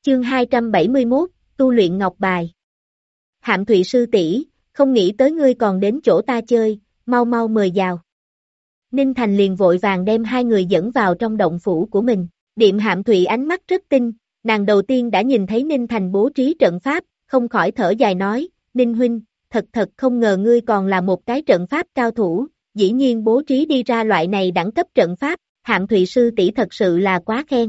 Chương 271, tu luyện ngọc bài. Hạm Thụy sư tỷ, không nghĩ tới ngươi còn đến chỗ ta chơi, mau mau mời vào. Ninh Thành liền vội vàng đem hai người dẫn vào trong động phủ của mình. Điềm Hạm Thụy ánh mắt rất tinh, nàng đầu tiên đã nhìn thấy Ninh Thành bố trí trận pháp, không khỏi thở dài nói, Ninh huynh, thật không ngờ ngươi còn là một cái trận pháp cao thủ, dĩ nhiên bố trí đi ra loại này đẳng cấp trận pháp, Hạm Thụy sư tỷ thật sự là quá khen.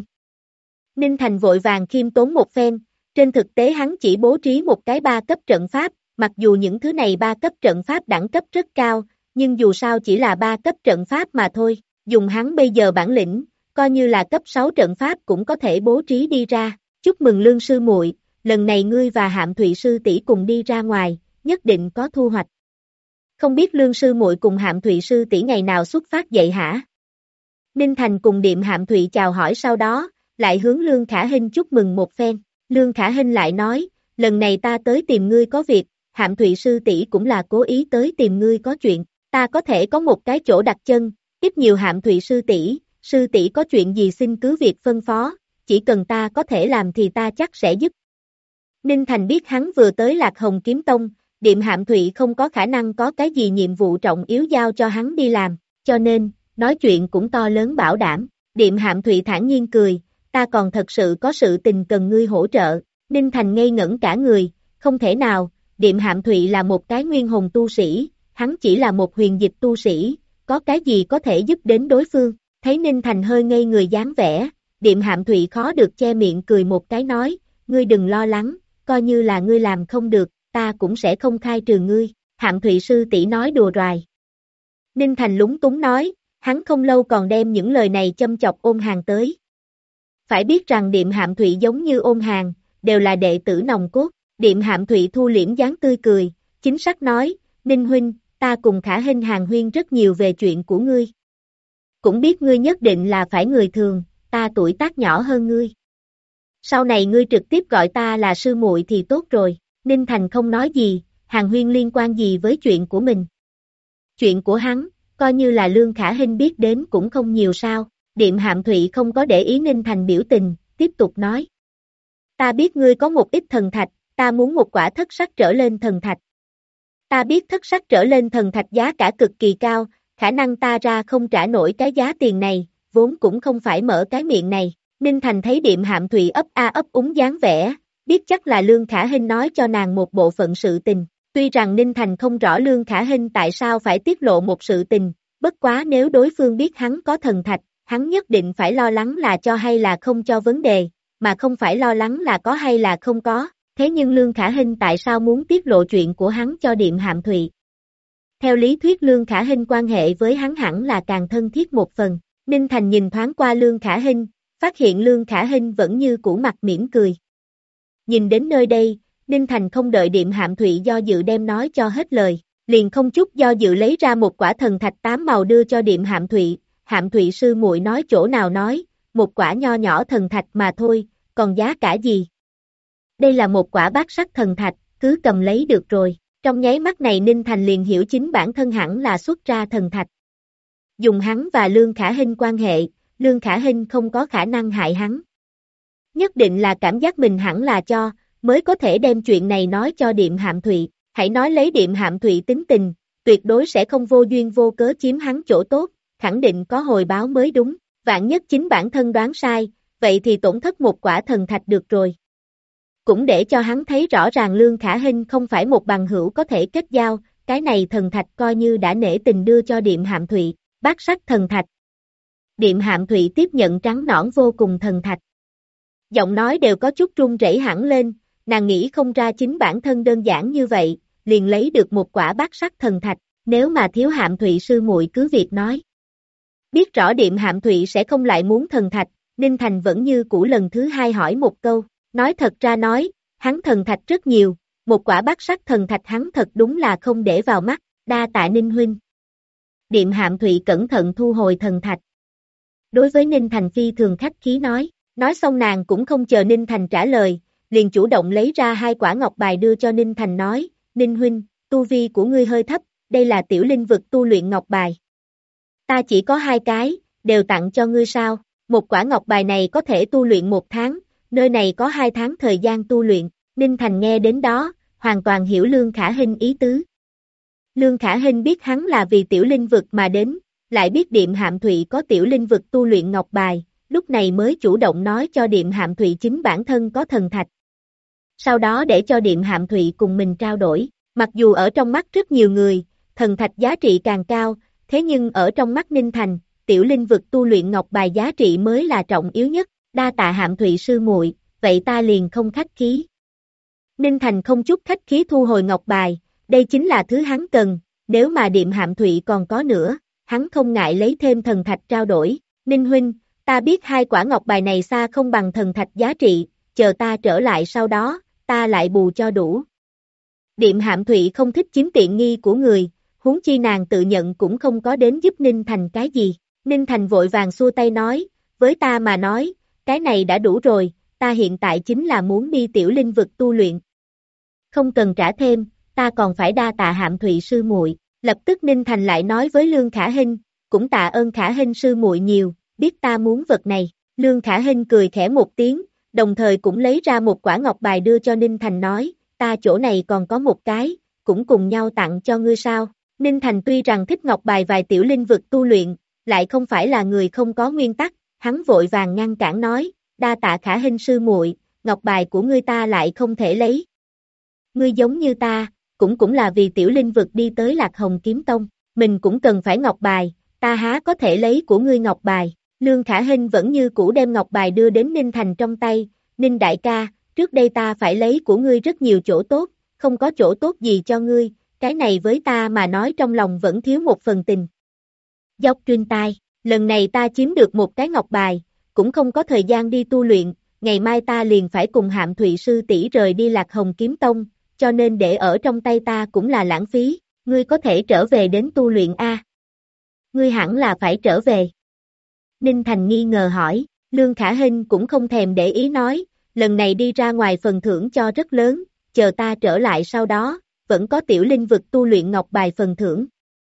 Ninh Thành vội vàng khiêm tốn một phen, trên thực tế hắn chỉ bố trí một cái 3 cấp trận pháp, mặc dù những thứ này 3 cấp trận pháp đẳng cấp rất cao, nhưng dù sao chỉ là 3 cấp trận pháp mà thôi, dùng hắn bây giờ bản lĩnh, coi như là cấp 6 trận pháp cũng có thể bố trí đi ra. Chúc mừng Lương sư muội, lần này ngươi và Hạm Thụy sư tỷ cùng đi ra ngoài, nhất định có thu hoạch. Không biết Lương sư muội cùng Hạm Thụy sư tỷ ngày nào xuất phát vậy hả? Ninh Thành cùng Điềm Hạm Thụy chào hỏi sau đó, lại hướng Lương Khả Hinh chúc mừng một phen. Lương Khả Hinh lại nói, lần này ta tới tìm ngươi có việc, Hạm Thụy sư tỷ cũng là cố ý tới tìm ngươi có chuyện, ta có thể có một cái chỗ đặt chân, ít nhiều Hạm Thụy sư tỷ có chuyện gì xin cứ việc phân phó, chỉ cần ta có thể làm thì ta chắc sẽ giúp. Ninh Thành biết hắn vừa tới Lạc Hồng Kiếm Tông, Điềm Hạm Thụy không có khả năng có cái gì nhiệm vụ trọng yếu giao cho hắn đi làm, cho nên, nói chuyện cũng to lớn bảo đảm. Điềm Hạm Thụy thản nhiên cười, ta còn thật sự có sự tình cần ngươi hỗ trợ. Ninh Thành ngây ngẩn cả người, không thể nào, Điềm Hạm Thụy là một cái nguyên hồn tu sĩ, hắn chỉ là một huyền dịch tu sĩ, có cái gì có thể giúp đến đối phương. Thấy Ninh Thành hơi ngây người dáng vẻ, Điềm Hạm Thụy khó được che miệng cười một cái nói, ngươi đừng lo lắng, coi như là ngươi làm không được, ta cũng sẽ không khai trừ ngươi. Hạm Thụy sư tỷ nói đùa đoài. Ninh Thành lúng túng nói, hắn không lâu còn đem những lời này châm chọc Ôn Hàn tới. Phải biết rằng Điềm Hạm Thụy giống như Ôn Hàn, đều là đệ tử nòng cốt. Điềm Hạm Thụy thu liễm dáng tươi cười, chính xác nói, Ninh huynh, ta cùng Khả Hinh hàn huyên rất nhiều về chuyện của ngươi. Cũng biết ngươi nhất định là phải người thường, ta tuổi tác nhỏ hơn ngươi. Sau này ngươi trực tiếp gọi ta là sư muội thì tốt rồi. Ninh Thành không nói gì, hàn huyên liên quan gì với chuyện của mình. Chuyện của hắn, coi như là Lương Khả Hinh biết đến cũng không nhiều sao. Điềm Hạm Thụy không có để ý Ninh Thành biểu tình, tiếp tục nói. Ta biết ngươi có một ít thần thạch, ta muốn một quả thất sắc trở lên thần thạch. Ta biết thất sắc trở lên thần thạch giá cả cực kỳ cao, khả năng ta ra không trả nổi cái giá tiền này, vốn cũng không phải mở cái miệng này. Ninh Thành thấy Điềm Hạm Thụy ấp a ấp úng dáng vẻ, biết chắc là Lương Khả Hinh nói cho nàng một bộ phận sự tình. Tuy rằng Ninh Thành không rõ Lương Khả Hinh tại sao phải tiết lộ một sự tình, bất quá nếu đối phương biết hắn có thần thạch, hắn nhất định phải lo lắng là cho hay là không cho vấn đề, mà không phải lo lắng là có hay là không có. Thế nhưng Lương Khả Hinh tại sao muốn tiết lộ chuyện của hắn cho Điềm Hạm Thụy? Theo lý thuyết Lương Khả Hinh quan hệ với hắn hẳn là càng thân thiết một phần. Ninh Thành nhìn thoáng qua Lương Khả Hinh, phát hiện Lương Khả Hinh vẫn như cũ mặt mỉm cười. Nhìn đến nơi đây, Ninh Thành không đợi Điềm Hạm Thụy do dự đem nói cho hết lời, liền không chút do dự lấy ra một quả thần thạch 8 màu đưa cho Điềm Hạm Thụy. Hạm Thụy sư muội nói chỗ nào nói, một quả nho nhỏ thần thạch mà thôi, còn giá cả gì? Đây là một quả bát sắc thần thạch, cứ cầm lấy được rồi. Trong nháy mắt này Ninh Thành liền hiểu chính bản thân hẳn là xuất ra thần thạch. Dùng hắn và Lương Khả Hinh quan hệ, Lương Khả Hinh không có khả năng hại hắn. Nhất định là cảm giác mình hẳn là cho, mới có thể đem chuyện này nói cho Điềm Hạm Thụy. Hãy nói lấy Điềm Hạm Thụy tính tình, tuyệt đối sẽ không vô duyên vô cớ chiếm hắn chỗ tốt, khẳng định có hồi báo mới đúng. Vạn nhất chính bản thân đoán sai, vậy thì tổn thất một quả thần thạch được rồi. Cũng để cho hắn thấy rõ ràng Lương Khả Hinh không phải một bằng hữu có thể kết giao, cái này thần thạch coi như đã nể tình đưa cho Điềm Hạm Thụy, bát sắc thần thạch. Điềm Hạm Thụy tiếp nhận trắng nõn vô cùng thần thạch. Giọng nói đều có chút run rẩy hẳn lên, nàng nghĩ không ra chính bản thân đơn giản như vậy, liền lấy được một quả bát sắc thần thạch, nếu mà thiếu Hạm Thụy sư muội cứ việc nói. Biết rõ Điềm Hạm Thụy sẽ không lại muốn thần thạch, Ninh Thành vẫn như cũ lần thứ hai hỏi một câu, nói thật ra nói, hắn thần thạch rất nhiều, một quả bát sắc thần thạch hắn thật đúng là không để vào mắt, đa tạ Ninh huynh. Điềm Hạm Thụy cẩn thận thu hồi thần thạch. Đối với Ninh Thành phi thường khách khí nói xong nàng cũng không chờ Ninh Thành trả lời, liền chủ động lấy ra 2 quả ngọc bài đưa cho Ninh Thành nói, Ninh huynh, tu vi của ngươi hơi thấp, đây là tiểu linh vực tu luyện ngọc bài. Ta chỉ có 2 cái, đều tặng cho ngươi sao, một quả ngọc bài này có thể tu luyện 1 tháng, nơi này có 2 tháng thời gian tu luyện. Ninh Thành nghe đến đó, hoàn toàn hiểu Lương Khả Hinh ý tứ. Lương Khả Hinh biết hắn là vì tiểu linh vực mà đến, lại biết Điềm Hạm Thụy có tiểu linh vực tu luyện ngọc bài, lúc này mới chủ động nói cho Điềm Hạm Thụy chính bản thân có thần thạch. Sau đó để cho Điềm Hạm Thụy cùng mình trao đổi, mặc dù ở trong mắt rất nhiều người, thần thạch giá trị càng cao, thế nhưng ở trong mắt Ninh Thành, tiểu linh vực tu luyện ngọc bài giá trị mới là trọng yếu nhất, đa tạ Hạm Thụy sư muội, vậy ta liền không khách khí. Ninh Thành không chút khách khí thu hồi ngọc bài, đây chính là thứ hắn cần, nếu mà Điềm Hạm Thụy còn có nữa, hắn không ngại lấy thêm thần thạch trao đổi. Ninh huynh, ta biết 2 quả ngọc bài này xa không bằng thần thạch giá trị, chờ ta trở lại sau đó, ta lại bù cho đủ. Điềm Hạm Thụy không thích chiếm tiện nghi của người, huống chi nàng tự nhận cũng không có đến giúp Ninh Thành cái gì. Ninh Thành vội vàng xua tay nói, với ta mà nói, cái này đã đủ rồi, ta hiện tại chính là muốn đi tiểu linh vực tu luyện. Không cần trả thêm, ta còn phải đa tạ Hạm Thụy sư muội. Lập tức Ninh Thành lại nói với Lương Khả Hinh, cũng tạ ơn Khả Hinh sư muội nhiều, biết ta muốn vật này. Lương Khả Hinh cười khẽ một tiếng, đồng thời cũng lấy ra một quả ngọc bài đưa cho Ninh Thành nói, ta chỗ này còn có một cái, cũng cùng nhau tặng cho ngươi sao. Ninh Thành tuy rằng thích ngọc bài vài tiểu linh vực tu luyện, lại không phải là người không có nguyên tắc, hắn vội vàng ngăn cản nói, đa tạ Khả Hinh sư muội, ngọc bài của ngươi ta lại không thể lấy. Ngươi giống như ta, cũng là vì tiểu linh vực đi tới Lạc Hồng Kiếm Tông, mình cũng cần phải ngọc bài, ta há có thể lấy của ngươi ngọc bài. Lương Khả Hinh vẫn như cũ đem ngọc bài đưa đến Ninh Thành trong tay, Ninh đại ca, trước đây ta phải lấy của ngươi rất nhiều chỗ tốt, không có chỗ tốt gì cho ngươi, cái này với ta mà nói trong lòng vẫn thiếu một phần tình. Dốc truyền tai, lần này ta chiếm được một cái ngọc bài, cũng không có thời gian đi tu luyện, ngày mai ta liền phải cùng Hạm Thụy sư tỷ rời đi Lạc Hồng Kiếm Tông, cho nên để ở trong tay ta cũng là lãng phí, ngươi có thể trở về đến tu luyện a? Ngươi hẳn là phải trở về. Ninh Thành nghi ngờ hỏi, Lương Khả Hinh cũng không thèm để ý nói, lần này đi ra ngoài phần thưởng cho rất lớn, chờ ta trở lại sau đó, vẫn có tiểu linh vực tu luyện ngọc bài phần thưởng.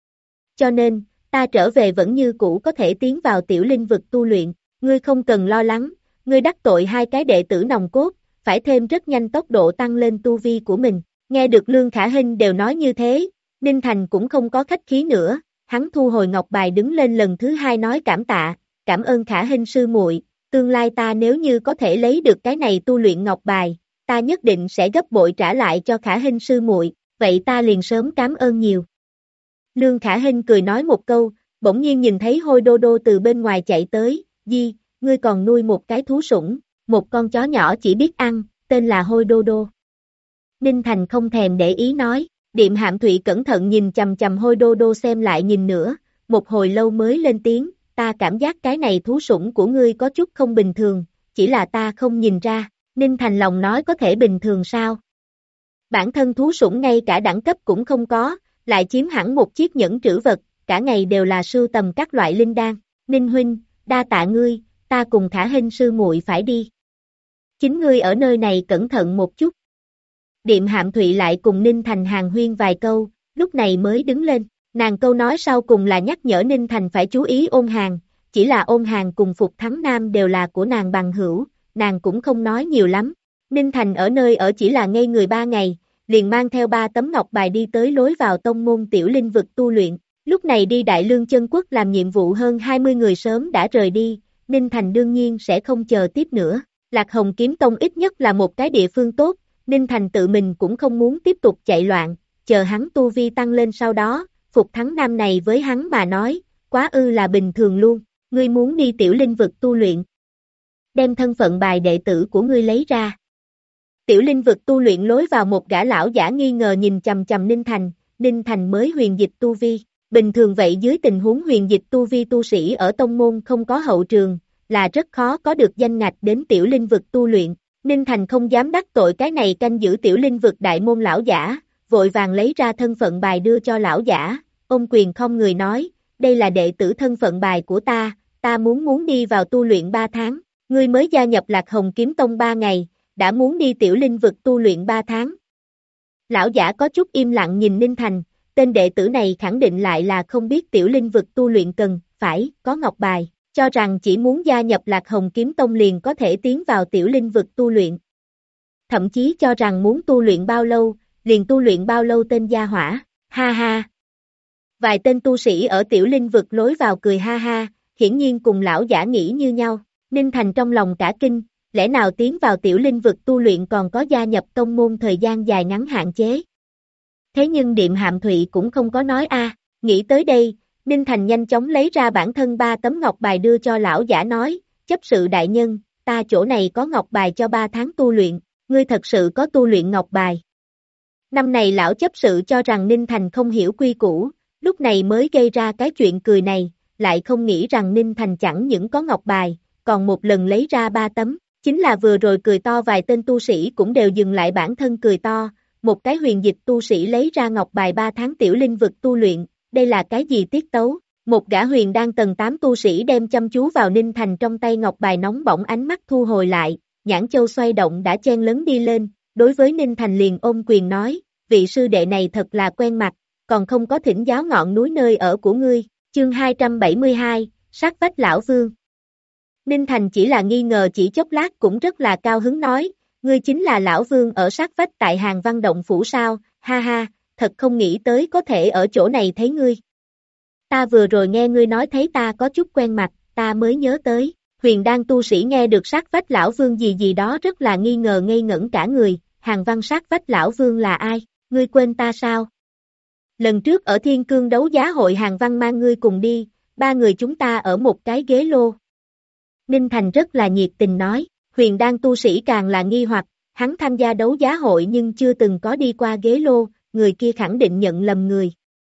Cho nên, ta trở về vẫn như cũ có thể tiến vào tiểu linh vực tu luyện, ngươi không cần lo lắng, ngươi đắc tội 2 cái đệ tử nòng cốt, phải thêm rất nhanh tốc độ tăng lên tu vi của mình. Nghe được Lương Khả Hinh đều nói như thế, Ninh Thành cũng không có khách khí nữa, hắn thu hồi ngọc bài đứng lên lần thứ 2 nói cảm tạ, cảm ơn Khả Hinh sư muội, tương lai ta nếu như có thể lấy được cái này tu luyện ngọc bài, ta nhất định sẽ gấp bội trả lại cho Khả Hinh sư muội, vậy ta liền sớm cảm ơn nhiều. Lương Khả Hinh cười nói một câu, bỗng nhiên nhìn thấy Hôi Đô Đô từ bên ngoài chạy tới, Di, ngươi còn nuôi một cái thú sủng, một con chó nhỏ chỉ biết ăn, tên là Hôi Đô Đô. Ninh Thành không thèm để ý nói, Điềm Hạm Thụy cẩn thận nhìn chằm chằm Hôi Đô Đô xem lại nhìn nữa, một hồi lâu mới lên tiếng, ta cảm giác cái này thú sủng của ngươi có chút không bình thường, chỉ là ta không nhìn ra. Ninh Thành lòng nói có thể bình thường sao? Bản thân thú sủng ngay cả đẳng cấp cũng không có, lại chiếm hẳn một chiếc nhẫn trữ vật, cả ngày đều là sưu tầm các loại linh đan. Ninh huynh, đa tạ ngươi, ta cùng Khả Hinh sư muội phải đi. Chính ngươi ở nơi này cẩn thận một chút. Điềm Hạm Thụy lại cùng Ninh Thành hàn huyên vài câu, lúc này mới đứng lên. Nàng câu nói sau cùng là nhắc nhở Ninh Thành phải chú ý Ôn Hàn, chỉ là Ôn Hàn cùng Phục Thắng Nam đều là của nàng bằng hữu, nàng cũng không nói nhiều lắm. Ninh Thành ở nơi ở chỉ là ngây người 3 ngày, liền mang theo 3 tấm ngọc bài đi tới lối vào tông môn tiểu linh vực tu luyện. Lúc này đi Đại Lương Chân Quốc làm nhiệm vụ hơn 20 người sớm đã rời đi, Ninh Thành đương nhiên sẽ không chờ tiếp nữa. Lạc Hồng Kiếm Tông ít nhất là một cái địa phương tốt, Ninh Thành tự mình cũng không muốn tiếp tục chạy loạn, chờ hắn tu vi tăng lên sau đó, Phục Thắng Nam này với hắn mà nói, quá ư là bình thường luôn, ngươi muốn đi tiểu linh vực tu luyện. Đem thân phận bài đệ tử của ngươi lấy ra. Tiểu linh vực tu luyện lối vào một gã lão giả nghi ngờ nhìn chằm chằm Ninh Thành mới huyền dịch tu vi. Bình thường vậy dưới tình huống huyền dịch tu vi tu sĩ ở tông môn không có hậu trường, là rất khó có được danh ngạch đến tiểu linh vực tu luyện. Ninh Thành không dám đắc tội cái này canh giữ tiểu linh vực đại môn lão giả, vội vàng lấy ra thân phận bài đưa cho lão giả, ôm quyền không người nói, đây là đệ tử thân phận bài của ta muốn đi vào tu luyện 3 tháng, ngươi mới gia nhập Lạc Hồng Kiếm Tông 3 ngày, đã muốn đi tiểu linh vực tu luyện 3 tháng. Lão giả có chút im lặng nhìn Ninh Thành, tên đệ tử này khẳng định lại là không biết tiểu linh vực tu luyện cần, phải, có ngọc bài, cho rằng chỉ muốn gia nhập Lạc Hồng Kiếm Tông liền có thể tiến vào tiểu linh vực tu luyện. Thậm chí cho rằng muốn tu luyện bao lâu, liền tu luyện bao lâu tên gia hỏa, ha ha. Vài tên tu sĩ ở tiểu linh vực lối vào cười ha ha, hiển nhiên cùng lão giả nghĩ như nhau. Ninh Thành trong lòng cả kinh, lẽ nào tiến vào tiểu linh vực tu luyện còn có gia nhập tông môn thời gian dài ngắn hạn chế. Thế nhưng Điềm Hạm Thụy cũng không có nói nghĩ tới đây, Ninh Thành nhanh chóng lấy ra bản thân 3 tấm ngọc bài đưa cho lão giả nói, chấp sự đại nhân, ta chỗ này có ngọc bài cho 3 tháng tu luyện, ngươi thật sự có tu luyện ngọc bài. Năm này lão chấp sự cho rằng Ninh Thành không hiểu quy củ, lúc này mới gây ra cái chuyện cười này, lại không nghĩ rằng Ninh Thành chẳng những có ngọc bài, còn một lần lấy ra 3 tấm, chính là vừa rồi cười to vài tên tu sĩ cũng đều dừng lại bản thân cười to, một cái huyền dịch tu sĩ lấy ra ngọc bài 3 tháng tiểu linh vực tu luyện, đây là cái gì tiết tấu, một gã huyền đan tầng 8 tu sĩ đem chăm chú vào Ninh Thành trong tay ngọc bài nóng bỏng ánh mắt thu hồi lại, nhãn châu xoay động đã chen lấn đi lên, đối với Ninh Thành liền ôm quyền nói, vị sư đệ này thật là quen mặt, còn không có thỉnh giáo ngọn núi nơi ở của ngươi, chương 272, sát vách lão vương. Ninh Thành chỉ là nghi ngờ chỉ chốc lát cũng rất là cao hứng nói, ngươi chính là lão vương ở sát vách tại Hàng Văn Động Phủ sao, ha ha, thật không nghĩ tới có thể ở chỗ này thấy ngươi. Ta vừa rồi nghe ngươi nói thấy ta có chút quen mặt, ta mới nhớ tới, huyền đan tu sĩ nghe được sát vách lão vương gì gì đó rất là nghi ngờ ngây ngẩn cả người, Hàng Văn sát vách lão vương là ai, ngươi quên ta sao? Lần trước ở Thiên Cương đấu giá hội Hàng Văn mang ngươi cùng đi, 3 người chúng ta ở một cái ghế lô. Ninh Thành rất là nhiệt tình nói, huyền đan tu sĩ càng là nghi hoặc, hắn tham gia đấu giá hội nhưng chưa từng có đi qua ghế lô, người kia khẳng định nhận lầm người.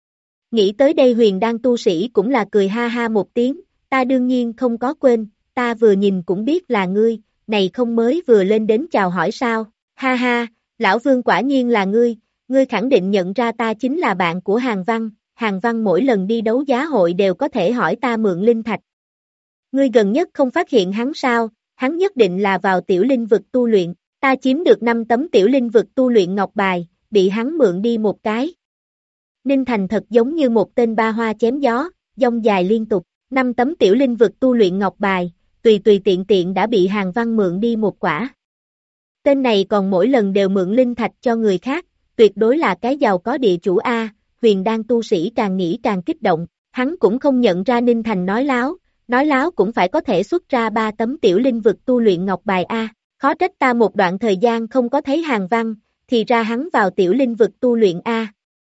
Nghĩ tới đây huyền đan tu sĩ cũng là cười ha ha một tiếng, ta đương nhiên không có quên, ta vừa nhìn cũng biết là ngươi, này không mới vừa lên đến chào hỏi sao, ha ha, lão vương quả nhiên là ngươi khẳng định nhận ra ta chính là bạn của Hàng Văn mỗi lần đi đấu giá hội đều có thể hỏi ta mượn linh thạch. Ngươi gần nhất không phát hiện hắn sao, hắn nhất định là vào tiểu linh vực tu luyện, ta chiếm được 5 tấm tiểu linh vực tu luyện ngọc bài, bị hắn mượn đi một cái. Ninh Thành thật giống như một tên ba hoa chém gió, dông dài liên tục, 5 tấm tiểu linh vực tu luyện ngọc bài, tùy tiện tiện đã bị Hàng Văn mượn đi một quả. Tên này còn mỗi lần đều mượn linh thạch cho người khác, tuyệt đối là cái giàu có địa chủ A, huyền đan tu sĩ càng nghĩ càng kích động, hắn cũng không nhận ra Ninh Thành nói láo cũng phải có thể xuất ra 3 tấm tiểu linh vực tu luyện ngọc bài A, khó trách ta một đoạn thời gian không có thấy Hàng Văn, thì ra hắn vào tiểu linh vực tu luyện A.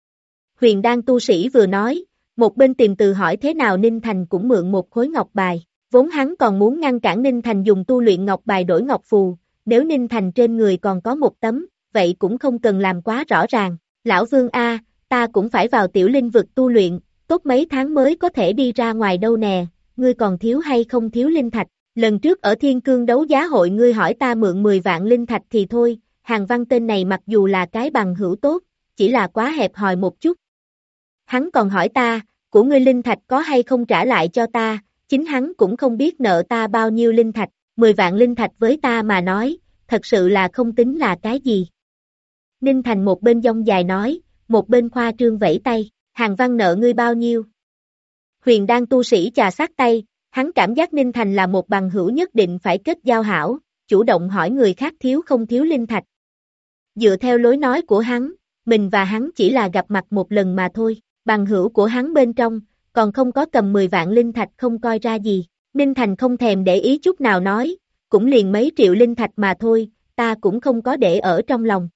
Huyền đan tu sĩ vừa nói, một bên tìm từ hỏi thế nào Ninh Thành cũng mượn một khối ngọc bài, vốn hắn còn muốn ngăn cản Ninh Thành dùng tu luyện ngọc bài đổi ngọc phù, nếu Ninh Thành trên người còn có một tấm, vậy cũng không cần làm quá rõ ràng, lão vương A, ta cũng phải vào tiểu linh vực tu luyện, tốt mấy tháng mới có thể đi ra ngoài đâu nè, ngươi còn thiếu hay không thiếu linh thạch, lần trước ở Thiên Cương đấu giá hội ngươi hỏi ta mượn 10 vạn linh thạch thì thôi, Hàng Văn tên này mặc dù là cái bằng hữu tốt, chỉ là quá hẹp hòi một chút. Hắn còn hỏi ta, của ngươi linh thạch có hay không trả lại cho ta, chính hắn cũng không biết nợ ta bao nhiêu linh thạch, 10 vạn linh thạch với ta mà nói, thật sự là không tính là cái gì. Ninh Thành một bên dông dài nói, một bên khoa trương vẫy tay, Hàng Văn nợ ngươi bao nhiêu? Huyền đan tu sĩ chà sát tay, hắn cảm giác Ninh Thành là một bằng hữu nhất định phải kết giao hảo, chủ động hỏi người khác thiếu không thiếu linh thạch. Dựa theo lối nói của hắn, mình và hắn chỉ là gặp mặt một lần mà thôi, bằng hữu của hắn bên trong, còn không có cầm 10 vạn linh thạch không coi ra gì. Ninh Thành không thèm để ý chút nào nói, cũng liền mấy triệu linh thạch mà thôi, ta cũng không có để ở trong lòng.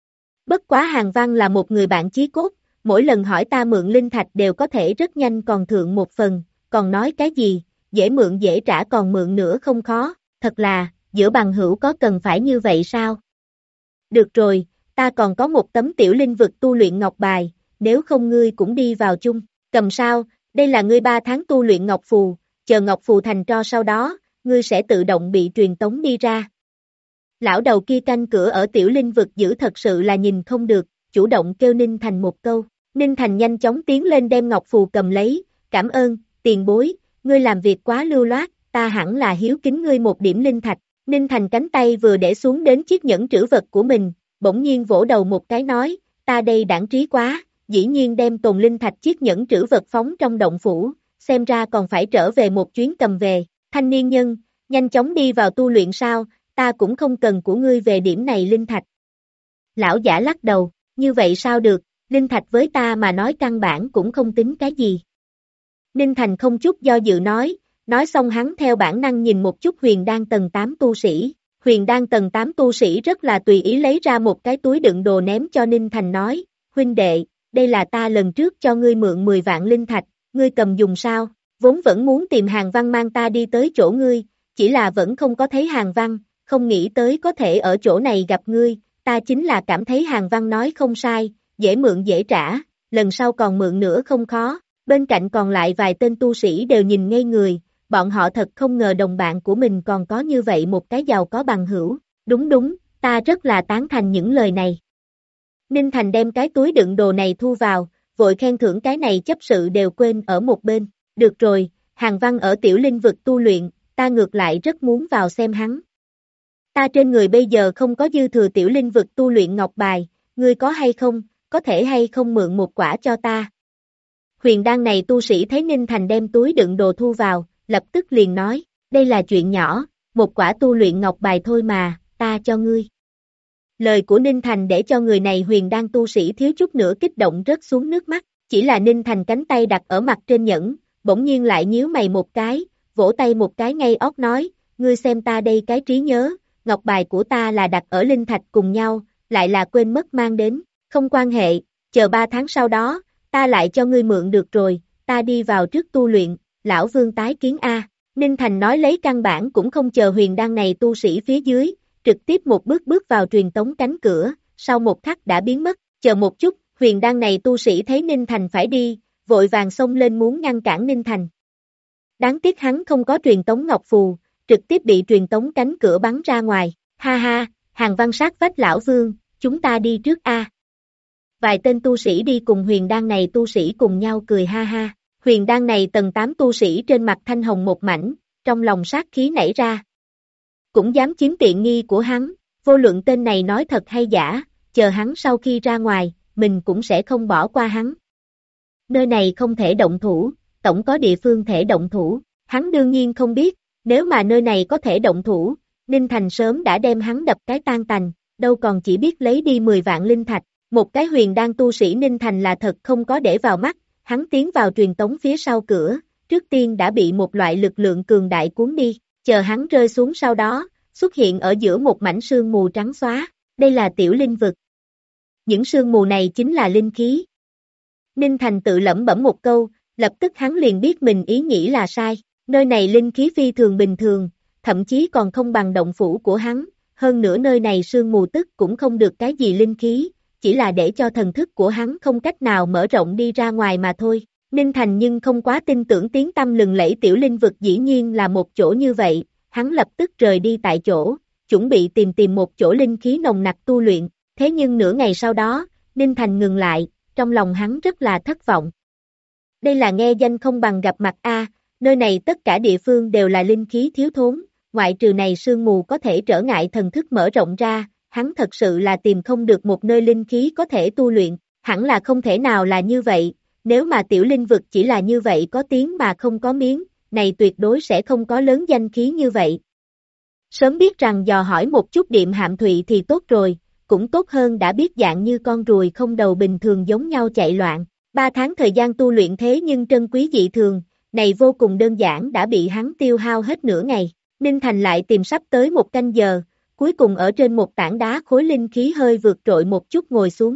Bất quá Hàng Văn là một người bạn chí cốt, mỗi lần hỏi ta mượn linh thạch đều có thể rất nhanh còn thượng một phần, còn nói cái gì, dễ mượn dễ trả còn mượn nữa không khó, thật là, giữa bằng hữu có cần phải như vậy sao? Được rồi, ta còn có một tấm tiểu linh vực tu luyện ngọc bài, nếu không ngươi cũng đi vào chung, cầm sao, đây là ngươi 3 tháng tu luyện ngọc phù, chờ ngọc phù thành tro sau đó, ngươi sẽ tự động bị truyền tống đi ra. Lão đầu kia canh cửa ở tiểu linh vực giữ thật sự là nhìn không được, chủ động kêu Ninh Thành một câu, Ninh Thành nhanh chóng tiến lên đem ngọc phù cầm lấy, cảm ơn, tiền bối, ngươi làm việc quá lưu loát, ta hẳn là hiếu kính ngươi một điểm linh thạch, Ninh Thành cánh tay vừa để xuống đến chiếc nhẫn trữ vật của mình, bỗng nhiên vỗ đầu một cái nói, ta đây đãng trí quá, dĩ nhiên đem tồn linh thạch chiếc nhẫn trữ vật phóng trong động phủ, xem ra còn phải trở về một chuyến cầm về, Thanh niên nhân, nhanh chóng đi vào tu luyện sao, ta cũng không cần của ngươi về điểm này linh thạch. Lão giả lắc đầu, như vậy sao được, linh thạch với ta mà nói căn bản cũng không tính cái gì. Ninh Thành không chút do dự nói xong hắn theo bản năng nhìn một chút huyền đan tầng 8 tu sĩ. Huyền đan tầng 8 tu sĩ rất là tùy ý lấy ra một cái túi đựng đồ ném cho Ninh Thành nói, huynh đệ, đây là ta lần trước cho ngươi mượn 10 vạn linh thạch, ngươi cầm dùng sao, vốn vẫn muốn tìm Hàng Văn mang ta đi tới chỗ ngươi, chỉ là vẫn không có thấy Hàng Văn, không nghĩ tới có thể ở chỗ này gặp ngươi, ta chính là cảm thấy Hàng Văn nói không sai, dễ mượn dễ trả, lần sau còn mượn nữa không khó, bên cạnh còn lại vài tên tu sĩ đều nhìn ngây người, bọn họ thật không ngờ đồng bạn của mình còn có như vậy một cái giàu có bằng hữu, đúng, ta rất là tán thành những lời này. Ninh Thành đem cái túi đựng đồ này thu vào, vội khen thưởng cái này chấp sự đều quên ở một bên, được rồi, Hàng Văn ở tiểu linh vực tu luyện, ta ngược lại rất muốn vào xem hắn. Ta trên người bây giờ không có dư thừa tiểu linh vực tu luyện ngọc bài, ngươi có hay không, có thể hay không mượn một quả cho ta. Huyền đan này tu sĩ thấy Ninh Thành đem túi đựng đồ thu vào, lập tức liền nói, đây là chuyện nhỏ, một quả tu luyện ngọc bài thôi mà, ta cho ngươi. Lời của Ninh Thành để cho người này huyền đan tu sĩ thiếu chút nữa kích động rớt xuống nước mắt, chỉ là Ninh Thành cánh tay đặt ở mặt trên nhẫn, bỗng nhiên lại nhíu mày một cái, vỗ tay một cái ngay óc nói, ngươi xem ta đây cái trí nhớ, ngọc bài của ta là đặt ở linh thạch cùng nhau, lại là quên mất mang đến, không quan hệ, chờ 3 tháng sau đó, ta lại cho ngươi mượn được rồi, ta đi vào trước tu luyện, lão vương tái kiến A. Ninh Thành nói lấy căn bản cũng không chờ huyền đan này tu sĩ phía dưới, trực tiếp một bước bước vào truyền tống cánh cửa, sau một khắc đã biến mất, chờ một chút, huyền đan này tu sĩ thấy Ninh Thành phải đi, vội vàng xông lên muốn ngăn cản Ninh Thành. Đáng tiếc hắn không có truyền tống ngọc phù, trực tiếp bị truyền tống cánh cửa bắn ra ngoài, ha ha, Hàng Văn sát vách lão vương, chúng ta đi trước A. Vài tên tu sĩ đi cùng huyền đan này tu sĩ cùng nhau cười ha ha, huyền đan này tầng 8 tu sĩ trên mặt thanh hồng một mảnh, trong lòng sát khí nảy ra. Cũng dám chiếm tiện nghi của hắn, vô luận tên này nói thật hay giả, chờ hắn sau khi ra ngoài, mình cũng sẽ không bỏ qua hắn. Nơi này không thể động thủ, tổng có địa phương thể động thủ, hắn đương nhiên không biết, nếu mà nơi này có thể động thủ, Ninh Thành sớm đã đem hắn đập cái tan tành, đâu còn chỉ biết lấy đi 10 vạn linh thạch, một cái huyền đan tu sĩ Ninh Thành là thật không có để vào mắt, hắn tiến vào truyền tống phía sau cửa, trước tiên đã bị một loại lực lượng cường đại cuốn đi, chờ hắn rơi xuống sau đó, xuất hiện ở giữa một mảnh sương mù trắng xóa, đây là tiểu linh vực. Những sương mù này chính là linh khí. Ninh Thành tự lẩm bẩm một câu, lập tức hắn liền biết mình ý nghĩ là sai, nơi này linh khí phi thường bình thường, thậm chí còn không bằng động phủ của hắn, hơn nữa nơi này sương mù tức cũng không được cái gì linh khí, chỉ là để cho thần thức của hắn không cách nào mở rộng đi ra ngoài mà thôi. Ninh Thành nhưng không quá tin tưởng tiếng tăm lừng lẫy tiểu linh vực dĩ nhiên là một chỗ như vậy, hắn lập tức rời đi tại chỗ, chuẩn bị tìm một chỗ linh khí nồng nặc tu luyện, thế nhưng nửa ngày sau đó, Ninh Thành ngừng lại, trong lòng hắn rất là thất vọng. Đây là nghe danh không bằng gặp mặt A, nơi này tất cả địa phương đều là linh khí thiếu thốn, ngoại trừ này sương mù có thể trở ngại thần thức mở rộng ra, hắn thật sự là tìm không được một nơi linh khí có thể tu luyện, hẳn là không thể nào là như vậy, nếu mà tiểu linh vực chỉ là như vậy có tiếng mà không có miếng, này tuyệt đối sẽ không có lớn danh khí như vậy. Sớm biết rằng dò hỏi một chút Điềm Hạm Thụy thì tốt rồi, cũng tốt hơn đã biết dạng như con ruồi không đầu bình thường giống nhau chạy loạn. 3 tháng thời gian tu luyện thế nhưng trân quý dị thường, này vô cùng đơn giản đã bị hắn tiêu hao hết nửa ngày. Ninh Thành lại tìm sắp tới 1 canh giờ, cuối cùng ở trên một tảng đá khối linh khí hơi vượt trội một chút ngồi xuống.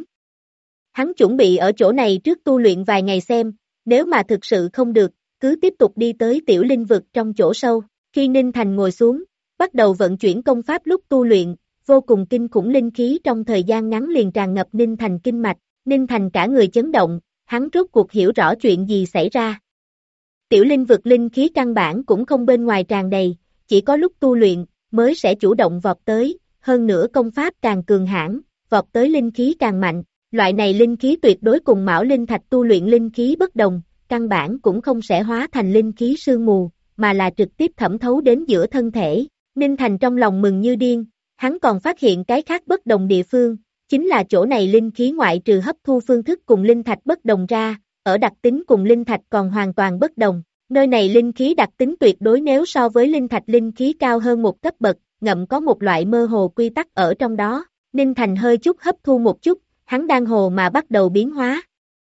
Hắn chuẩn bị ở chỗ này trước tu luyện vài ngày xem, nếu mà thực sự không được, cứ tiếp tục đi tới tiểu linh vực trong chỗ sâu. Khi Ninh Thành ngồi xuống, bắt đầu vận chuyển công pháp lúc tu luyện, vô cùng kinh khủng linh khí trong thời gian ngắn liền tràn ngập Ninh Thành kinh mạch, Ninh Thành cả người chấn động, hắn rốt cuộc hiểu rõ chuyện gì xảy ra. Tiểu linh vực linh khí căn bản cũng không bên ngoài tràn đầy, chỉ có lúc tu luyện, mới sẽ chủ động vọt tới, hơn nữa công pháp càng cường hãn, vọt tới linh khí càng mạnh, loại này linh khí tuyệt đối cùng mão linh thạch tu luyện linh khí bất đồng, căn bản cũng không sẽ hóa thành linh khí sương mù, mà là trực tiếp thẩm thấu đến giữa thân thể. Ninh Thành trong lòng mừng như điên, hắn còn phát hiện cái khác bất đồng địa phương, chính là chỗ này linh khí ngoại trừ hấp thu phương thức cùng linh thạch bất đồng ra, ở đặc tính cùng linh thạch còn hoàn toàn bất đồng. Nơi này linh khí đặc tính tuyệt đối nếu so với linh thạch linh khí cao hơn một cấp bậc, ngậm có một loại mơ hồ quy tắc ở trong đó. Ninh Thành hơi chút hấp thu một chút, hắn đang hồ mà bắt đầu biến hóa.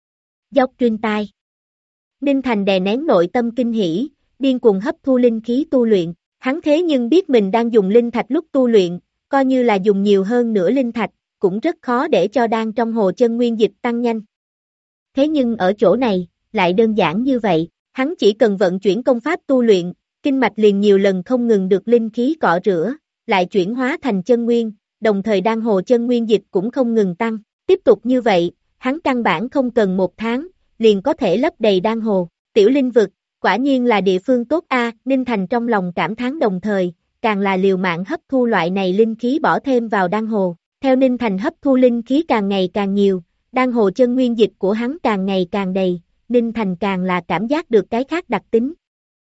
Dốc truyền tai. Ninh Thành đè nén nội tâm kinh hỉ, điên cuồng hấp thu linh khí tu luyện. Hắn thế nhưng biết mình đang dùng linh thạch lúc tu luyện, coi như là dùng nhiều hơn nửa linh thạch, cũng rất khó để cho đan trong hồ chân nguyên dịch tăng nhanh. Thế nhưng ở chỗ này, lại đơn giản như vậy, hắn chỉ cần vận chuyển công pháp tu luyện, kinh mạch liền nhiều lần không ngừng được linh khí cọ rửa, lại chuyển hóa thành chân nguyên, đồng thời đan hồ chân nguyên dịch cũng không ngừng tăng. Tiếp tục như vậy, hắn căn bản không cần một tháng, liền có thể lấp đầy đan hồ. Tiểu linh vực, quả nhiên là địa phương tốt a. Ninh Thành trong lòng cảm thán đồng thời, càng là liều mạng hấp thu loại này linh khí bỏ thêm vào đan hồ. Theo Ninh Thành hấp thu linh khí càng ngày càng nhiều, đan hồ chân nguyên dịch của hắn càng ngày càng đầy, Ninh Thành càng là cảm giác được cái khác đặc tính.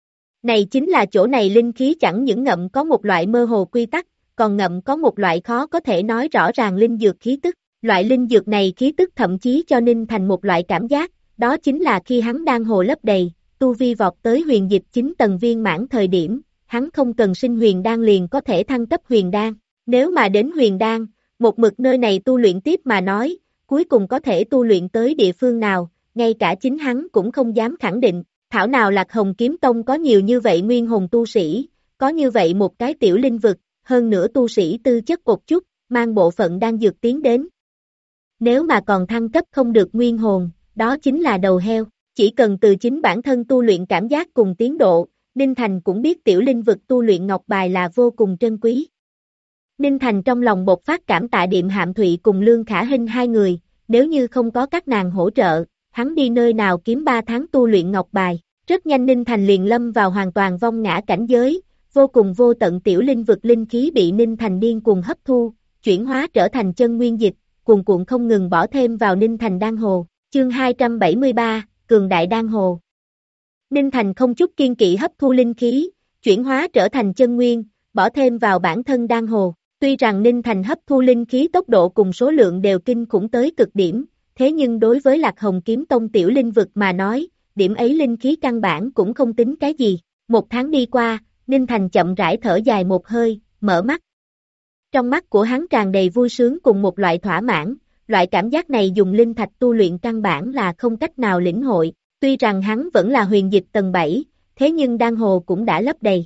Này chính là chỗ này linh khí chẳng những ngậm có một loại mơ hồ quy tắc, còn ngậm có một loại khó có thể nói rõ ràng linh dược khí tức. Loại linh dược này khí tức thậm chí cho Ninh Thành một loại cảm giác, đó chính là khi hắn đan hồ lấp đầy, tu vi vọt tới huyền dịch 9 tầng viên mãn thời điểm, hắn không cần sinh huyền đan liền có thể thăng cấp huyền đan. Nếu mà đến huyền đan, một mực nơi này tu luyện tiếp mà nói, cuối cùng có thể tu luyện tới địa phương nào, ngay cả chính hắn cũng không dám khẳng định. Thảo nào Lạc Hồng Kiếm Tông có nhiều như vậy nguyên hồn tu sĩ, có như vậy một cái tiểu linh vực, hơn nữa tu sĩ tư chất một chút, mang bộ phận đang dược tiến đến. Nếu mà còn thăng cấp không được nguyên hồn, đó chính là đầu heo, chỉ cần từ chính bản thân tu luyện cảm giác cùng tiến độ, Ninh Thành cũng biết tiểu linh vực tu luyện ngọc bài là vô cùng trân quý. Ninh Thành trong lòng bộc phát cảm tạ Điềm Hạm Thụy cùng Lương Khả Hinh hai người, nếu như không có các nàng hỗ trợ, hắn đi nơi nào kiếm 3 tháng tu luyện ngọc bài. Rất nhanh Ninh Thành liền lâm vào hoàn toàn vong ngã cảnh giới, vô cùng vô tận tiểu linh vực linh khí bị Ninh Thành điên cuồng hấp thu, chuyển hóa trở thành chân nguyên dịch, cuồn cuộn không ngừng bỏ thêm vào Ninh Thành đan hồ. Chương 273, Cường Đại Đan Hồ. Ninh Thành không chút kiên kỵ hấp thu linh khí, chuyển hóa trở thành chân nguyên, bỏ thêm vào bản thân đan hồ. Tuy rằng Ninh Thành hấp thu linh khí tốc độ cùng số lượng đều kinh khủng tới cực điểm, thế nhưng đối với Lạc Hồng Kiếm Tông tiểu linh vực mà nói, điểm ấy linh khí căn bản cũng không tính cái gì. Một tháng đi qua, Ninh Thành chậm rãi thở dài một hơi, mở mắt. Trong mắt của hắn tràn đầy vui sướng cùng một loại thỏa mãn, loại cảm giác này dùng linh thạch tu luyện căn bản là không cách nào lĩnh hội. Tuy rằng hắn vẫn là huyền dịch tầng 7, thế nhưng đan hồ cũng đã lấp đầy.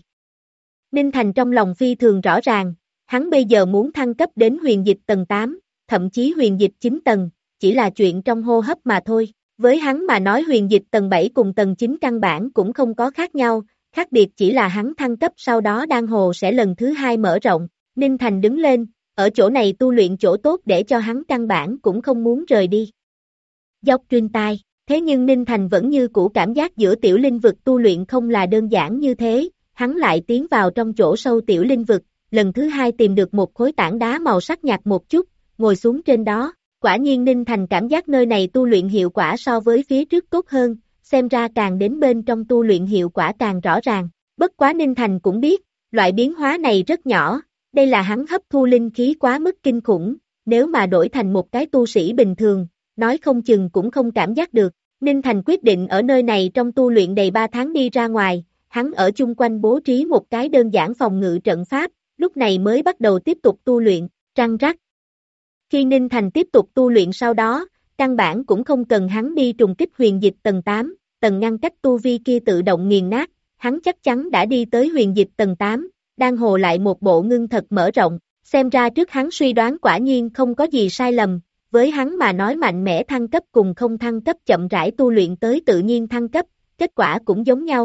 Ninh Thành trong lòng phi thường rõ ràng, hắn bây giờ muốn thăng cấp đến huyền dịch tầng 8, thậm chí huyền dịch 9 tầng, chỉ là chuyện trong hô hấp mà thôi. Với hắn mà nói huyền dịch tầng 7 cùng tầng 9 căn bản cũng không có khác nhau, khác biệt chỉ là hắn thăng cấp sau đó đan hồ sẽ lần thứ 2 mở rộng. Ninh Thành đứng lên, ở chỗ này tu luyện chỗ tốt để cho hắn căn bản cũng không muốn rời đi. Dốc truyền tai, thế nhưng Ninh Thành vẫn như cũ cảm giác giữa tiểu linh vực tu luyện không là đơn giản như thế, hắn lại tiến vào trong chỗ sâu tiểu linh vực, lần thứ 2 tìm được một khối tảng đá màu sắc nhạt một chút, ngồi xuống trên đó. Quả nhiên Ninh Thành cảm giác nơi này tu luyện hiệu quả so với phía trước tốt hơn, xem ra càng đến bên trong tu luyện hiệu quả càng rõ ràng. Bất quá Ninh Thành cũng biết, loại biến hóa này rất nhỏ, đây là hắn hấp thu linh khí quá mức kinh khủng, nếu mà đổi thành một cái tu sĩ bình thường, nói không chừng cũng không cảm giác được. Ninh Thành quyết định ở nơi này trong tu luyện đầy 3 tháng đi ra ngoài, hắn ở chung quanh bố trí một cái đơn giản phòng ngự trận pháp, lúc này mới bắt đầu tiếp tục tu luyện, răng rắc. Khi Ninh Thành tiếp tục tu luyện sau đó, căn bản cũng không cần hắn đi trùng kích huyền dịch tầng 8, tầng ngăn cách tu vi kia tự động nghiền nát, hắn chắc chắn đã đi tới huyền dịch tầng 8, đan hồ lại một bộ ngưng thật mở rộng, xem ra trước hắn suy đoán quả nhiên không có gì sai lầm, với hắn mà nói mạnh mẽ thăng cấp cùng không thăng cấp chậm rãi tu luyện tới tự nhiên thăng cấp, kết quả cũng giống nhau.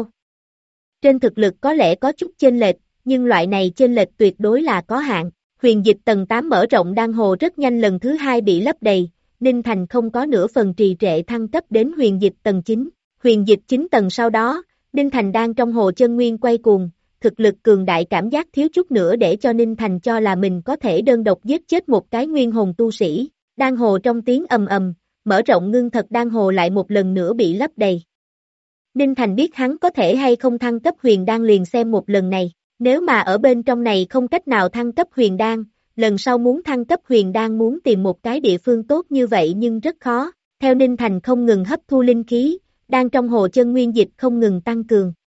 Trên thực lực có lẽ có chút chênh lệch, nhưng loại này chênh lệch tuyệt đối là có hạn. Huyền dịch tầng 8 mở rộng đan hồ rất nhanh lần thứ 2 bị lấp đầy, Ninh Thành không có nửa phần trì trệ thăng cấp đến huyền dịch tầng 9. Huyền dịch 9 tầng sau đó, Ninh Thành đang trong hồ chân nguyên quay cuồng, thực lực cường đại cảm giác thiếu chút nữa để cho Ninh Thành cho là mình có thể đơn độc giết chết một cái nguyên hồn tu sĩ. Đan hồ trong tiếng ầm ầm, mở rộng ngưng thật đan hồ lại một lần nữa bị lấp đầy. Ninh Thành biết hắn có thể hay không thăng cấp huyền đan liền xem một lần này. Nếu mà ở bên trong này không cách nào thăng cấp huyền đan, lần sau muốn thăng cấp huyền đan muốn tìm một cái địa phương tốt như vậy nhưng rất khó. Theo Ninh Thành không ngừng hấp thu linh khí, đan trong hồ chân nguyên dịch không ngừng tăng cường,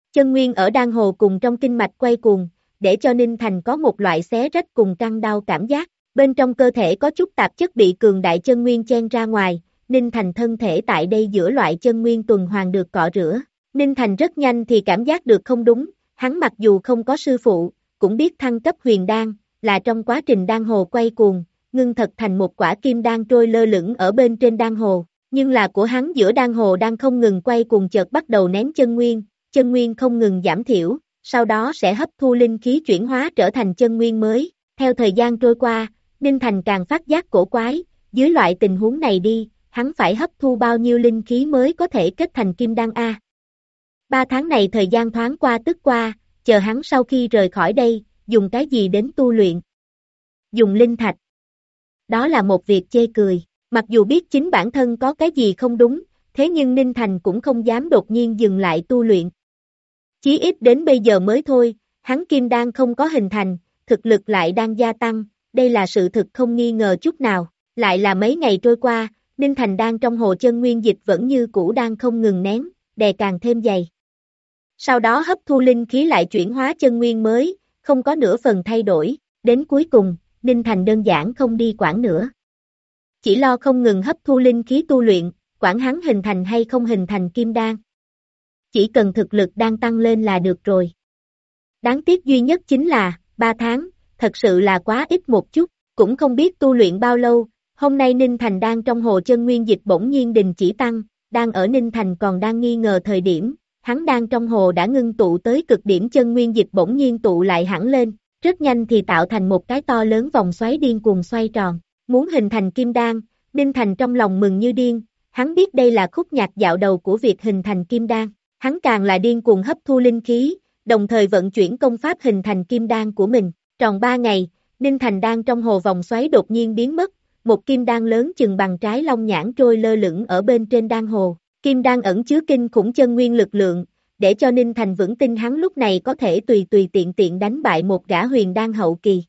Chân nguyên ở đan hồ cùng trong kinh mạch quay cuồng, để cho Ninh Thành có một loại xé rách cùng căng đau cảm giác, bên trong cơ thể có chút tạp chất bị cường đại chân nguyên chen ra ngoài, Ninh Thành thân thể tại đây giữa loại chân nguyên tuần hoàn được cọ rửa. Ninh Thành rất nhanh thì cảm giác được không đúng, hắn mặc dù không có sư phụ, cũng biết thăng cấp huyền đan, là trong quá trình đan hồ quay cuồng, ngưng thật thành một quả kim đan trôi lơ lửng ở bên trên đan hồ, nhưng là của hắn giữa đan hồ đang không ngừng quay cuồng chợt bắt đầu nén chân nguyên không ngừng giảm thiểu, sau đó sẽ hấp thu linh khí chuyển hóa trở thành chân nguyên mới. Theo thời gian trôi qua, Ninh Thành càng phát giác cổ quái, dưới loại tình huống này đi, hắn phải hấp thu bao nhiêu linh khí mới có thể kết thành kim đan a? 3 tháng này thời gian thoáng qua tức qua, chờ hắn sau khi rời khỏi đây, dùng cái gì đến tu luyện? Dùng linh thạch. Đó là một việc chê cười, mặc dù biết chính bản thân có cái gì không đúng, thế nhưng Ninh Thành cũng không dám đột nhiên dừng lại tu luyện. Chí ít đến bây giờ mới thôi, hắn kim đan không có hình thành, thực lực lại đang gia tăng, đây là sự thực không nghi ngờ chút nào. Lại là mấy ngày trôi qua, Ninh Thành đang trong hồ chân nguyên dịch vẫn như cũ đang không ngừng nén, đè càng thêm dày. Sau đó hấp thu linh khí lại chuyển hóa chân nguyên mới, không có nửa phần thay đổi, đến cuối cùng, Ninh Thành đơn giản không đi quản nữa. Chỉ lo không ngừng hấp thu linh khí tu luyện, quản hắn hình thành hay không hình thành kim đan. Chỉ cần thực lực đang tăng lên là được rồi. Đáng tiếc duy nhất chính là, 3 tháng, thật sự là quá ít một chút, cũng không biết tu luyện bao lâu, hôm nay Ninh Thành đang trong hồ chân nguyên dịch bỗng nhiên đình chỉ tăng, đang ở Ninh Thành còn đang nghi ngờ thời điểm, hắn đang trong hồ đã ngưng tụ tới cực điểm chân nguyên dịch bỗng nhiên tụ lại hẳn lên, rất nhanh thì tạo thành một cái to lớn vòng xoáy điên cuồng xoay tròn, muốn hình thành kim đan, Ninh Thành trong lòng mừng như điên, hắn biết đây là khúc nhạc dạo đầu của việc hình thành kim đan, hắn càng là điên cuồng hấp thu linh khí, đồng thời vận chuyển công pháp hình thành kim đan của mình, tròn 3 ngày, Ninh Thành đang trong hồ vòng xoáy đột nhiên biến mất, một kim đan lớn chừng bằng trái long nhãn trôi lơ lửng ở bên trên đan hồ, kim đan ẩn chứa kinh khủng chân nguyên lực lượng, để cho Ninh Thành vững tin hắn lúc này có thể tùy tiện đánh bại một gã huyền đan hậu kỳ.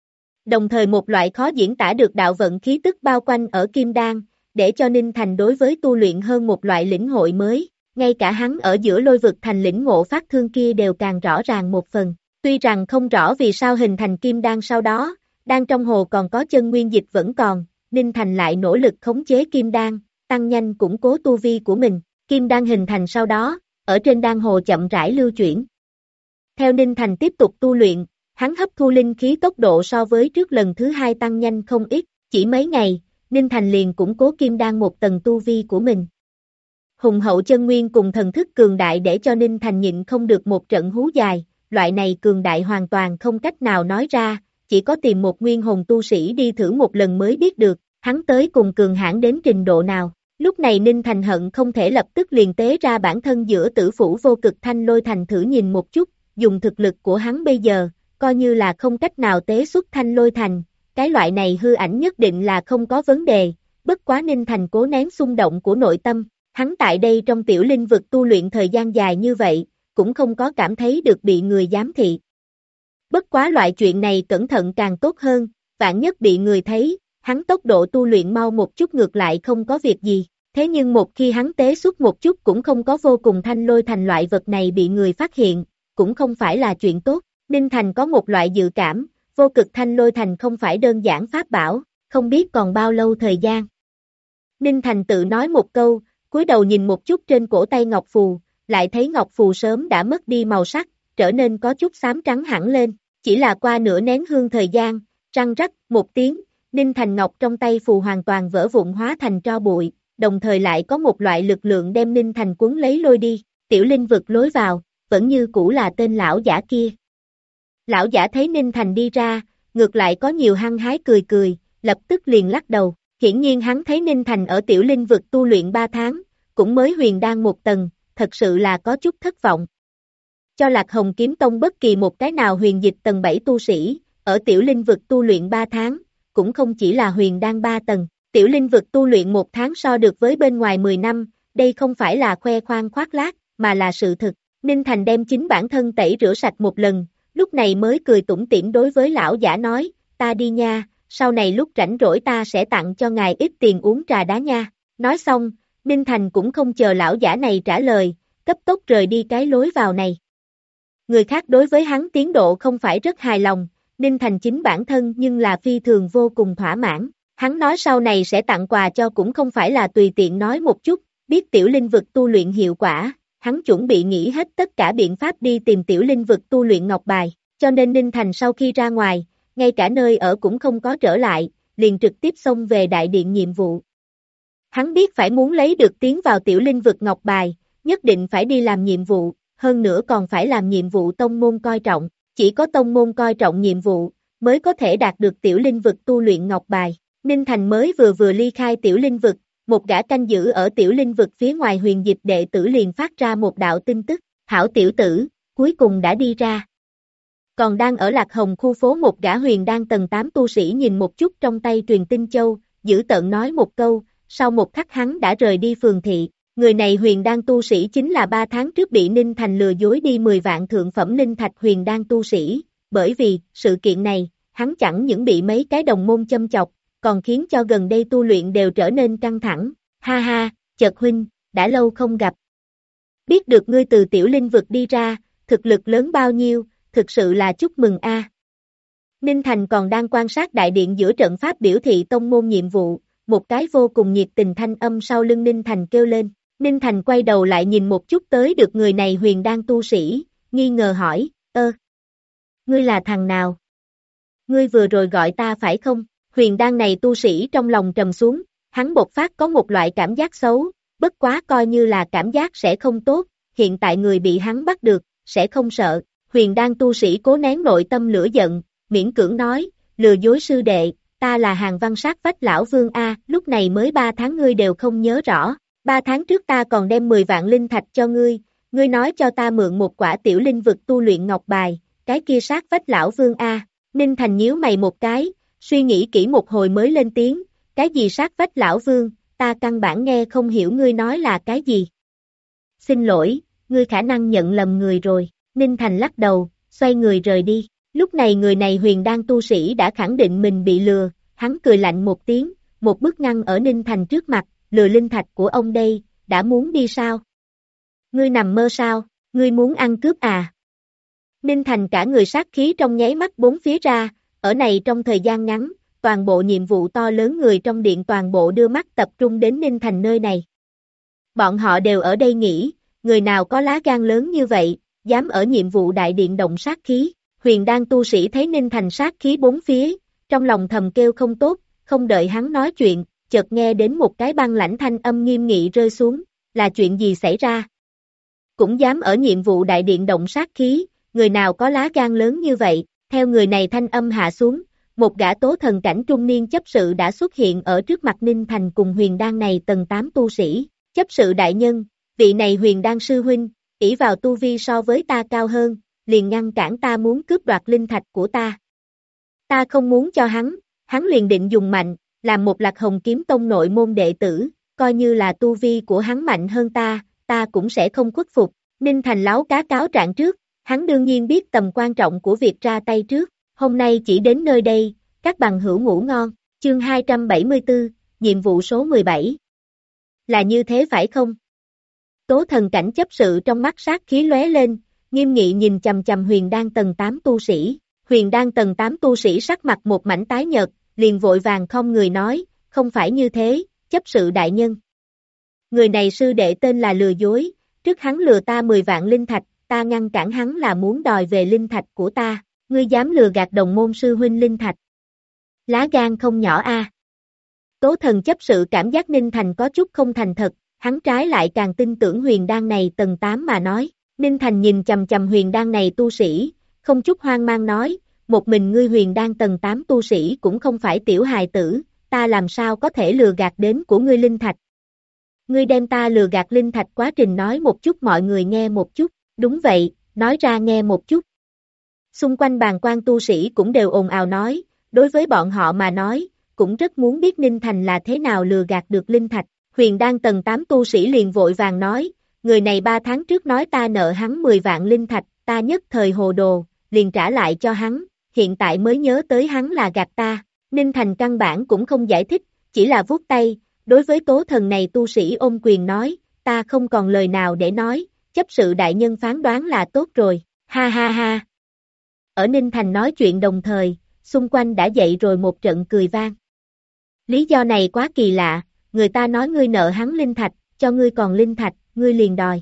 Đồng thời một loại khó diễn tả được đạo vận khí tức bao quanh ở kim đan, để cho Ninh Thành đối với tu luyện hơn một loại lĩnh hội mới, ngay cả hắn ở giữa lôi vực thành lĩnh ngộ phát thương kia đều càng rõ ràng một phần. Tuy rằng không rõ vì sao hình thành kim đan sau đó, đang trong hồ còn có chân nguyên dịch vẫn còn, Ninh Thành lại nỗ lực khống chế kim đan, tăng nhanh củng cố tu vi của mình, kim đan hình thành sau đó, ở trên đan hồ chậm rãi lưu chuyển. Theo Ninh Thành tiếp tục tu luyện, hắn hấp thu linh khí tốc độ so với trước lần thứ 2 tăng nhanh không ít, chỉ mấy ngày, Ninh Thành liền củng cố kim đan một tầng tu vi của mình. Hùng hậu chân nguyên cùng thần thức cường đại để cho Ninh Thành nhịn không được một trận hú dài, loại này cường đại hoàn toàn không cách nào nói ra, chỉ có tìm một nguyên hồn tu sĩ đi thử một lần mới biết được, hắn tới cùng cường hãn đến trình độ nào. Lúc này Ninh Thành hận không thể lập tức liền tế ra bản thân giữa tử phủ vô cực thanh lôi thành thử nhìn một chút, dùng thực lực của hắn bây giờ, coi như là không cách nào tế xuất thanh lôi thành, cái loại này hư ảnh nhất định là không có vấn đề, bất quá Ninh Thành cố nén xung động của nội tâm, hắn tại đây trong tiểu linh vực tu luyện thời gian dài như vậy, cũng không có cảm thấy được bị người giám thị. Bất quá loại chuyện này cẩn thận càng tốt hơn, vạn nhất bị người thấy, hắn tốc độ tu luyện mau một chút ngược lại không có việc gì, thế nhưng một khi hắn tế xuất một chút cũng không có vô cùng thanh lôi thành loại vật này bị người phát hiện, cũng không phải là chuyện tốt. Ninh Thành có một loại dự cảm, vô cực thanh lôi thành không phải đơn giản pháp bảo, không biết còn bao lâu thời gian. Ninh Thành tự nói một câu, cúi đầu nhìn một chút trên cổ tay ngọc phù, lại thấy ngọc phù sớm đã mất đi màu sắc, trở nên có chút xám trắng hẳn lên, chỉ là qua nửa nén hương thời gian, răng rắc, một tiếng, Ninh Thành ngọc trong tay phù hoàn toàn vỡ vụn hóa thành tro bụi, đồng thời lại có một loại lực lượng đem Ninh Thành cuốn lấy lôi đi, tiểu linh vực lối vào, vẫn như cũ là tên lão giả kia. Lão giả thấy Ninh Thành đi ra, ngược lại có nhiều hăng hái cười, lập tức liền lắc đầu, hiển nhiên hắn thấy Ninh Thành ở tiểu linh vực tu luyện 3 tháng, cũng mới huyền đan một tầng, thật sự là có chút thất vọng. Cho Lạc Hồng Kiếm Tông bất kỳ một cái nào huyền dịch tầng 7 tu sĩ, ở tiểu linh vực tu luyện 3 tháng, cũng không chỉ là huyền đan 3 tầng, tiểu linh vực tu luyện 1 tháng so được với bên ngoài 10 năm, đây không phải là khoe khoang khoác lác, mà là sự thực. Ninh Thành đem chính bản thân tẩy rửa sạch một lần, lúc này mới cười tủm tỉm đối với lão giả nói, ta đi nha, sau này lúc rảnh rỗi ta sẽ tặng cho ngài ít tiền uống trà đá nha. Nói xong, Ninh Thành cũng không chờ lão giả này trả lời, cấp tốc rời đi cái lối vào này. Người khác đối với hắn tiến độ không phải rất hài lòng, Ninh Thành chính bản thân nhưng là phi thường vô cùng thỏa mãn. Hắn nói sau này sẽ tặng quà cho cũng không phải là tùy tiện nói một chút, biết tiểu linh vực tu luyện hiệu quả, hắn chuẩn bị nghĩ hết tất cả biện pháp đi tìm tiểu linh vực tu luyện ngọc bài, cho nên Ninh Thành sau khi ra ngoài, ngay cả nơi ở cũng không có trở lại, liền trực tiếp xông về đại điện nhiệm vụ. Hắn biết phải muốn lấy được tiến vào tiểu linh vực ngọc bài, nhất định phải đi làm nhiệm vụ, hơn nữa còn phải làm nhiệm vụ tông môn coi trọng, chỉ có tông môn coi trọng nhiệm vụ, mới có thể đạt được tiểu linh vực tu luyện ngọc bài. Ninh Thành mới vừa ly khai tiểu linh vực, một gã canh giữ ở tiểu linh vực phía ngoài huyền dịch đệ tử liền phát ra một đạo tin tức, hảo tiểu tử, cuối cùng đã đi ra. Còn đang ở Lạc Hồng khu phố một gã huyền đan tầng 8 tu sĩ nhìn một chút trong tay truyền tin châu, giữ tợn nói một câu, sau một khắc hắn đã rời đi phường thị. Người này huyền đan tu sĩ chính là 3 tháng trước bị Ninh Thành lừa dối đi 10 vạn thượng phẩm linh thạch huyền đan tu sĩ, bởi vì sự kiện này, hắn chẳng những bị mấy cái đồng môn châm chọc, còn khiến cho gần đây tu luyện đều trở nên căng thẳng. Ha ha, Chợt huynh, đã lâu không gặp. Biết được ngươi từ tiểu linh vực đi ra, thực lực lớn bao nhiêu, thực sự là chúc mừng a. Ninh Thành còn đang quan sát đại điện giữa trận pháp biểu thị tông môn nhiệm vụ, một cái vô cùng nhiệt tình thanh âm sau lưng Ninh Thành kêu lên. Ninh Thành quay đầu lại nhìn một chút tới được người này huyền đan tu sĩ, nghi ngờ hỏi, ngươi là thằng nào? Ngươi vừa rồi gọi ta phải không? Huyền đan này tu sĩ trong lòng trầm xuống, hắn bộc phát có một loại cảm giác xấu, bất quá coi như là cảm giác sẽ không tốt, hiện tại người bị hắn bắt được, sẽ không sợ. Huyền đan tu sĩ cố nén nội tâm lửa giận, miễn cưỡng nói, lừa dối sư đệ, ta là Hàng Văn Sát Vách lão vương a, lúc này mới 3 tháng ngươi đều không nhớ rõ. 3 tháng trước ta còn đem 10 vạn linh thạch cho ngươi nói cho ta mượn một quả tiểu linh vực tu luyện ngọc bài, cái kia Sát Vách lão vương a. Ninh Thành nhíu mày một cái, suy nghĩ kỹ một hồi mới lên tiếng, cái gì Sát Vách lão vương, ta căn bản nghe không hiểu ngươi nói là cái gì. Xin lỗi, ngươi khả năng nhận lầm người rồi. Ninh Thành lắc đầu, xoay người rời đi. Lúc này người này huyền đan tu sĩ đã khẳng định mình bị lừa, hắn cười lạnh một tiếng, một bước ngăn ở Ninh Thành trước mặt, lừa linh thạch của ông đây, đã muốn đi sao? Ngươi nằm mơ sao, ngươi muốn ăn cướp à? Ninh Thành cả người sát khí trong nháy mắt bốn phía ra, ở này trong thời gian ngắn, toàn bộ nhiệm vụ to lớn người trong điện toàn bộ đưa mắt tập trung đến Ninh Thành nơi này. Bọn họ đều ở đây nghĩ, người nào có lá gan lớn như vậy, dám ở nhiệm vụ đại điện động sát khí. Huyền đan tu sĩ thấy Ninh Thành sát khí bốn phía, trong lòng thầm kêu không tốt, không đợi hắn nói chuyện, chợt nghe đến một cái băng lãnh thanh âm nghiêm nghị rơi xuống, là chuyện gì xảy ra? Cũng dám ở nhiệm vụ đại điện động sát khí, người nào có lá gan lớn như vậy? Theo người này thanh âm hạ xuống, một gã tố thần cảnh trung niên chấp sự đã xuất hiện ở trước mặt Ninh Thành cùng huyền đan này tầng 8 tu sĩ. Chấp sự đại nhân, vị này huyền đan sư huynh, ỷ vào tu vi so với ta cao hơn, liền ngăn cản ta muốn cướp đoạt linh thạch của ta. Ta không muốn cho hắn liền định dùng mạnh, làm một Lạc Hồng kiếm tông nội môn đệ tử, coi như là tu vi của hắn mạnh hơn ta cũng sẽ không khuất phục. Ninh Thành láo cá cáo trạng trước, hắn đương nhiên biết tầm quan trọng của việc ra tay trước, hôm nay chỉ đến nơi đây, các bằng hữu ngủ ngon, chương 274, nhiệm vụ số 17. Là như thế phải không? Tố thần cảnh chấp sự trong mắt sát khí lóe lên, nghiêm nghị nhìn chằm chằm huyền đan tầng 8 tu sĩ. Huyền đan tầng 8 tu sĩ sắc mặt một mảnh tái nhợt, liền vội vàng không người nói, không phải như thế, chấp sự đại nhân. Người này sư đệ tên là lừa dối, trước hắn lừa ta 10 vạn linh thạch, ta ngăn cản hắn là muốn đòi về linh thạch của ta, ngươi dám lừa gạt đồng môn sư huynh linh thạch. Lá gan không nhỏ a. Tố thần chấp sự cảm giác Ninh Thành có chút không thành thật, hắn trái lại càng tin tưởng huyền đan này tầng 8 mà nói. Ninh Thành nhìn chằm chằm huyền đan này tu sĩ, không chút hoang mang nói, một mình ngươi huyền đan tầng 8 tu sĩ cũng không phải tiểu hài tử, ta làm sao có thể lừa gạt đến của ngươi linh thạch. Ngươi đem ta lừa gạt linh thạch quá trình nói một chút mọi người nghe một chút, đúng vậy, nói ra nghe một chút. Xung quanh bàn quan tu sĩ cũng đều ồn ào nói, đối với bọn họ mà nói, cũng rất muốn biết Ninh Thành là thế nào lừa gạt được linh thạch. Huyền đan tầng 8 tu sĩ liền vội vàng nói, người này 3 tháng trước nói ta nợ hắn 10 vạn linh thạch, ta nhất thời hồ đồ, liền trả lại cho hắn, hiện tại mới nhớ tới hắn là gạt ta. Ninh Thành căn bản cũng không giải thích, chỉ là vuốt tay, đối với tố thần này tu sĩ ôm quyền nói, ta không còn lời nào để nói, chấp sự đại nhân phán đoán là tốt rồi. Ha ha ha. Ở Ninh Thành nói chuyện đồng thời, xung quanh đã dậy rồi một trận cười vang. Lý do này quá kỳ lạ, người ta nói ngươi nợ hắn linh thạch, cho ngươi còn linh thạch, ngươi liền đòi.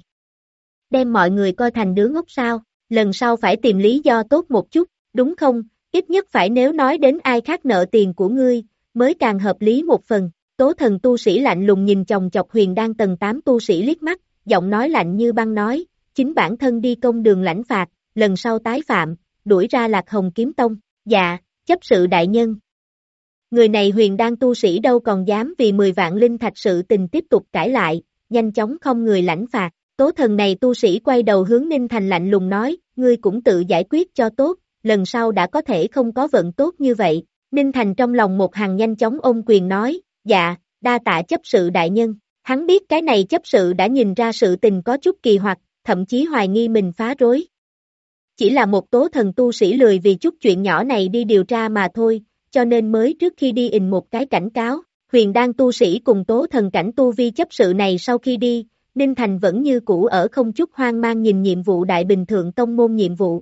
Đem mọi người coi thành đứa ngốc sao, lần sau phải tìm lý do tốt một chút, đúng không, ít nhất phải nếu nói đến ai khác nợ tiền của ngươi, mới càng hợp lý một phần. Tố thần tu sĩ lạnh lùng nhìn chòng chọc Huyền Đan tầng 8 tu sĩ liếc mắt, giọng nói lạnh như băng nói, chính bản thân đi công đường lãnh phạt, lần sau tái phạm, đuổi ra Lạc Hồng Kiếm Tông, dạ, chấp sự đại nhân. Người này Huyền Đan tu sĩ đâu còn dám vì 10 vạn linh thạch sự tình tiếp tục cãi lại, nhanh chóng không người lãnh phạt. Tố thần này tu sĩ quay đầu hướng Ninh Thành lạnh lùng nói, ngươi cũng tự giải quyết cho tốt, lần sau đã có thể không có vận tốt như vậy. Ninh Thành trong lòng một hàng nhanh chóng ôm quyền nói, dạ, đa tạ chấp sự đại nhân. Hắn biết cái này chấp sự đã nhìn ra sự tình có chút kỳ hoặc, thậm chí hoài nghi mình phá rối. Chỉ là một tố thần tu sĩ lười vì chút chuyện nhỏ này đi điều tra mà thôi, cho nên mới trước khi đi một cái cảnh cáo. Huyền Đan tu sĩ cùng tố thần cảnh tu vi chấp sự này sau khi đi, Ninh Thành vẫn như cũ ở không chút hoang mang nhìn nhiệm vụ đại bình thượng tông môn nhiệm vụ.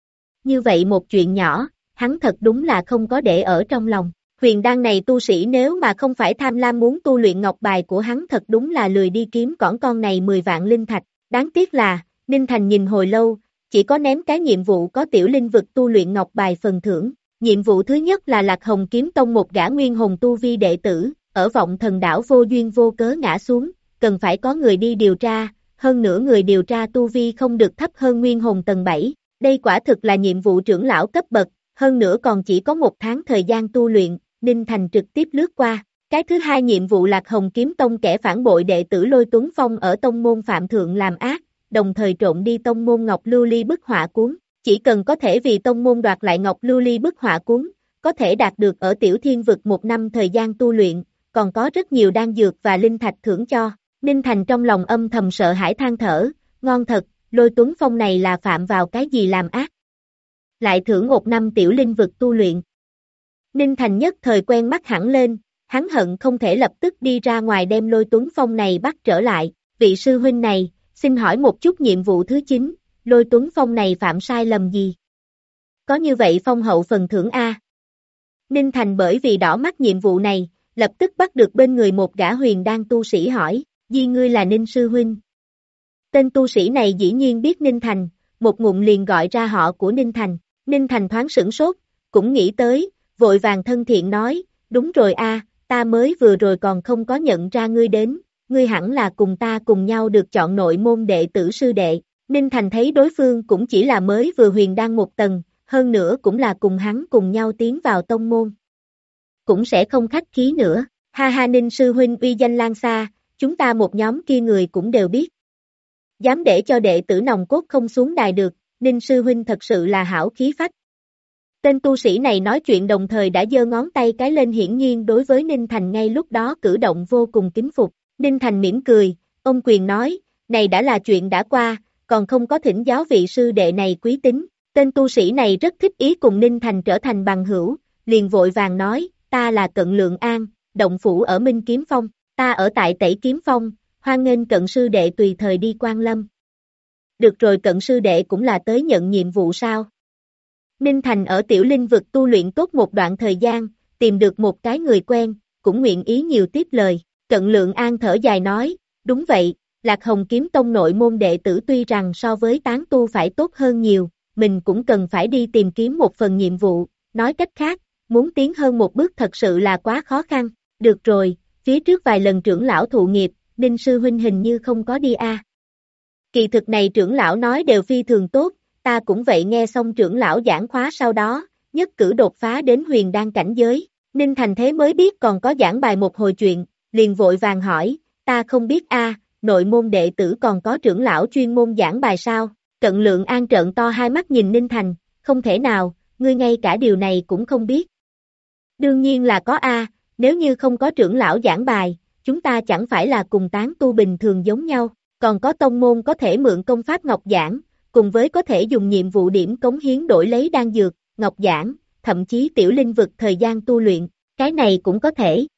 Như vậy một chuyện nhỏ, hắn thật đúng là không có để ở trong lòng. Huyền Đan này tu sĩ nếu mà không phải tham lam muốn tu luyện ngọc bài của hắn thật đúng là lười đi kiếm cỏn con này 10 vạn linh thạch. Đáng tiếc là, Ninh Thành nhìn hồi lâu, chỉ có ném cái nhiệm vụ có tiểu linh vực tu luyện ngọc bài phần thưởng. Nhiệm vụ thứ nhất là Lạc Hồng Kiếm Tông một gã nguyên hồn tu vi đệ tử, ở vọng thần đảo vô duyên vô cớ ngã xuống, cần phải có người đi điều tra, hơn nữa người điều tra tu vi không được thấp hơn nguyên hồn tầng 7. Đây quả thực là nhiệm vụ trưởng lão cấp bậc, hơn nữa còn chỉ có 1 tháng thời gian tu luyện, Ninh Thành trực tiếp lướt qua. Cái thứ hai nhiệm vụ Lạc Hồng Kiếm Tông kẻ phản bội đệ tử Lôi Tuấn Phong ở tông môn Phạm Thượng làm ác, đồng thời trộn đi tông môn Ngọc Lưu Ly bức họa cuốn. Chỉ cần có thể vì tông môn đoạt lại Ngọc Lưu Ly bức họa cuốn, có thể đạt được ở Tiểu Thiên Vực 1 năm thời gian tu luyện, còn có rất nhiều đan dược và linh thạch thưởng cho. Ninh Thành trong lòng âm thầm sợ hãi than thở, ngon thật, Lôi Tuấn Phong này là phạm vào cái gì làm ác. Lại thưởng 1 năm Tiểu Linh Vực tu luyện. Ninh Thành nhất thời quen mắt hẳn lên, hắn hận không thể lập tức đi ra ngoài đem Lôi Tuấn Phong này bắt trở lại. Vị sư huynh này, xin hỏi một chút nhiệm vụ thứ 9, Lôi Tuấn Phong này phạm sai lầm gì? Có như vậy phong hậu phần thưởng A. Ninh Thành bởi vì đỏ mắt nhiệm vụ này, lập tức bắt được bên người một gã Huyền Đan tu sĩ hỏi, Di ngươi là Ninh sư huynh. Tên tu sĩ này dĩ nhiên biết Ninh Thành, một ngụm liền gọi ra họ của Ninh Thành. Ninh Thành thoáng sửng sốt, cũng nghĩ tới, vội vàng thân thiện nói, đúng rồi A, ta mới vừa rồi còn không có nhận ra ngươi đến, ngươi hẳn là cùng ta cùng nhau được chọn nội môn đệ tử sư đệ. Ninh Thành thấy đối phương cũng chỉ là mới vừa Huyền Đan 1 tầng, hơn nữa cũng là cùng hắn cùng nhau tiến vào tông môn. Cũng sẽ không khách khí nữa, ha ha Ninh sư huynh uy danh lan xa, chúng ta một nhóm kia người cũng đều biết. Dám để cho đệ tử nòng cốt không xuống đài được, Ninh sư huynh thật sự là hảo khí phách. Tên tu sĩ này nói chuyện đồng thời đã giơ ngón tay cái lên hiển nhiên đối với Ninh Thành ngay lúc đó cử động vô cùng kính phục. Ninh Thành mỉm cười, ông quyền nói, này đã là chuyện đã qua, còn không có thỉnh giáo vị sư đệ này quý tính. Tên tu sĩ này rất thích ý cùng Ninh Thành trở thành bằng hữu, liền vội vàng nói, ta là Cận Lượng An, động phủ ở Minh Kiếm Phong, ta ở tại Tẩy Kiếm Phong, hoan nghênh Cận sư đệ tùy thời đi quan lâm. Được rồi Cận sư đệ cũng là tới nhận nhiệm vụ sao? Ninh Thành ở Tiểu Linh Vực tu luyện tốt một đoạn thời gian, tìm được một cái người quen, cũng nguyện ý nhiều tiếp lời. Cận Lượng An thở dài nói, đúng vậy, Lạc Hồng Kiếm Tông nội môn đệ tử tuy rằng so với tán tu phải tốt hơn nhiều, mình cũng cần phải đi tìm kiếm một phần nhiệm vụ, nói cách khác, muốn tiến hơn một bước thật sự là quá khó khăn. Được rồi, phía trước vài lần trưởng lão thụ nghiệp, Ninh sư huynh hình như không có đi a. Kỳ thực này trưởng lão nói đều phi thường tốt, ta cũng vậy nghe xong trưởng lão giảng khóa sau đó, nhất cử đột phá đến huyền đan cảnh giới. Ninh Thành thế mới biết còn có giảng bài một hồi chuyện, liền vội vàng hỏi, ta không biết a, nội môn đệ tử còn có trưởng lão chuyên môn giảng bài sao? Cận Lượng An trợn to hai mắt nhìn Ninh Thành, không thể nào, ngươi ngay cả điều này cũng không biết. Đương nhiên là có a, nếu như không có trưởng lão giảng bài, chúng ta chẳng phải là cùng tán tu bình thường giống nhau, còn có tông môn có thể mượn công pháp ngọc giảng, cùng với có thể dùng nhiệm vụ điểm cống hiến đổi lấy đan dược, ngọc giảng, thậm chí Tiểu Linh Vực thời gian tu luyện, cái này cũng có thể.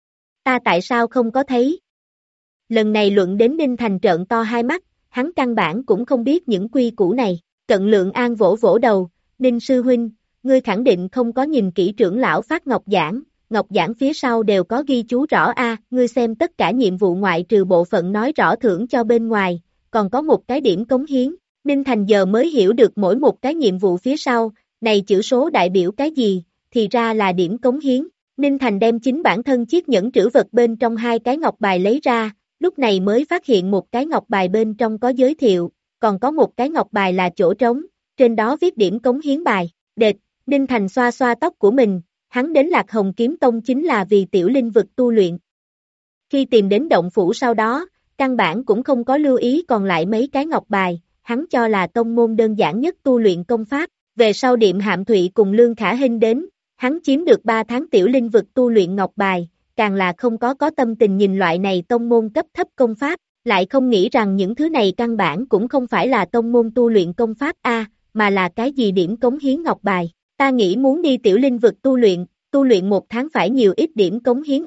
Ta tại sao không có thấy? Lần này luận đến Ninh Thành trợn to hai mắt, hắn căn bản cũng không biết những quy củ này. Cận Lượng An vỗ vỗ đầu, Ninh sư huynh, ngươi khẳng định không có nhìn kỹ trưởng lão phát ngọc giảng phía sau đều có ghi chú rõ ngươi xem tất cả nhiệm vụ ngoại trừ bộ phận nói rõ thưởng cho bên ngoài, còn có một cái điểm cống hiến. Ninh Thành giờ mới hiểu được mỗi một cái nhiệm vụ phía sau, này chữ số đại biểu cái gì, thì ra là điểm cống hiến. Ninh Thành đem chính bản thân chiếc nhẫn trữ vật bên trong hai cái ngọc bài lấy ra, lúc này mới phát hiện một cái ngọc bài bên trong có giới thiệu, còn có một cái ngọc bài là chỗ trống, trên đó viết điểm cống hiến bài. Đệt, Ninh Thành xoa xoa tóc của mình, hắn đến Lạc Hồng Kiếm Tông chính là vì tiểu linh vực tu luyện. Khi tìm đến động phủ sau đó, căn bản cũng không có lưu ý còn lại mấy cái ngọc bài, hắn cho là tông môn đơn giản nhất tu luyện công pháp. Về sau Điềm Hạm Thụy cùng Lương Khả Hinh đến, hắn chiếm được 3 tháng tiểu linh vực tu luyện ngọc bài, càng là không có tâm tình nhìn loại này tông môn cấp thấp công pháp, lại không nghĩ rằng những thứ này căn bản cũng không phải là tông môn tu luyện công pháp mà là cái gì điểm cống hiến ngọc bài. Ta nghĩ muốn đi tiểu linh vực tu luyện 1 tháng phải nhiều ít điểm cống hiến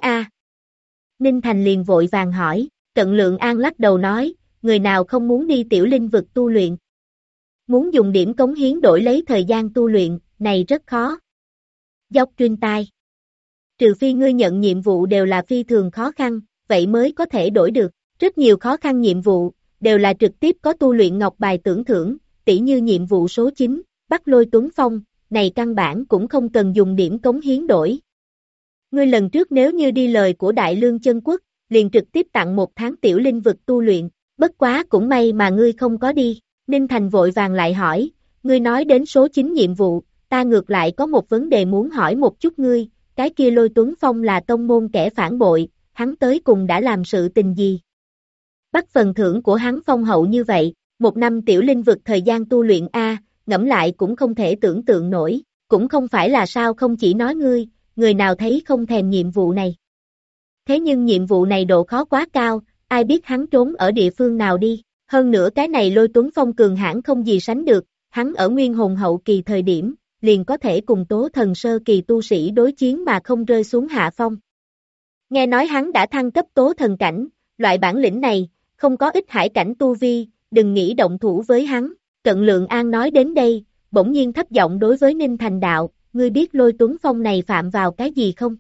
Ninh Thành liền vội vàng hỏi, Cận Lượng An lắc đầu nói, người nào không muốn đi tiểu linh vực tu luyện. Muốn dùng điểm cống hiến đổi lấy thời gian tu luyện, này rất khó. Dốc Truyên tai. Trừ phi ngươi nhận nhiệm vụ đều là phi thường khó khăn, vậy mới có thể đổi được. Rất nhiều khó khăn nhiệm vụ, đều là trực tiếp có tu luyện ngọc bài tưởng thưởng, tỉ như nhiệm vụ số 9, bắt Lôi Tuấn Phong, này căn bản cũng không cần dùng điểm cống hiến đổi. Ngươi lần trước nếu như đi lời của Đại Lương Chân Quốc, liền trực tiếp tặng 1 tháng tiểu linh vực tu luyện, bất quá cũng may mà ngươi không có đi. Ninh Thành vội vàng lại hỏi, ngươi nói đến số 9 nhiệm vụ, ta ngược lại có một vấn đề muốn hỏi một chút ngươi, cái kia Lôi Tuấn Phong là tông môn kẻ phản bội, hắn tới cùng đã làm sự tình gì? Bắt phần thưởng của hắn phong hậu như vậy, 1 năm tiểu linh vực thời gian tu luyện ngẫm lại cũng không thể tưởng tượng nổi, cũng không phải là sao không chỉ nói ngươi, người nào thấy không thèm nhiệm vụ này. Thế nhưng nhiệm vụ này độ khó quá cao, ai biết hắn trốn ở địa phương nào đi, hơn nữa cái này Lôi Tuấn Phong cường hãn không gì sánh được, hắn ở nguyên hồn hậu kỳ thời điểm, liền có thể cùng tố thần sơ kỳ tu sĩ đối chiến mà không rơi xuống hạ phong. Nghe nói hắn đã thăng cấp tố thần cảnh, loại bản lĩnh này, không có ít hải cảnh tu vi, đừng nghĩ động thủ với hắn. Cận Lượng An nói đến đây, bỗng nhiên thấp giọng đối với Ninh Thành đạo, ngươi biết Lôi Tuấn Phong này phạm vào cái gì không?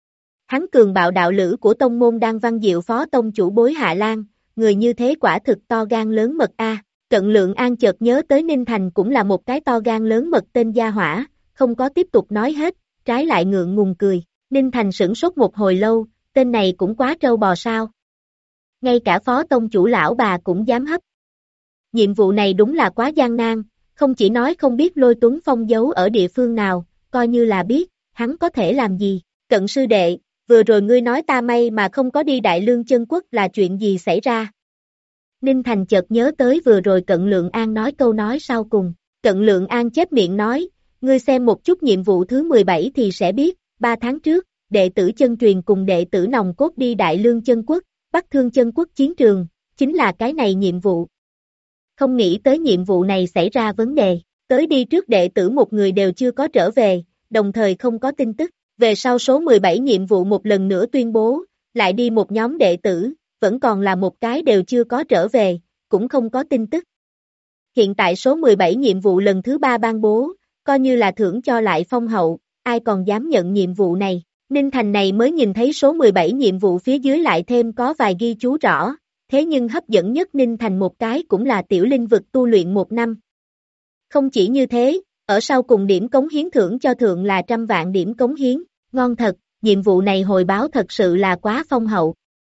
Hắn cường bạo đạo lữ của tông môn Đan Văn Diệu phó tông chủ Bối Hạ Lan, người như thế quả thực to gan lớn mật Cận Lượng An chợt nhớ tới Ninh Thành cũng là một cái to gan lớn mật tên gia hỏa, không có tiếp tục nói hết, trái lại ngượng ngùng cười. Ninh Thành sửng sốt một hồi lâu, tên này cũng quá trâu bò sao. Ngay cả phó tông chủ lão bà cũng dám hấp. Nhiệm vụ này đúng là quá gian nan, không chỉ nói không biết Lôi Tuấn Phong giấu ở địa phương nào, coi như là biết, hắn có thể làm gì. Cận sư đệ, vừa rồi ngươi nói ta may mà không có đi Đại Lương Chân Quốc là chuyện gì xảy ra? Ninh Thành chợt nhớ tới vừa rồi Cận Lượng An nói câu nói sau cùng. Cận Lượng An chép miệng nói, ngươi xem một chút nhiệm vụ thứ 17 thì sẽ biết, 3 tháng trước, đệ tử chân truyền cùng đệ tử nòng cốt đi Đại Lương Chân Quốc, Bắc Thương Chân Quốc chiến trường, chính là cái này nhiệm vụ. Không nghĩ tới nhiệm vụ này xảy ra vấn đề, tới đi trước đệ tử một người đều chưa có trở về, đồng thời không có tin tức, về sau số 17 nhiệm vụ một lần nữa tuyên bố, lại đi một nhóm đệ tử, vẫn còn là một cái đều chưa có trở về, cũng không có tin tức. Hiện tại số 17 nhiệm vụ lần thứ 3 ban bố, coi như là thưởng cho lại phong hậu, ai còn dám nhận nhiệm vụ này. Ninh Thành này mới nhìn thấy số 17 nhiệm vụ phía dưới lại thêm có vài ghi chú rõ, thế nhưng hấp dẫn nhất Ninh Thành một cái cũng là tiểu linh vực tu luyện 1 năm. Không chỉ như thế, ở sau cùng điểm cống hiến thưởng cho thượng là 100 vạn điểm cống hiến, ngon thật, nhiệm vụ này hồi báo thật sự là quá phong hậu.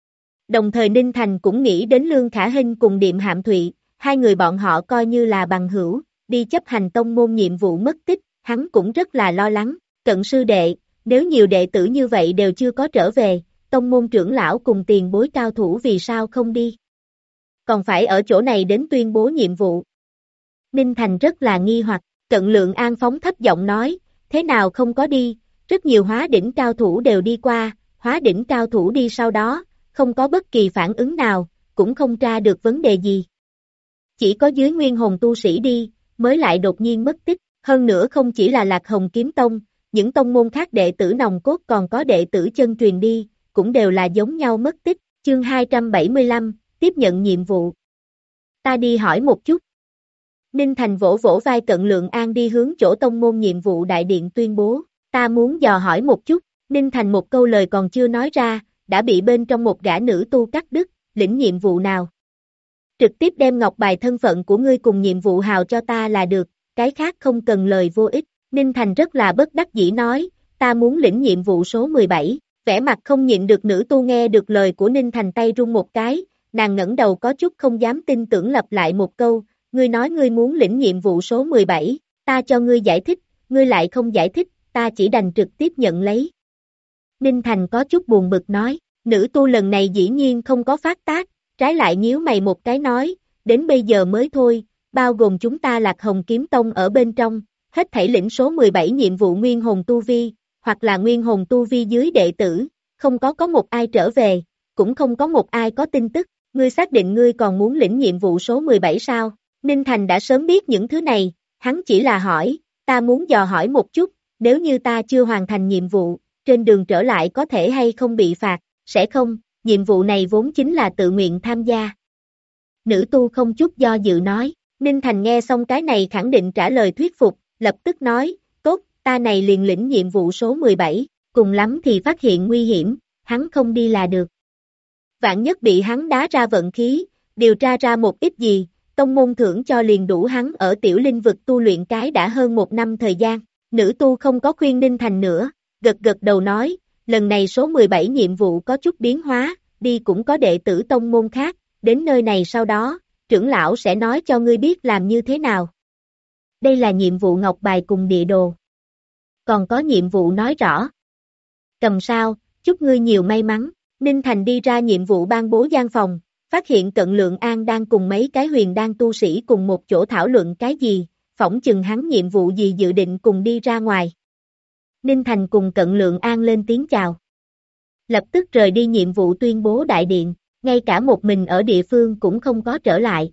Đồng thời Ninh Thành cũng nghĩ đến Lương Khả Hinh cùng Điềm Hạm Thụy, hai người bọn họ coi như là bằng hữu, đi chấp hành tông môn nhiệm vụ mất tích, hắn cũng rất là lo lắng. Cận sư đệ, nếu nhiều đệ tử như vậy đều chưa có trở về, tông môn trưởng lão cùng tiền bối cao thủ vì sao không đi? Còn phải ở chỗ này đến tuyên bố nhiệm vụ. Ninh Thành rất là nghi hoặc, Cận Lượng An phóng thấp giọng nói, thế nào không có đi, rất nhiều hóa đỉnh cao thủ đều đi qua, hóa đỉnh cao thủ đi sau đó, không có bất kỳ phản ứng nào, cũng không tra được vấn đề gì. Chỉ có dưới nguyên hồn tu sĩ đi, mới lại đột nhiên mất tích, hơn nữa không chỉ là Lạc Hồng Kiếm Tông, những tông môn khác đệ tử nòng cốt còn có đệ tử chân truyền đi, cũng đều là giống nhau mất tích. Chương 275, tiếp nhận nhiệm vụ. Ta đi hỏi một chút. Ninh Thành vỗ vỗ vai Cận Lượng An đi hướng chỗ tông môn nhiệm vụ đại điện tuyên bố, ta muốn dò hỏi một chút, Ninh Thành một câu lời còn chưa nói ra, đã bị bên trong một gã nữ tu cắt đứt, lĩnh nhiệm vụ nào? Trực tiếp đem ngọc bài thân phận của ngươi cùng nhiệm vụ hào cho ta là được, cái khác không cần lời vô ích, Ninh Thành rất là bất đắc dĩ nói, ta muốn lĩnh nhiệm vụ số 17, vẻ mặt không nhịn được nữ tu nghe được lời của Ninh Thành tay run một cái, nàng ngẩng đầu có chút không dám tin tưởng lặp lại một câu, ngươi nói ngươi muốn lĩnh nhiệm vụ số 17, ta cho ngươi giải thích, ngươi lại không giải thích, ta chỉ đành trực tiếp nhận lấy. Ninh Thành có chút buồn bực nói, nữ tu lần này dĩ nhiên không có phát tác, trái lại nhíu mày một cái nói, đến bây giờ mới thôi, bao gồm chúng ta Lạc Hồng Kiếm Tông ở bên trong, hết thảy lĩnh số 17 nhiệm vụ nguyên hồn tu vi, hoặc là nguyên hồn tu vi dưới đệ tử, không có một ai trở về, cũng không có một ai có tin tức, ngươi xác định ngươi còn muốn lĩnh nhiệm vụ số 17 sao? Ninh Thành đã sớm biết những thứ này, hắn chỉ là hỏi, ta muốn dò hỏi một chút, nếu như ta chưa hoàn thành nhiệm vụ, trên đường trở lại có thể hay không bị phạt, sẽ không, nhiệm vụ này vốn chính là tự nguyện tham gia. Nữ tu không chút do dự nói, Ninh Thành nghe xong cái này khẳng định trả lời thuyết phục, lập tức nói, tốt, ta này liền lĩnh nhiệm vụ số 17, cùng lắm thì phát hiện nguy hiểm, hắn không đi là được. Vạn nhất bị hắn đá ra vận khí, điều tra ra một ít gì, tông môn thưởng cho liền đủ hắn ở tiểu linh vực tu luyện cái đã hơn 1 năm thời gian. Nữ tu không có khuyên Ninh Thành nữa, gật gật đầu nói, lần này số 17 nhiệm vụ có chút biến hóa, đi cũng có đệ tử tông môn khác, đến nơi này sau đó, trưởng lão sẽ nói cho ngươi biết làm như thế nào. Đây là nhiệm vụ ngọc bài cùng địa đồ. Còn có nhiệm vụ nói rõ. Cầm sao, chúc ngươi nhiều may mắn. Ninh Thành đi ra nhiệm vụ ban bố gian phòng, phát hiện Cận Lượng An đang cùng mấy cái huyền đan tu sĩ cùng một chỗ thảo luận cái gì, phỏng chừng hắn nhiệm vụ gì dự định cùng đi ra ngoài. Ninh Thành cùng Cận Lượng An lên tiếng chào. Lập tức rời đi nhiệm vụ tuyên bố đại điện, ngay cả một mình ở địa phương cũng không có trở lại.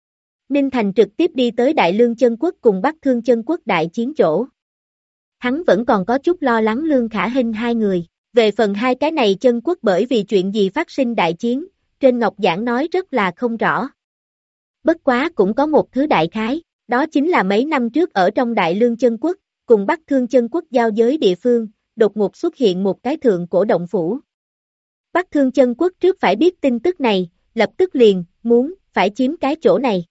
Ninh Thành trực tiếp đi tới Đại Lương Chân Quốc cùng Bắc Thương Chân Quốc đại chiến chỗ. Hắn vẫn còn có chút lo lắng Lương Khả Hinh hai người. Về phần hai cái này chân quốc bởi vì chuyện gì phát sinh đại chiến, trên ngọc giảng nói rất là không rõ. Bất quá cũng có một thứ đại khái, đó chính là mấy năm trước ở trong Đại Lương Chân Quốc, cùng Bắc Thương Chân Quốc giao giới địa phương, đột ngột xuất hiện một cái thượng cổ động phủ. Bắc Thương Chân Quốc trước phải biết tin tức này, lập tức liền, muốn, phải chiếm cái chỗ này.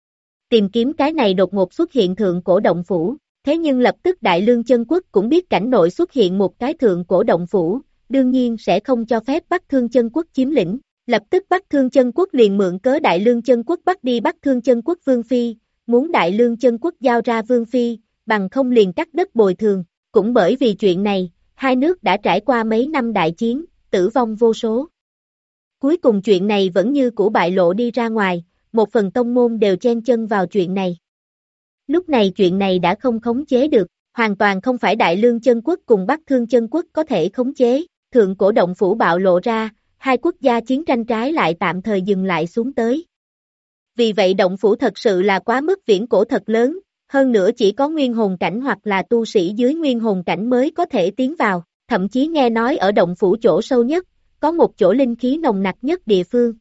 Tìm kiếm cái này đột ngột xuất hiện thượng cổ động phủ. Thế nhưng lập tức Đại Lương Chân Quốc cũng biết cảnh nội xuất hiện một cái thượng cổ động phủ, đương nhiên sẽ không cho phép Bắc Thương Chân Quốc chiếm lĩnh. Lập tức Bắc Thương Chân Quốc liền mượn cớ Đại Lương Chân Quốc bắt đi Bắc Thương Chân Quốc Vương Phi, muốn Đại Lương Chân Quốc giao ra Vương Phi, bằng không liền cắt đất bồi thường. Cũng bởi vì chuyện này, hai nước đã trải qua mấy năm đại chiến, tử vong vô số. Cuối cùng chuyện này vẫn như cũ bại lộ đi ra ngoài, một phần tông môn đều chen chân vào chuyện này. Lúc này chuyện này đã không khống chế được, hoàn toàn không phải Đại Lương Chân Quốc cùng Bắc Thương Chân Quốc có thể khống chế, thượng cổ động phủ bạo lộ ra, hai quốc gia chiến tranh trái lại tạm thời dừng lại xuống tới. Vì vậy động phủ thật sự là quá mức viễn cổ thật lớn, hơn nữa chỉ có nguyên hồn cảnh hoặc là tu sĩ dưới nguyên hồn cảnh mới có thể tiến vào, thậm chí nghe nói ở động phủ chỗ sâu nhất, có một chỗ linh khí nồng nặc nhất địa phương.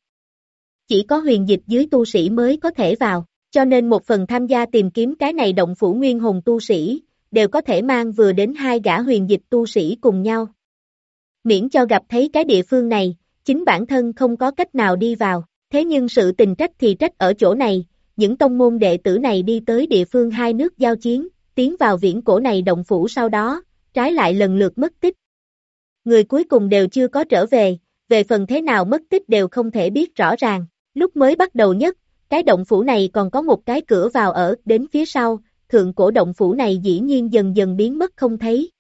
Chỉ có huyền dịch dưới tu sĩ mới có thể vào. Cho nên một phần tham gia tìm kiếm cái này động phủ nguyên hồn tu sĩ, đều có thể mang vừa đến hai gã huyền dịch tu sĩ cùng nhau. Miễn cho gặp thấy cái địa phương này, chính bản thân không có cách nào đi vào, thế nhưng sự tình trách thì trách ở chỗ này, những tông môn đệ tử này đi tới địa phương hai nước giao chiến, tiến vào viễn cổ này động phủ sau đó, trái lại lần lượt mất tích. Người cuối cùng đều chưa có trở về phần thế nào mất tích đều không thể biết rõ ràng, lúc mới bắt đầu nhất, cái động phủ này còn có một cái cửa vào ở, đến phía sau, thượng cổ động phủ này dĩ nhiên dần dần biến mất không thấy.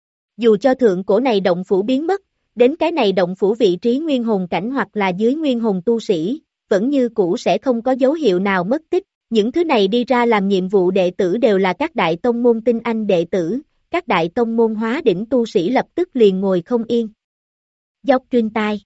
Dù cho thượng cổ này động phủ biến mất, đến cái này động phủ vị trí nguyên hồn cảnh hoặc là dưới nguyên hồn tu sĩ, vẫn như cũ sẽ không có dấu hiệu nào mất tích. Những thứ này đi ra làm nhiệm vụ đệ tử đều là các đại tông môn tinh anh đệ tử, các đại tông môn hóa đỉnh tu sĩ lập tức liền ngồi không yên. Dốc truyền tai.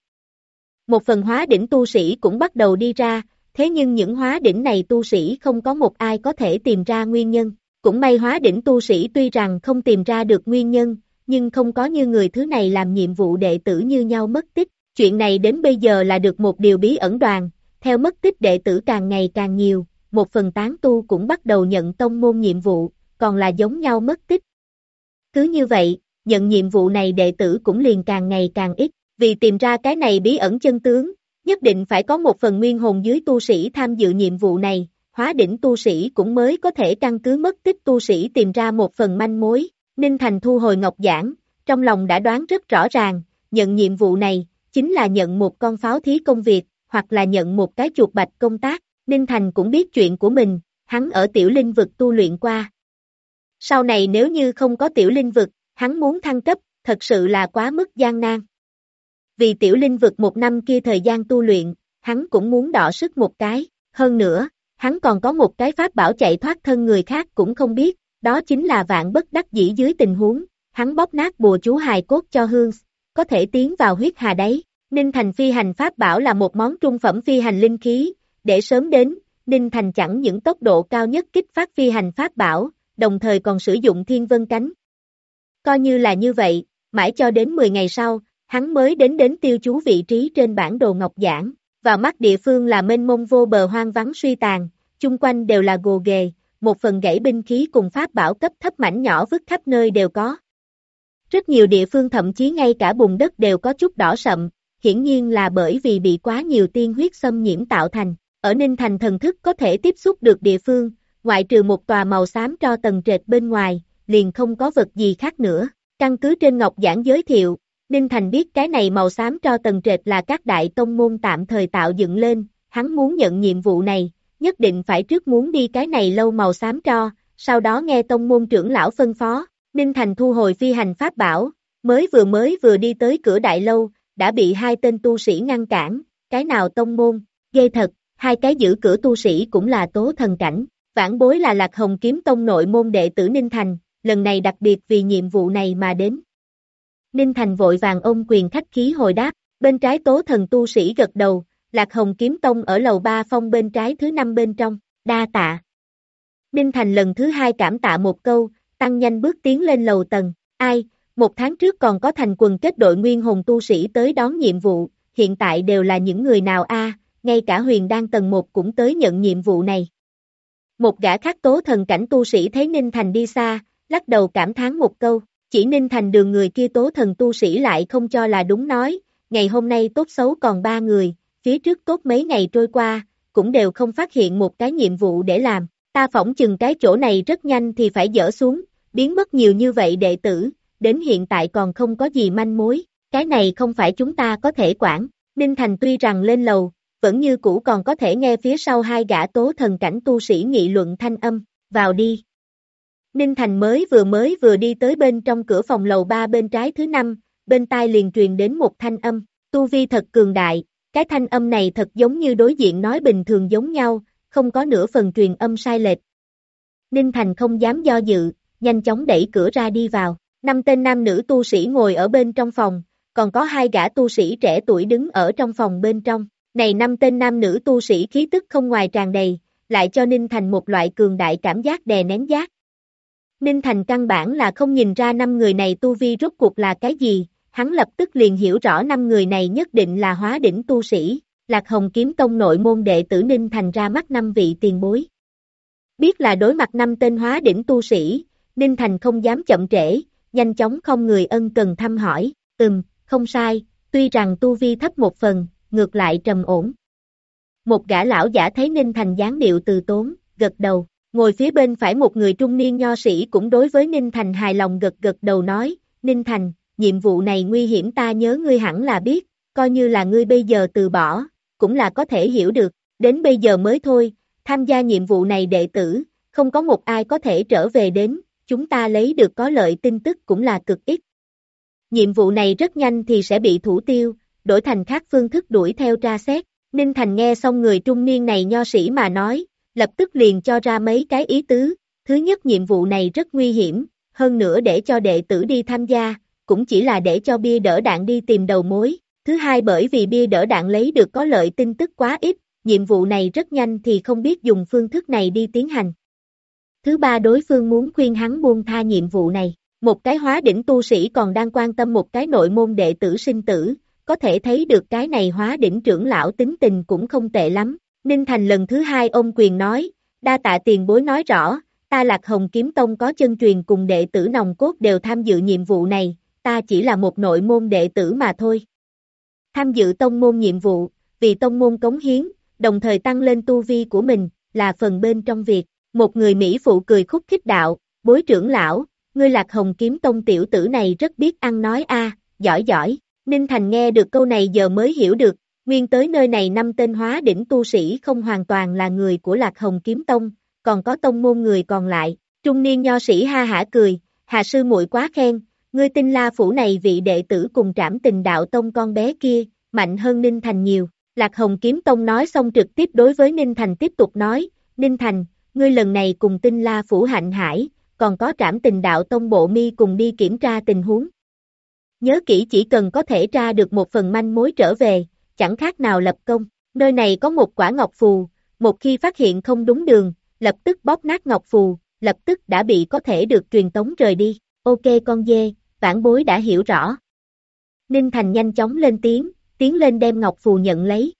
Một phần hóa đỉnh tu sĩ cũng bắt đầu đi ra, thế nhưng những hóa đỉnh này tu sĩ không có một ai có thể tìm ra nguyên nhân. Cũng may hóa đỉnh tu sĩ tuy rằng không tìm ra được nguyên nhân, nhưng không có như người thứ này làm nhiệm vụ đệ tử như nhau mất tích. Chuyện này đến bây giờ là được một điều bí ẩn đoàn, theo mất tích đệ tử càng ngày càng nhiều, một phần tán tu cũng bắt đầu nhận tông môn nhiệm vụ, còn là giống nhau mất tích. Cứ như vậy, nhận nhiệm vụ này đệ tử cũng liền càng ngày càng ít, vì tìm ra cái này bí ẩn chân tướng, nhất định phải có một phần nguyên hồn dưới tu sĩ tham dự nhiệm vụ này, hóa đỉnh tu sĩ cũng mới có thể căn cứ mất tích tu sĩ tìm ra một phần manh mối. Ninh Thành thu hồi ngọc giản, trong lòng đã đoán rất rõ ràng, nhận nhiệm vụ này, chính là nhận một con pháo thí công việc, hoặc là nhận một cái chuột bạch công tác. Ninh Thành cũng biết chuyện của mình, hắn ở tiểu linh vực tu luyện qua. Sau này nếu như không có tiểu linh vực, hắn muốn thăng cấp, thật sự là quá mức gian nan. Vì tiểu linh vực một năm kia thời gian tu luyện, hắn cũng muốn đọ sức một cái, hơn nữa, hắn còn có một cái pháp bảo chạy thoát thân người khác cũng không biết, đó chính là vạn bất đắc dĩ dưới tình huống, hắn bóp nát bùa chú hài cốt cho Hương, có thể tiến vào huyết hà đáy. Ninh Thành phi hành pháp bảo là một món trung phẩm phi hành linh khí, để sớm đến, Ninh Thành chẳng những tốc độ cao nhất kích phát phi hành pháp bảo, đồng thời còn sử dụng thiên vân cánh. Coi như là như vậy, mãi cho đến 10 ngày sau, hắn mới đến tiêu chú vị trí trên bản đồ ngọc giản, vào mắt địa phương là mênh mông vô bờ hoang vắng suy tàn, chung quanh đều là gồ ghề, một phần gãy binh khí cùng pháp bảo cấp thấp mảnh nhỏ vứt khắp nơi đều có. Rất nhiều địa phương thậm chí ngay cả bùn đất đều có chút đỏ sậm, hiển nhiên là bởi vì bị quá nhiều tiên huyết xâm nhiễm tạo thành. Ở Ninh Thành thần thức có thể tiếp xúc được địa phương, ngoại trừ một tòa màu xám tro tầng trệt bên ngoài, liền không có vật gì khác nữa. Căn cứ trên ngọc giản giới thiệu, Ninh Thành biết cái này màu xám tro tầng trệt là các đại tông môn tạm thời tạo dựng lên, hắn muốn nhận nhiệm vụ này, nhất định phải trước muốn đi cái này lâu màu xám tro, sau đó nghe tông môn trưởng lão phân phó. Ninh Thành thu hồi phi hành pháp bảo, mới vừa đi tới cửa đại lâu, đã bị hai tên tu sĩ ngăn cản, cái nào tông môn, ghê thật, hai cái giữ cửa tu sĩ cũng là tố thần cảnh, vãn bối là Lạc Hồng Kiếm Tông nội môn đệ tử Ninh Thành, lần này đặc biệt vì nhiệm vụ này mà đến. Ninh Thành vội vàng ôm quyền khách khí hồi đáp, bên trái tố thần tu sĩ gật đầu, Lạc Hồng Kiếm Tông ở lầu 3 phong bên trái thứ 5 bên trong, đa tạ. Ninh Thành lần thứ 2 cảm tạ một câu, tăng nhanh bước tiến lên lầu tầng, ai, một tháng trước còn có thành quần kết đội nguyên hồn tu sĩ tới đón nhiệm vụ, hiện tại đều là những người nào a? Ngay cả Huyền Đan tầng 1 cũng tới nhận nhiệm vụ này. Một gã khác tố thần cảnh tu sĩ thấy Ninh Thành đi xa, lắc đầu cảm thán một câu, chỉ Ninh Thành đường người kia tố thần tu sĩ lại không cho là đúng nói, ngày hôm nay tốt xấu còn 3 người, phía trước tốt mấy ngày trôi qua, cũng đều không phát hiện một cái nhiệm vụ để làm, ta phỏng chừng cái chỗ này rất nhanh thì phải dỡ xuống, biến mất nhiều như vậy đệ tử, đến hiện tại còn không có gì manh mối, cái này không phải chúng ta có thể quản. Ninh Thành tuy rằng lên lầu, vẫn như cũ còn có thể nghe phía sau hai gã tố thần cảnh tu sĩ nghị luận thanh âm, vào đi. Ninh Thành mới vừa đi tới bên trong cửa phòng lầu 3 bên trái thứ 5, bên tai liền truyền đến một thanh âm, tu vi thật cường đại, cái thanh âm này thật giống như đối diện nói bình thường giống nhau, không có nửa phần truyền âm sai lệch. Ninh Thành không dám do dự, nhanh chóng đẩy cửa ra đi vào, 5 tên nam nữ tu sĩ ngồi ở bên trong phòng, còn có 2 gã tu sĩ trẻ tuổi đứng ở trong phòng bên trong. Này 5 tên nam nữ tu sĩ khí tức không ngoài tràn đầy, lại cho Ninh Thành một loại cường đại cảm giác đè nén giác. Ninh Thành căn bản là không nhìn ra 5 người này tu vi rốt cuộc là cái gì, hắn lập tức liền hiểu rõ 5 người này nhất định là hóa đỉnh tu sĩ, Lạc Hồng Kiếm Tông nội môn đệ tử Ninh Thành ra mắt 5 vị tiền bối. Biết là đối mặt 5 tên hóa đỉnh tu sĩ, Ninh Thành không dám chậm trễ, nhanh chóng không người ân cần thăm hỏi, không sai, tuy rằng tu vi thấp một phần, ngược lại trầm ổn. Một gã lão giả thấy Ninh Thành dáng điệu từ tốn, gật đầu, ngồi phía bên phải một người trung niên nho sĩ cũng đối với Ninh Thành hài lòng gật đầu nói, Ninh Thành, nhiệm vụ này nguy hiểm ta nhớ ngươi hẳn là biết, coi như là ngươi bây giờ từ bỏ, cũng là có thể hiểu được, đến bây giờ mới thôi, tham gia nhiệm vụ này đệ tử, không có một ai có thể trở về đến, chúng ta lấy được có lợi tin tức cũng là cực ít. Nhiệm vụ này rất nhanh thì sẽ bị thủ tiêu, đổi thành khác phương thức đuổi theo tra xét. Ninh Thành nghe xong người trung niên này nho sĩ mà nói, lập tức liền cho ra mấy cái ý tứ. Thứ nhất, nhiệm vụ này rất nguy hiểm, hơn nữa để cho đệ tử đi tham gia, cũng chỉ là để cho bia đỡ đạn đi tìm đầu mối. Thứ hai, bởi vì bia đỡ đạn lấy được có lợi tin tức quá ít, nhiệm vụ này rất nhanh thì không biết dùng phương thức này đi tiến hành. Thứ ba, đối phương muốn khuyên hắn buông tha nhiệm vụ này. Một cái hóa đỉnh tu sĩ còn đang quan tâm một cái nội môn đệ tử sinh tử, có thể thấy được cái này hóa đỉnh trưởng lão tính tình cũng không tệ lắm. Ninh Thành lần thứ 2 ôm quyền nói, Đa tạ tiền bối nói rõ, ta Lạc Hồng Kiếm Tông có chân truyền cùng đệ tử nòng cốt đều tham dự nhiệm vụ này, ta chỉ là một nội môn đệ tử mà thôi. Tham dự tông môn nhiệm vụ, vì tông môn cống hiến, đồng thời tăng lên tu vi của mình, là phần bên trong việc. Một người Mỹ phụ cười khúc khích đạo, bối trưởng lão, ngươi Lạc Hồng Kiếm Tông tiểu tử này rất biết ăn nói a, giỏi giỏi. Ninh Thành nghe được câu này giờ mới hiểu được, nguyên tới nơi này 5 tên hóa đỉnh tu sĩ không hoàn toàn là người của Lạc Hồng Kiếm Tông, còn có tông môn người còn lại. Trung niên nho sĩ ha hả cười, Hà sư muội quá khen, ngươi Tinh La phủ này vị đệ tử cùng Trảm Tình Đạo Tông con bé kia, mạnh hơn Ninh Thành nhiều. Lạc Hồng Kiếm Tông nói xong trực tiếp đối với Ninh Thành tiếp tục nói, Ninh Thành, ngươi lần này cùng Tinh La phủ Hạnh Hải, còn có Trảm Tình Đạo Tông Bộ Mi cùng đi kiểm tra tình huống. Nhớ kỹ chỉ cần có thể tra được một phần manh mối trở về, chẳng khác nào lập công. Nơi này có một quả ngọc phù, một khi phát hiện không đúng đường, lập tức bóp nát ngọc phù, lập tức đã bị có thể được truyền tống rời đi. Ok con dê, vãn bối đã hiểu rõ. Ninh Thành nhanh chóng lên tiếng, tiến lên đem ngọc phù nhận lấy.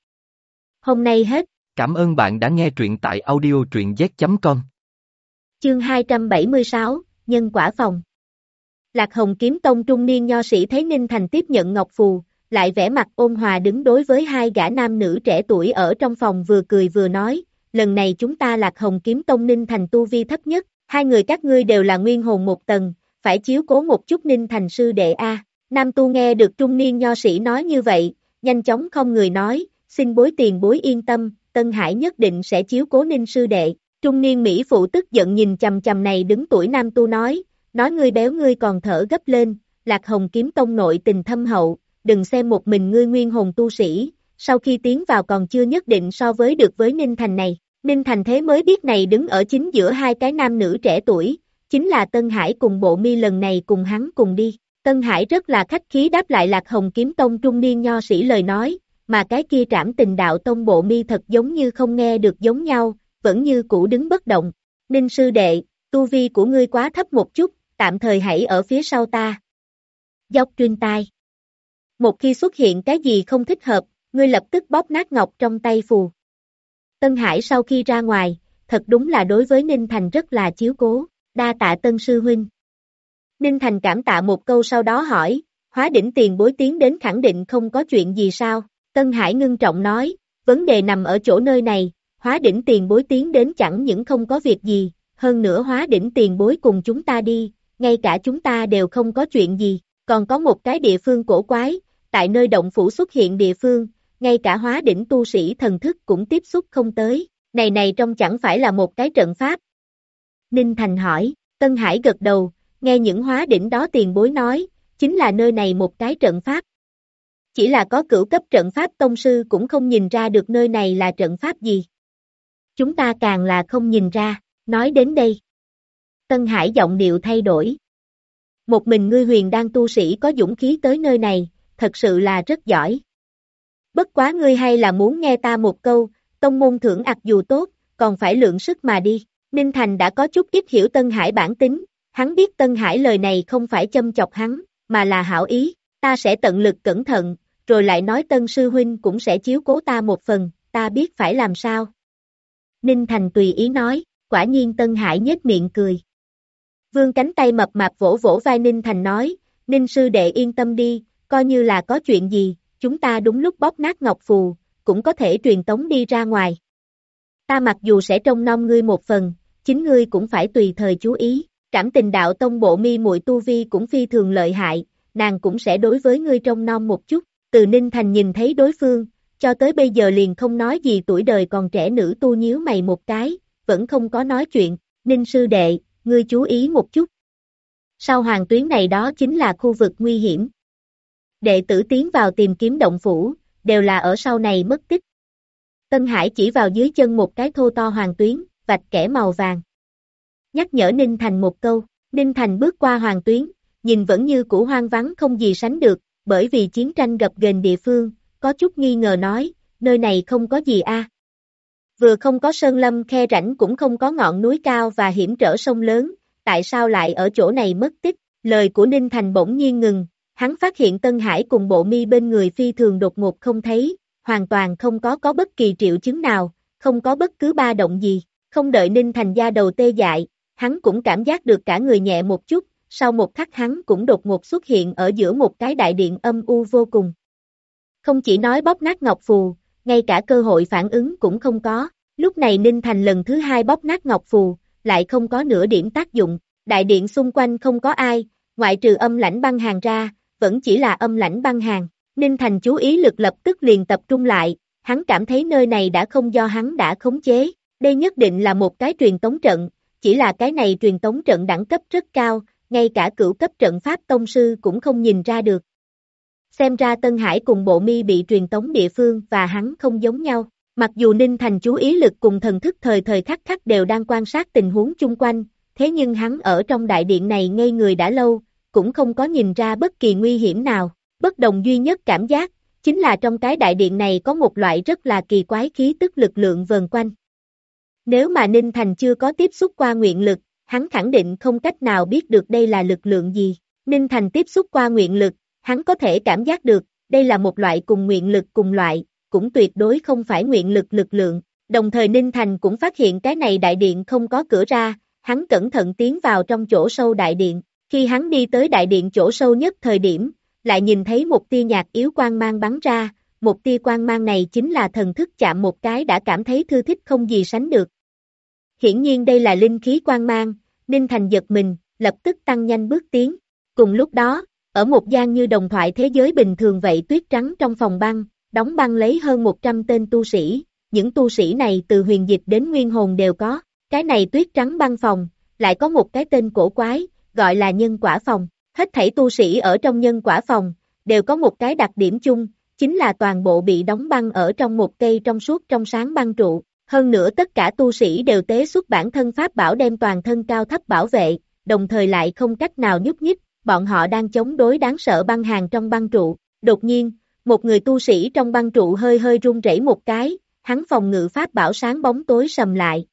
Hôm nay hết. Cảm ơn bạn đã nghe truyện tại audio truyện z.com. Chương 276, Nhân quả phòng. Lạc Hồng Kiếm Tông trung niên nho sĩ thấy Ninh Thành tiếp nhận ngọc phù, lại vẻ mặt ôn hòa đứng đối với hai gã nam nữ trẻ tuổi ở trong phòng vừa cười vừa nói, lần này chúng ta Lạc Hồng Kiếm Tông Ninh Thành tu vi thấp nhất, hai người các ngươi đều là nguyên hồn một tầng, phải chiếu cố một chút Ninh Thành sư đệ a. Nam tu nghe được trung niên nho sĩ nói như vậy, nhanh chóng không người nói, xin bối tiền bối yên tâm, Tân Hải nhất định sẽ chiếu cố Ninh sư đệ. Trung niên Mỹ phụ tức giận nhìn chằm chằm này đứng tuổi nam tu nói ngươi béo ngươi còn thở gấp lên, Lạc Hồng Kiếm Tông nội tình thâm hậu, đừng xem một mình ngươi nguyên hồn tu sĩ, sau khi tiến vào còn chưa nhất định so với được với Ninh Thành này. Ninh Thành thế mới biết này đứng ở chính giữa hai cái nam nữ trẻ tuổi, chính là Tân Hải cùng Bộ Mi lần này cùng hắn cùng đi. Tân Hải rất là khách khí đáp lại Lạc Hồng Kiếm Tông trung niên nho sĩ lời nói, mà cái kia Trảm Tình Đạo Tông Bộ Mi thật giống như không nghe được giống nhau, vẫn như cũ đứng bất động. Ninh sư đệ, tu vi của ngươi quá thấp một chút, tạm thời hãy ở phía sau ta. Dốc truyền tai. Một khi xuất hiện cái gì không thích hợp, ngươi lập tức bóp nát ngọc trong tay phù. Tân Hải sau khi ra ngoài, thật đúng là đối với Ninh Thành rất là chiếu cố, đa tạ Tân sư huynh. Ninh Thành cảm tạ một câu sau đó hỏi, Hóa đỉnh tiền bối tiến đến khẳng định không có chuyện gì sao? Tân Hải ngưng trọng nói, vấn đề nằm ở chỗ nơi này, Hóa đỉnh tiền bối tiến đến chẳng những không có việc gì, hơn nữa Hóa đỉnh tiền bối cùng chúng ta đi, ngay cả chúng ta đều không có chuyện gì, còn có một cái địa phương cổ quái, tại nơi động phủ xuất hiện địa phương, ngay cả Hóa đỉnh tu sĩ thần thức cũng tiếp xúc không tới, này trông chẳng phải là một cái trận pháp. Ninh Thành hỏi, Tân Hải gật đầu, nghe những Hóa đỉnh đó tiền bối nói, chính là nơi này một cái trận pháp. Chỉ là có cửu cấp trận pháp tông sư cũng không nhìn ra được nơi này là trận pháp gì. Chúng ta càng là không nhìn ra, nói đến đây. Tân Hải giọng điệu thay đổi. Một mình ngươi huyền đan tu sĩ có dũng khí tới nơi này, thật sự là rất giỏi. Bất quá ngươi hay là muốn nghe ta một câu, tông môn thưởng ặc dù tốt, còn phải lượng sức mà đi. Ninh Thành đã có chút ít hiểu Tân Hải bản tính, hắn biết Tân Hải lời này không phải châm chọc hắn, mà là hảo ý, ta sẽ tận lực cẩn thận, rồi lại nói Tân sư huynh cũng sẽ chiếu cố ta một phần, ta biết phải làm sao. Ninh Thành tùy ý nói, quả nhiên Tân Hải nhếch miệng cười. Vươn cánh tay mập mạp vỗ vỗ vai Ninh Thành nói, Ninh sư đệ yên tâm đi, coi như là có chuyện gì, chúng ta đúng lúc bóp nát ngọc phù, cũng có thể truyền tống đi ra ngoài. Ta mặc dù sẽ trông nom ngươi một phần, chính ngươi cũng phải tùy thời chú ý, Trảm Tình Đạo Tông Bộ Mi muội tu vi cũng phi thường lợi hại, nàng cũng sẽ đối với ngươi trông nom một chút. Từ Ninh Thành nhìn thấy đối phương, cho tới bây giờ liền không nói gì tuổi đời còn trẻ nữ tu nhíu mày một cái, vẫn không có nói chuyện, Ninh sư đệ, ngươi chú ý một chút. Sau hoàng tuyến này đó chính là khu vực nguy hiểm. Đệ tử tiến vào tìm kiếm động phủ, đều là ở sau này mất tích. Tân Hải chỉ vào dưới chân một cái thô to hoàng tuyến, vạch kẻ màu vàng. Nhắc nhở Ninh Thành một câu, Ninh Thành bước qua hoàng tuyến, nhìn vẫn như cũ hoang vắng không gì sánh được, bởi vì chiến tranh gập ghềnh địa phương, có chút nghi ngờ nói, nơi này không có gì a. Vừa không có sơn lâm khe rãnh cũng không có ngọn núi cao và hiểm trở sông lớn, tại sao lại ở chỗ này mất tích? Lời của Ninh Thành bỗng nhiên ngừng, hắn phát hiện Tân Hải cùng Bộ Mi bên người phi thường đột ngột không thấy, hoàn toàn không có bất kỳ triệu chứng nào, không có bất cứ ba động gì, Không đợi Ninh Thành da đầu tê dại, hắn cũng cảm giác được cả người nhẹ một chút, sau một khắc hắn cũng đột ngột xuất hiện ở giữa một cái đại điện âm u vô cùng. Không chỉ nói bóp nát ngọc phù, ngay cả cơ hội phản ứng cũng không có, lúc này Ninh Thành lần thứ hai bóp nát ngọc phù, lại không có nửa điểm tác dụng, đại điện xung quanh không có ai, ngoại trừ Âm Lãnh Băng Hàn ra, vẫn chỉ là Âm Lãnh Băng Hàn. Ninh Thành chú ý lực lập tức liền tập trung lại, hắn cảm thấy nơi này đã không do hắn đã khống chế, đây nhất định là một cái truyền tống trận, chỉ là cái này truyền tống trận đẳng cấp rất cao, ngay cả cửu cấp trận pháp tông sư cũng không nhìn ra được. Xem ra Tân Hải cùng Bộ Mi bị truyền tống địa phương và hắn không giống nhau, mặc dù Ninh Thành chú ý lực cùng thần thức thời thời khắc khắc đều đang quan sát tình huống chung quanh, thế nhưng hắn ở trong đại điện này ngây người đã lâu, cũng không có nhìn ra bất kỳ nguy hiểm nào. Bất đồng duy nhất cảm giác, chính là trong cái đại điện này có một loại rất là kỳ quái khí tức lực lượng vờn quanh. Nếu mà Ninh Thành chưa có tiếp xúc qua nguyện lực, hắn khẳng định không cách nào biết được đây là lực lượng gì. Ninh Thành tiếp xúc qua nguyện lực, hắn có thể cảm giác được, đây là một loại cùng nguyện lực cùng loại, cũng tuyệt đối không phải nguyện lực lực lượng. Đồng thời Ninh Thành cũng phát hiện cái này đại điện không có cửa ra, hắn cẩn thận tiến vào trong chỗ sâu đại điện. Khi hắn đi tới đại điện chỗ sâu nhất thời điểm, lại nhìn thấy một tia nhạt yếu quang mang bắn ra, một tia quang mang này chính là thần thức chạm một cái đã cảm thấy thư thích không gì sánh được. Hiển nhiên đây là linh khí quang mang, Ninh Thành giật mình, lập tức tăng nhanh bước tiến. Cùng lúc đó, ở một gian như đồng thoại thế giới bình thường vậy tuyết trắng trong phòng băng, đóng băng lấy hơn 100 tên tu sĩ, những tu sĩ này từ huyền dịch đến nguyên hồn đều có, cái này tuyết trắng băng phòng, lại có một cái tên cổ quái, gọi là nhân quả phòng. Hết thảy tu sĩ ở trong nhân quả phòng, đều có một cái đặc điểm chung, chính là toàn bộ bị đóng băng ở trong một cây trong suốt trong sáng băng trụ. Hơn nữa tất cả tu sĩ đều tế xuất bản thân pháp bảo đem toàn thân cao thấp bảo vệ, đồng thời lại không cách nào nhúc nhích, bọn họ đang chống đối đáng sợ băng hàn trong băng trụ. Đột nhiên, một người tu sĩ trong băng trụ hơi hơi run rẩy một cái, hắn phòng ngự pháp bảo sáng bóng tối sầm lại.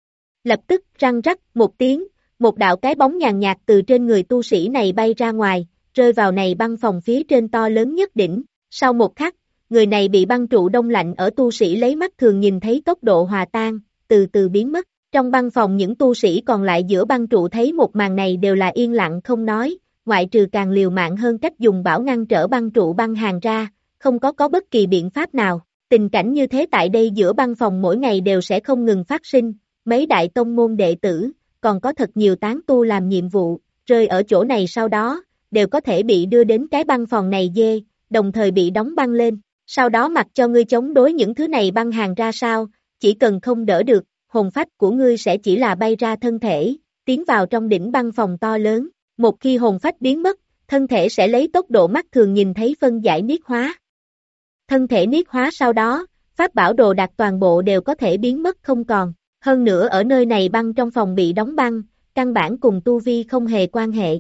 Lập tức răng rắc một tiếng, một đạo cái bóng nhàn nhạt từ trên người tu sĩ này bay ra ngoài, rơi vào này băng phòng phía trên to lớn nhất đỉnh. Sau một khắc, người này bị băng trụ đông lạnh ở tu sĩ lấy mắt thường nhìn thấy tốc độ hòa tan, từ từ biến mất. Trong băng phòng những tu sĩ còn lại giữa băng trụ thấy một màn này đều là yên lặng không nói, ngoại trừ càng liều mạng hơn cách dùng bảo ngăn trở băng trụ băng hàn ra, không có bất kỳ biện pháp nào. Tình cảnh như thế tại đây giữa băng phòng mỗi ngày đều sẽ không ngừng phát sinh, mấy đại tông môn đệ tử, còn có thật nhiều tán tu làm nhiệm vụ, rơi ở chỗ này sau đó, đều có thể bị đưa đến cái băng phòng này dê, đồng thời bị đóng băng lên, sau đó mặc cho ngươi chống đối những thứ này băng hàn ra sao, chỉ cần không đỡ được, hồn phách của ngươi sẽ chỉ là bay ra thân thể, tiến vào trong đỉnh băng phòng to lớn, một khi hồn phách biến mất, thân thể sẽ lấy tốc độ mắt thường nhìn thấy phân giải niết hóa. Thân thể niết hóa sau đó, pháp bảo đồ đạc toàn bộ đều có thể biến mất không còn. Hơn nữa ở nơi này băng trong phòng bị đóng băng, căn bản cùng tu vi không hề quan hệ.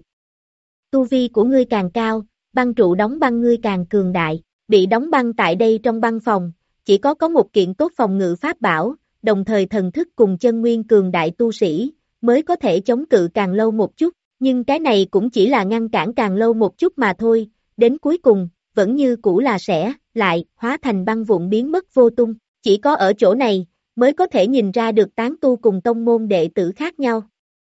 Tu vi của ngươi càng cao, băng trụ đóng băng ngươi càng cường đại, bị đóng băng tại đây trong băng phòng, chỉ có một kiện tốt phòng ngự pháp bảo, đồng thời thần thức cùng chân nguyên cường đại tu sĩ, mới có thể chống cự càng lâu một chút, nhưng cái này cũng chỉ là ngăn cản càng lâu một chút mà thôi, đến cuối cùng, vẫn như cũ là sẽ, lại, hóa thành băng vụn biến mất vô tung, chỉ có ở chỗ này, mới có thể nhìn ra được tán tu cùng tông môn đệ tử khác nhau.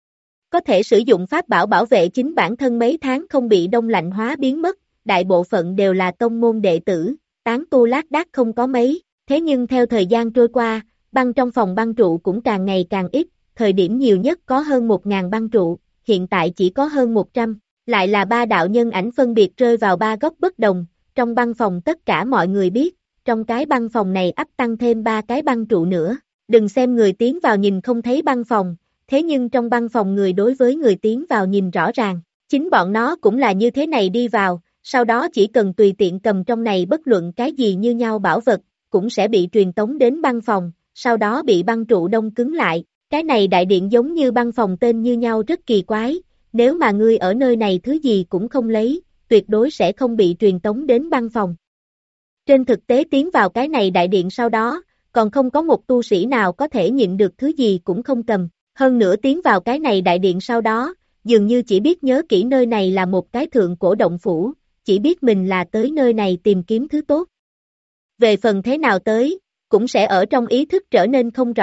Có thể sử dụng pháp bảo bảo vệ chính bản thân mấy tháng không bị đông lạnh hóa biến mất, đại bộ phận đều là tông môn đệ tử, tán tu lác đác không có mấy, thế nhưng theo thời gian trôi qua, băng trong phòng băng trụ cũng càng ngày càng ít, thời điểm nhiều nhất có hơn 1.000 băng trụ, hiện tại chỉ có hơn 100, lại là ba đạo nhân ảnh phân biệt rơi vào ba góc bất đồng, trong băng phòng tất cả mọi người biết, trong cái băng phòng này ắp tăng thêm 3 cái băng trụ nữa, đừng xem người tiến vào nhìn không thấy băng phòng, thế nhưng trong băng phòng người đối với người tiến vào nhìn rõ ràng, chính bọn nó cũng là như thế này đi vào, sau đó chỉ cần tùy tiện cầm trong này bất luận cái gì như nhau bảo vật, cũng sẽ bị truyền tống đến băng phòng, sau đó bị băng trụ đông cứng lại, cái này đại điện giống như băng phòng tên như nhau rất kỳ quái, nếu mà ngươi ở nơi này thứ gì cũng không lấy, tuyệt đối sẽ không bị truyền tống đến băng phòng. Trên thực tế tiến vào cái này đại điện sau đó, còn không có một tu sĩ nào có thể nhịn được thứ gì cũng không cầm, hơn nữa tiến vào cái này đại điện sau đó, dường như chỉ biết nhớ kỹ nơi này là một cái thượng cổ động phủ, chỉ biết mình là tới nơi này tìm kiếm thứ tốt. Về phần thế nào tới, cũng sẽ ở trong ý thức trở nên không rõ,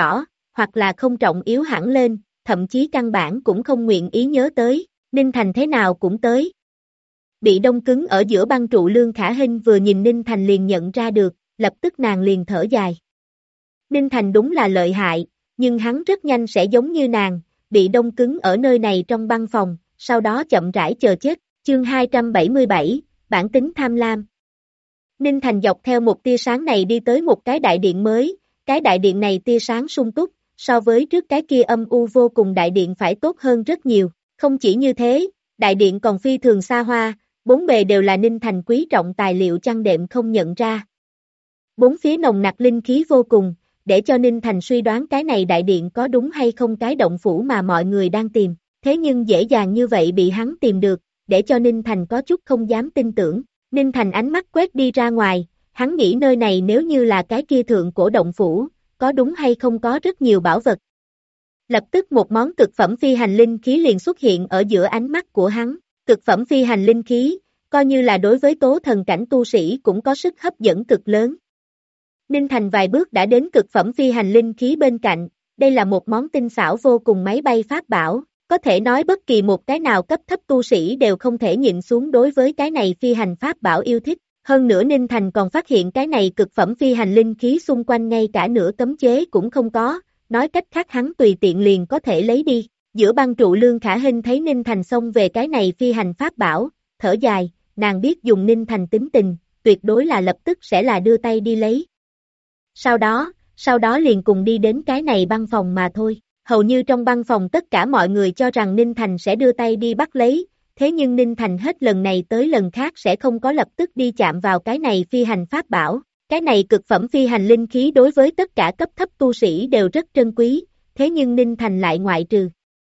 hoặc là không trọng yếu hẳn lên, thậm chí căn bản cũng không nguyện ý nhớ tới, Ninh Thành thế nào cũng tới. Bị đông cứng ở giữa băng trụ Lương Khả Hinh vừa nhìn Ninh Thành liền nhận ra được, lập tức nàng liền thở dài. Ninh Thành đúng là lợi hại, nhưng hắn rất nhanh sẽ giống như nàng, bị đông cứng ở nơi này trong băng phòng, sau đó chậm rãi chờ chết. Chương 277, bản tính tham lam. Ninh Thành dọc theo một tia sáng này đi tới một cái đại điện mới, cái đại điện này tia sáng sung túc, so với trước cái kia âm u vô cùng đại điện phải tốt hơn rất nhiều. Không chỉ như thế, đại điện còn phi thường xa hoa, bốn bề đều là Ninh Thành quý trọng tài liệu chăn đệm không nhận ra. Bốn phía nồng nặc linh khí vô cùng, để cho Ninh Thành suy đoán cái này đại điện có đúng hay không cái động phủ mà mọi người đang tìm. Thế nhưng dễ dàng như vậy bị hắn tìm được, để cho Ninh Thành có chút không dám tin tưởng. Ninh Thành ánh mắt quét đi ra ngoài, hắn nghĩ nơi này nếu như là cái kia thượng cổ động phủ, có đúng hay không có rất nhiều bảo vật. Lập tức một món cực phẩm phi hành linh khí liền xuất hiện ở giữa ánh mắt của hắn. Cực phẩm phi hành linh khí, coi như là đối với tố thần cảnh tu sĩ cũng có sức hấp dẫn cực lớn. Ninh Thành vài bước đã đến cực phẩm phi hành linh khí bên cạnh, đây là một món tinh xảo vô cùng máy bay pháp bảo, có thể nói bất kỳ một cái nào cấp thấp tu sĩ đều không thể nhịn xuống đối với cái này phi hành pháp bảo yêu thích. Hơn nữa Ninh Thành còn phát hiện cái này cực phẩm phi hành linh khí xung quanh ngay cả nửa cấm chế cũng không có, nói cách khác hắn tùy tiện liền có thể lấy đi. Giữa băng trụ Lương Khả Hinh thấy Ninh Thành xông về cái này phi hành pháp bảo, thở dài, nàng biết dùng Ninh Thành tính tình, tuyệt đối là lập tức sẽ là đưa tay đi lấy. Sau đó liền cùng đi đến cái này băng phòng mà thôi. Hầu như trong băng phòng tất cả mọi người cho rằng Ninh Thành sẽ đưa tay đi bắt lấy, thế nhưng Ninh Thành hết lần này tới lần khác sẽ không có lập tức đi chạm vào cái này phi hành pháp bảo. Cái này cực phẩm phi hành linh khí đối với tất cả cấp thấp tu sĩ đều rất trân quý, thế nhưng Ninh Thành lại ngoại trừ.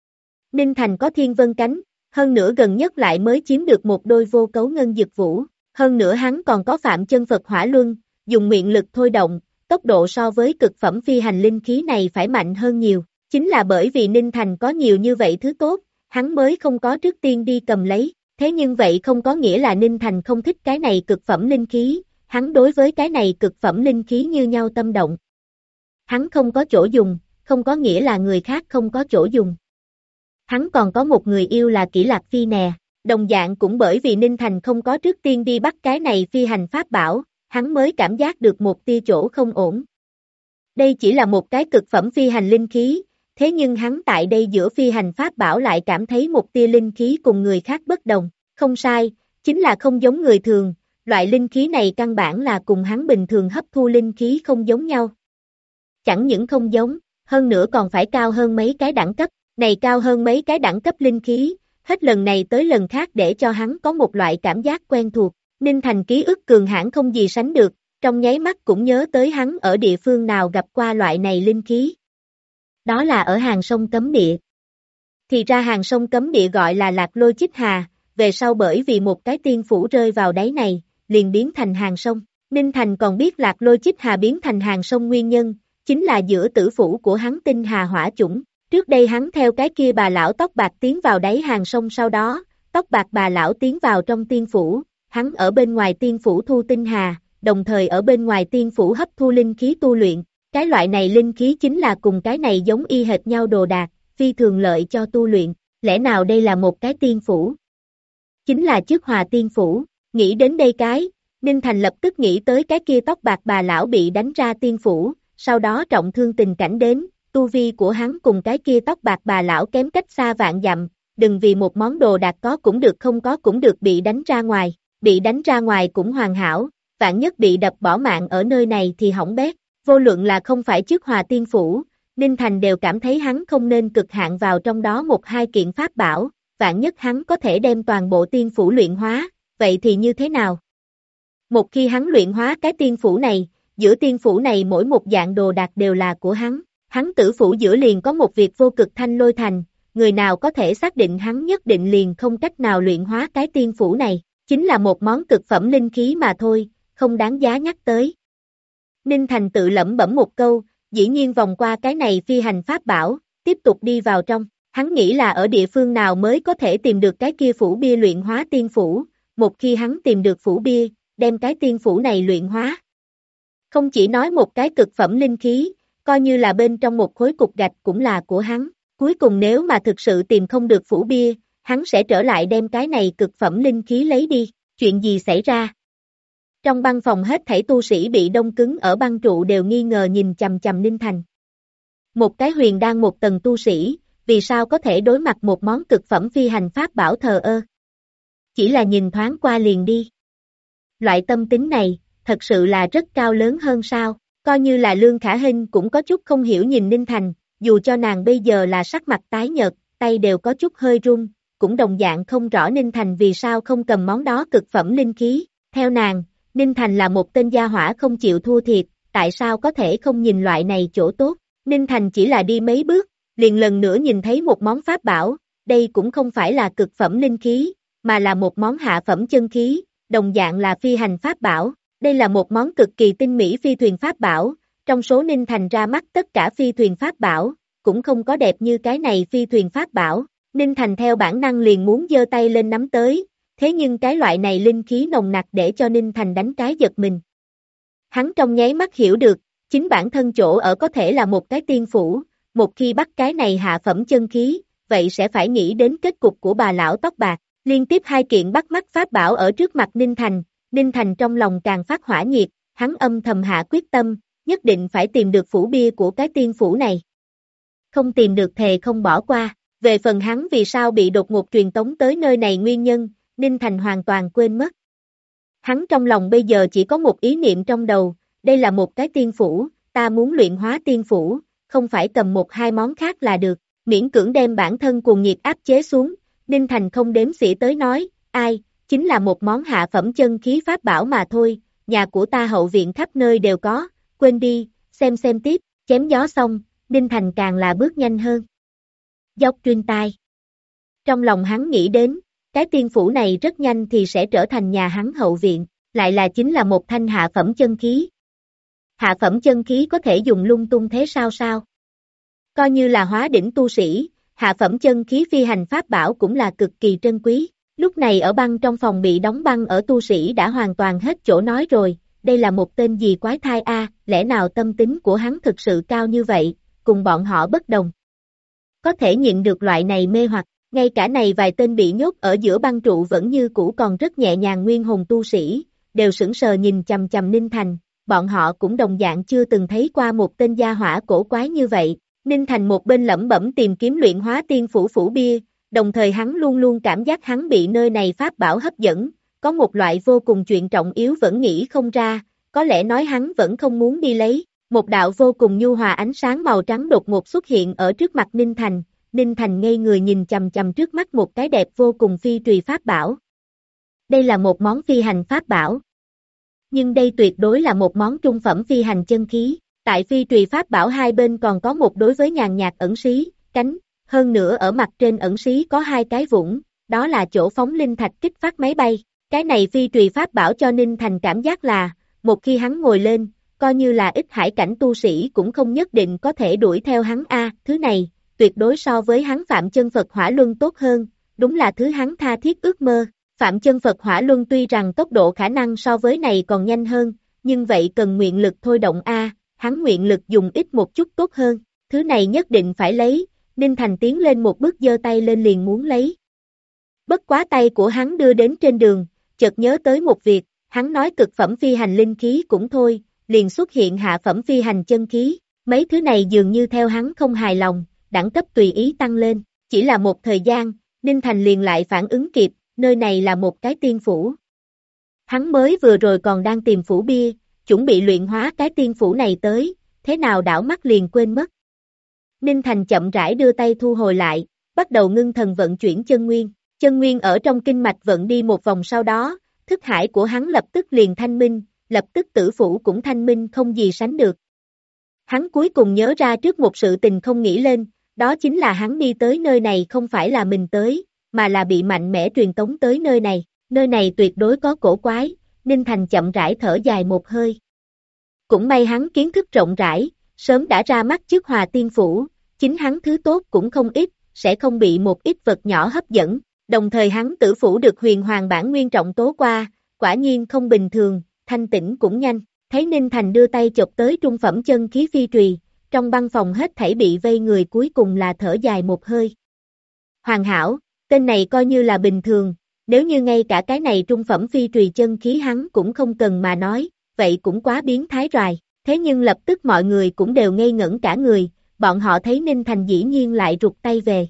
Ninh Thành có thiên vân cánh, hơn nữa gần nhất lại mới chiếm được một đôi vô cấu ngân dực vũ, hơn nữa hắn còn có phạm chân Phật hỏa luân, dùng nguyện lực thôi động, tốc độ so với cực phẩm phi hành linh khí này phải mạnh hơn nhiều. Chính là bởi vì Ninh Thành có nhiều như vậy thứ tốt, hắn mới không có trước tiên đi cầm lấy, thế nhưng vậy không có nghĩa là Ninh Thành không thích cái này cực phẩm linh khí, hắn đối với cái này cực phẩm linh khí như nhau tâm động. Hắn không có chỗ dùng, không có nghĩa là người khác không có chỗ dùng. Hắn còn có một người yêu là Kỷ Lạc Phi nè, đồng dạng cũng bởi vì Ninh Thành không có trước tiên đi bắt cái này phi hành pháp bảo, hắn mới cảm giác được một tia chỗ không ổn. Đây chỉ là một cái cực phẩm phi hành linh khí, thế nhưng hắn tại đây giữa phi hành pháp bảo lại cảm thấy một tia linh khí cùng người khác bất đồng, không sai, chính là không giống người thường, loại linh khí này căn bản là cùng hắn bình thường hấp thu linh khí không giống nhau. Chẳng những không giống, hơn nữa còn phải cao hơn mấy cái đẳng cấp, này cao hơn mấy cái đẳng cấp linh khí, hết lần này tới lần khác để cho hắn có một loại cảm giác quen thuộc. Ninh Thành ký ức cường hãn không gì sánh được, trong nháy mắt cũng nhớ tới hắn ở địa phương nào gặp qua loại này linh khí. Đó là ở hàng sông cấm địa. Thì ra hàng sông cấm địa gọi là Lạc Lôi Chích Hà, về sau bởi vì một cái tiên phủ rơi vào đáy này, liền biến thành hàng sông. Ninh Thành còn biết Lạc Lôi Chích Hà biến thành hàng sông nguyên nhân, chính là giữa tử phủ của hắn tinh hà hỏa chủng. Trước đây hắn theo cái kia bà lão tóc bạc tiến vào đáy hàng sông, sau đó, tóc bạc bà lão tiến vào trong tiên phủ, hắn ở bên ngoài tiên phủ thu tinh hà, đồng thời ở bên ngoài tiên phủ hấp thu linh khí tu luyện. Cái loại này linh khí chính là cùng cái này giống y hệt nhau đồ đạc, phi thường lợi cho tu luyện. Lẽ nào đây là một cái tiên phủ? Chính là Chức Hòa tiên phủ. Nghĩ đến đây Ninh Thành lập tức nghĩ tới cái kia tóc bạc bà lão bị đánh ra tiên phủ, sau đó trọng thương tình cảnh đến, tu vi của hắn cùng cái kia tóc bạc bà lão kém cách xa vạn dặm, đừng vì một món đồ đạc có cũng được không có cũng được bị đánh ra ngoài cũng hoàn hảo, vạn nhất bị đập bỏ mạng ở nơi này thì hỏng bét. Vô luận là không phải Chức Hòa tiên phủ, Ninh Thành đều cảm thấy hắn không nên cực hạn vào trong đó một hai kiện pháp bảo, vạn nhất hắn có thể đem toàn bộ tiên phủ luyện hóa, vậy thì như thế nào? Một khi hắn luyện hóa cái tiên phủ này, giữa tiên phủ này mỗi một dạng đồ đạc đều là của hắn tử phủ giữa liền có một việc vô cực thanh lôi thành, người nào có thể xác định hắn nhất định liền không cách nào luyện hóa cái tiên phủ này, chính là một món cực phẩm linh khí mà thôi, không đáng giá nhắc tới. Ninh Thành tự lẩm bẩm một câu, dĩ nhiên vòng qua cái này phi hành pháp bảo, tiếp tục đi vào trong, hắn nghĩ là ở địa phương nào mới có thể tìm được cái kia phủ bia luyện hóa tiên phủ, một khi hắn tìm được phủ bia, đem cái tiên phủ này luyện hóa. Không chỉ nói một cái cực phẩm linh khí, coi như là bên trong một khối cục gạch cũng là của hắn. Cuối cùng nếu mà thực sự tìm không được phủ bia, hắn sẽ trở lại đem cái này cực phẩm linh khí lấy đi. Chuyện gì xảy ra? Trong băng phòng hết thảy tu sĩ bị đông cứng ở băng trụ đều nghi ngờ nhìn chằm chằm Ninh Thành. Một cái huyền đan một tầng tu sĩ, vì sao có thể đối mặt một món cực phẩm phi hành pháp bảo thờ ơ? Chỉ là nhìn thoáng qua liền đi. Loại tâm tính này, thật sự là rất cao lớn hơn sao? Coi như là Lương Khả Hinh cũng có chút không hiểu nhìn Ninh Thành, dù cho nàng bây giờ là sắc mặt tái nhợt, tay đều có chút hơi run, cũng đồng dạng không rõ Ninh Thành vì sao không cầm món đó cực phẩm linh khí. Theo nàng, Ninh Thành là một tên gia hỏa không chịu thua thiệt, tại sao có thể không nhìn loại này chỗ tốt? Ninh Thành chỉ là đi mấy bước, liền lần nữa nhìn thấy một món pháp bảo, đây cũng không phải là cực phẩm linh khí, mà là một món hạ phẩm chân khí, đồng dạng là phi hành pháp bảo. Đây là một món cực kỳ tinh mỹ phi thuyền pháp bảo, trong số Ninh Thành ra mắt tất cả phi thuyền pháp bảo, cũng không có đẹp như cái này phi thuyền pháp bảo. Ninh Thành theo bản năng liền muốn giơ tay lên nắm tới, thế nhưng cái loại này linh khí nồng nặc để cho Ninh Thành đánh cái giật mình. Hắn trong nháy mắt hiểu được, chính bản thân chỗ ở có thể là một cái tiên phủ, một khi bắt cái này hạ phẩm chân khí, vậy sẽ phải nghĩ đến kết cục của bà lão tóc bạc. Liên tiếp hai kiện bắt mắt pháp bảo ở trước mặt Ninh Thành trong lòng càng phát hỏa nhiệt, hắn âm thầm hạ quyết tâm, nhất định phải tìm được phủ bia của cái tiên phủ này. Không tìm được thề không bỏ qua, về phần hắn vì sao bị đột ngột truyền tống tới nơi này nguyên nhân, Ninh Thành hoàn toàn quên mất. Hắn trong lòng bây giờ chỉ có một ý niệm trong đầu, đây là một cái tiên phủ, ta muốn luyện hóa tiên phủ, không phải cầm một hai món khác là được, miễn cưỡng đem bản thân cuồng nhiệt áp chế xuống, Ninh Thành không đếm xỉa tới nói, ai, chính là một món hạ phẩm chân khí pháp bảo mà thôi, nhà của ta hậu viện khắp nơi đều có, quên đi, xem tiếp, chém gió xong, Ninh Thành càng là bước nhanh hơn. Dốc truyền tai. Trong lòng hắn nghĩ đến, cái tiên phủ này rất nhanh thì sẽ trở thành nhà hắn hậu viện, lại là chính là một thanh hạ phẩm chân khí. Hạ phẩm chân khí có thể dùng lung tung thế sao? Coi như là hóa đỉnh tu sĩ, hạ phẩm chân khí phi hành pháp bảo cũng là cực kỳ trân quý. Lúc này ở băng trong phòng bị đóng băng ở tu sĩ đã hoàn toàn hết chỗ nói rồi, đây là một tên gì quái thai a, lẽ nào tâm tính của hắn thực sự cao như vậy, cùng bọn họ bất đồng. Có thể nhịn được loại này mê hoặc, ngay cả này vài tên bị nhốt ở giữa băng trụ vẫn như cũ còn rất nhẹ nhàng nguyên hồn tu sĩ, đều sững sờ nhìn chằm chằm Ninh Thành, bọn họ cũng đồng dạng chưa từng thấy qua một tên gia hỏa cổ quái như vậy. Ninh Thành một bên lẩm bẩm tìm kiếm luyện hóa tiên phủ bia, đồng thời hắn luôn luôn cảm giác hắn bị nơi này pháp bảo hấp dẫn, có một loại vô cùng chuyện trọng yếu vẫn nghĩ không ra, có lẽ nói hắn vẫn không muốn đi lấy. Một đạo vô cùng nhu hòa ánh sáng màu trắng đột ngột xuất hiện ở trước mặt Ninh Thành ngây người nhìn chằm chằm trước mắt một cái đẹp vô cùng phi trùy pháp bảo. Đây là một món phi hành pháp bảo. Nhưng đây tuyệt đối là một món trung phẩm phi hành chân khí, tại phi trùy pháp bảo hai bên còn có một đối với nhàn nhạt ẩn xí, cánh, hơn nữa ở mặt trên ẩn xí có hai cái vũng, đó là chỗ phóng linh thạch kích phát máy bay. Cái này phi trùy pháp bảo cho Ninh Thành cảm giác là, một khi hắn ngồi lên, coi như là ít hải cảnh tu sĩ cũng không nhất định có thể đuổi theo hắn thứ này, tuyệt đối so với hắn Phạm Chân Phật Hỏa Luân tốt hơn, đúng là thứ hắn tha thiết ước mơ. Phạm Chân Phật Hỏa Luân tuy rằng tốc độ khả năng so với này còn nhanh hơn, nhưng vậy cần nguyện lực thôi động hắn nguyện lực dùng ít một chút tốt hơn, thứ này nhất định phải lấy, Ninh Thành tiến lên một bước giơ tay lên liền muốn lấy. Bất quá tay của hắn đưa đến trên đường, chợt nhớ tới một việc, hắn nói cực phẩm phi hành linh khí cũng thôi, liền xuất hiện hạ phẩm phi hành chân khí, mấy thứ này dường như theo hắn không hài lòng, đẳng cấp tùy ý tăng lên, chỉ là một thời gian, Ninh Thành liền lại phản ứng kịp, nơi này là một cái tiên phủ. Hắn mới vừa rồi còn đang tìm phủ bia, chuẩn bị luyện hóa cái tiên phủ này tới, thế nào đảo mắt liền quên mất. Ninh Thành chậm rãi đưa tay thu hồi lại, bắt đầu ngưng thần vận chuyển chân nguyên ở trong kinh mạch vận đi một vòng sau đó, thức hải của hắn lập tức liền thanh minh, lập tức tử phủ cũng thanh minh không gì sánh được. Hắn cuối cùng nhớ ra trước một sự tình không nghĩ lên, đó chính là hắn đi tới nơi này không phải là mình tới, mà là bị mạnh mẽ truyền tống tới nơi này tuyệt đối có cổ quái, Ninh Thành chậm rãi thở dài một hơi. Cũng may hắn kiến thức rộng rãi, sớm đã ra mắt trước Hòa Tiên Phủ, chính hắn thứ tốt cũng không ít, sẽ không bị một ít vật nhỏ hấp dẫn, đồng thời hắn tử phủ được huyền hoàng bản nguyên trọng tố qua, quả nhiên không bình thường, thanh tĩnh cũng nhanh, thấy Ninh Thành đưa tay chộp tới trung phẩm chân khí phi trùy, trong băng phòng hết thảy bị vây người cuối cùng là thở dài một hơi. Hoàn hảo, tên này coi như là bình thường, nếu như ngay cả cái này trung phẩm phi trùy chân khí hắn cũng không cần mà nói, vậy cũng quá biến thái rồi. Thế nhưng lập tức mọi người cũng đều ngây ngẩn cả người, bọn họ thấy Ninh Thành dĩ nhiên lại rụt tay về.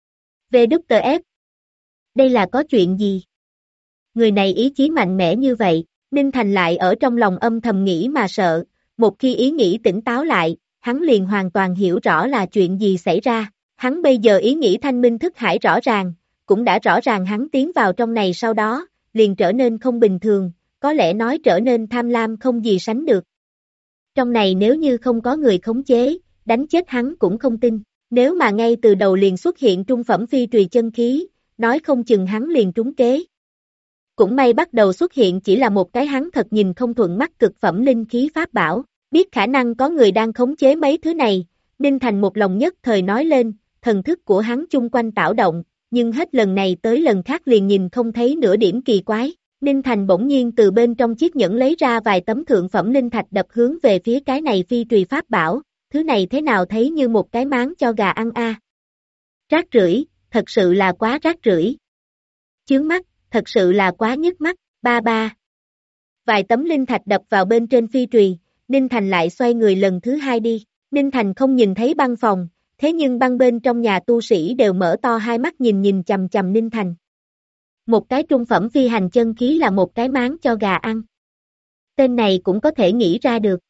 WTF. Đây là có chuyện gì? Người này ý chí mạnh mẽ như vậy, Ninh Thành lại ở trong lòng âm thầm nghĩ mà sợ, một khi ý nghĩ tỉnh táo lại, hắn liền hoàn toàn hiểu rõ là chuyện gì xảy ra. Hắn bây giờ ý nghĩ thanh minh thức hải rõ ràng, cũng đã rõ ràng hắn tiến vào trong này sau đó, liền trở nên không bình thường, có lẽ nói trở nên tham lam không gì sánh được. Trong này nếu như không có người khống chế, đánh chết hắn cũng không tin, nếu mà ngay từ đầu liền xuất hiện trung phẩm phi trùy chân khí, nói không chừng hắn liền trúng kế. Cũng may bắt đầu xuất hiện chỉ là một cái hắn thật nhìn không thuận mắt cực phẩm linh khí pháp bảo, biết khả năng có người đang khống chế mấy thứ này, Ninh Thành một lòng nhất thời nói lên, thần thức của hắn chung quanh tạo động, nhưng hết lần này tới lần khác liền nhìn không thấy nửa điểm kỳ quái. Ninh Thành bỗng nhiên từ bên trong chiếc nhẫn lấy ra vài tấm thượng phẩm linh thạch đập hướng về phía cái này phi trùy pháp bảo, thứ này thế nào thấy như một cái máng cho gà ăn a. Rác rưởi, thật sự là quá rác rưởi. Chướng mắt, thật sự là quá nhức mắt, ba ba. Vài tấm linh thạch đập vào bên trên phi trùy, Ninh Thành lại xoay người lần thứ hai đi. Ninh Thành không nhìn thấy băng phòng, thế nhưng băng bên trong nhà tu sĩ đều mở to hai mắt nhìn chằm chằm Ninh Thành. Một cái trung phẩm phi hành chân khí là một cái máng cho gà ăn. Tên này cũng có thể nghĩ ra được.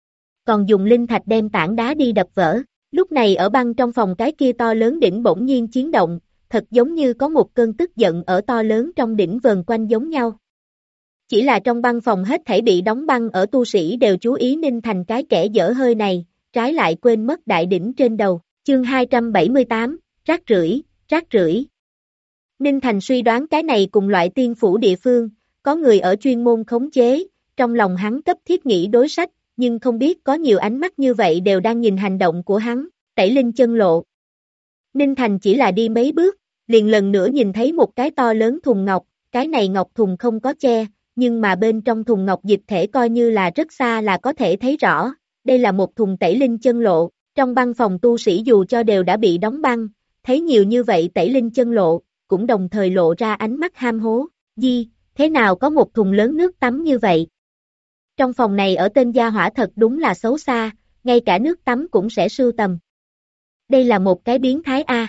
Còn dùng linh thạch đem tảng đá đi đập vỡ. Lúc này ở băng trong phòng cái kia to lớn đỉnh bỗng nhiên chiến động, thật giống như có một cơn tức giận ở to lớn trong đỉnh vờn quanh giống nhau. Chỉ là trong băng phòng hết thảy bị đóng băng ở tu sĩ đều chú ý Ninh Thành cái kẻ dở hơi này, trái lại quên mất đại đỉnh trên đầu. Chương 278, rác rưởi, rác rưởi. Ninh Thành suy đoán cái này cùng loại tiên phủ địa phương, có người ở chuyên môn khống chế, trong lòng hắn cấp thiết nghĩ đối sách, nhưng không biết có nhiều ánh mắt như vậy đều đang nhìn hành động của hắn, tẩy linh chân lộ. Ninh Thành chỉ là đi mấy bước, liền lần nữa nhìn thấy một cái to lớn thùng ngọc, cái này ngọc thùng không có che, nhưng mà bên trong thùng ngọc dịch thể coi như là rất xa là có thể thấy rõ, đây là một thùng tẩy linh chân lộ, trong băng phòng tu sĩ dù cho đều đã bị đóng băng, thấy nhiều như vậy tẩy linh chân lộ, cũng đồng thời lộ ra ánh mắt ham hố, thế nào có một thùng lớn nước tắm như vậy? Trong phòng này ở tên gia hỏa thật đúng là xấu xa, ngay cả nước tắm cũng sẽ sưu tầm. Đây là một cái biến thái a.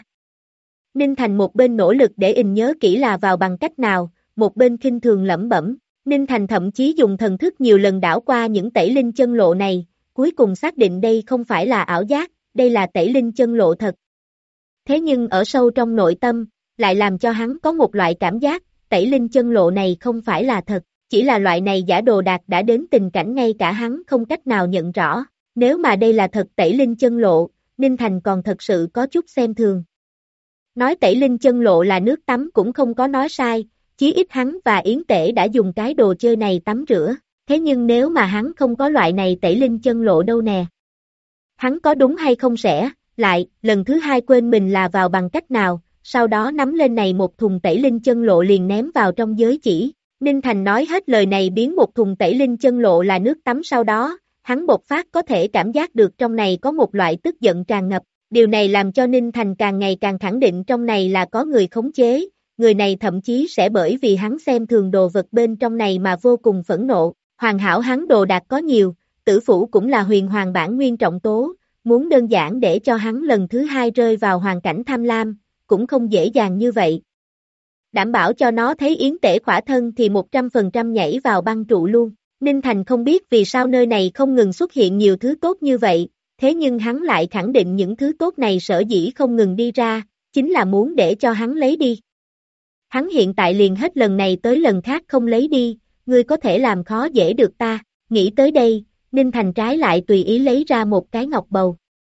Ninh Thành một bên nỗ lực để nhớ kỹ là vào bằng cách nào, một bên khinh thường lẩm bẩm. Ninh Thành thậm chí dùng thần thức nhiều lần đảo qua những tẩy linh chân lộ này, cuối cùng xác định đây không phải là ảo giác, đây là tẩy linh chân lộ thật. Thế nhưng ở sâu trong nội tâm, lại làm cho hắn có một loại cảm giác, tẩy linh chân lộ này không phải là thật, chỉ là loại này giả đồ đạc đã đến tình cảnh ngay cả hắn không cách nào nhận rõ, nếu mà đây là thật tẩy linh chân lộ, Ninh Thành còn thật sự có chút xem thường. Nói tẩy linh chân lộ là nước tắm cũng không có nói sai, chí ít hắn và Yến Tể đã dùng cái đồ chơi này tắm rửa, thế nhưng nếu mà hắn không có loại này tẩy linh chân lộ đâu nè. Hắn có đúng hay không sẽ, lại, lần thứ hai quên mình là vào bằng cách nào, sau đó nắm lên này một thùng tẩy linh chân lộ liền ném vào trong giới chỉ. Ninh Thành nói hết lời này biến một thùng tẩy linh chân lộ là nước tắm sau đó, hắn bộc phát có thể cảm giác được trong này có một loại tức giận tràn ngập, điều này làm cho Ninh Thành càng ngày càng khẳng định trong này là có người khống chế, người này thậm chí sẽ bởi vì hắn xem thường đồ vật bên trong này mà vô cùng phẫn nộ, hoàn hảo hắn đồ đạc có nhiều, tử phủ cũng là huyền hoàng bản nguyên trọng tố, muốn đơn giản để cho hắn lần thứ hai rơi vào hoàn cảnh tham lam, cũng không dễ dàng như vậy. Đảm bảo cho nó thấy Yến Tể khỏa thân thì 100% nhảy vào băng trụ luôn. Ninh Thành không biết vì sao nơi này không ngừng xuất hiện nhiều thứ tốt như vậy, thế nhưng hắn lại khẳng định những thứ tốt này sở dĩ không ngừng đi ra, chính là muốn để cho hắn lấy đi. Hắn hiện tại liền hết lần này tới lần khác không lấy đi, ngươi có thể làm khó dễ được ta, nghĩ tới đây, Ninh Thành trái lại tùy ý lấy ra một cái ngọc bầu.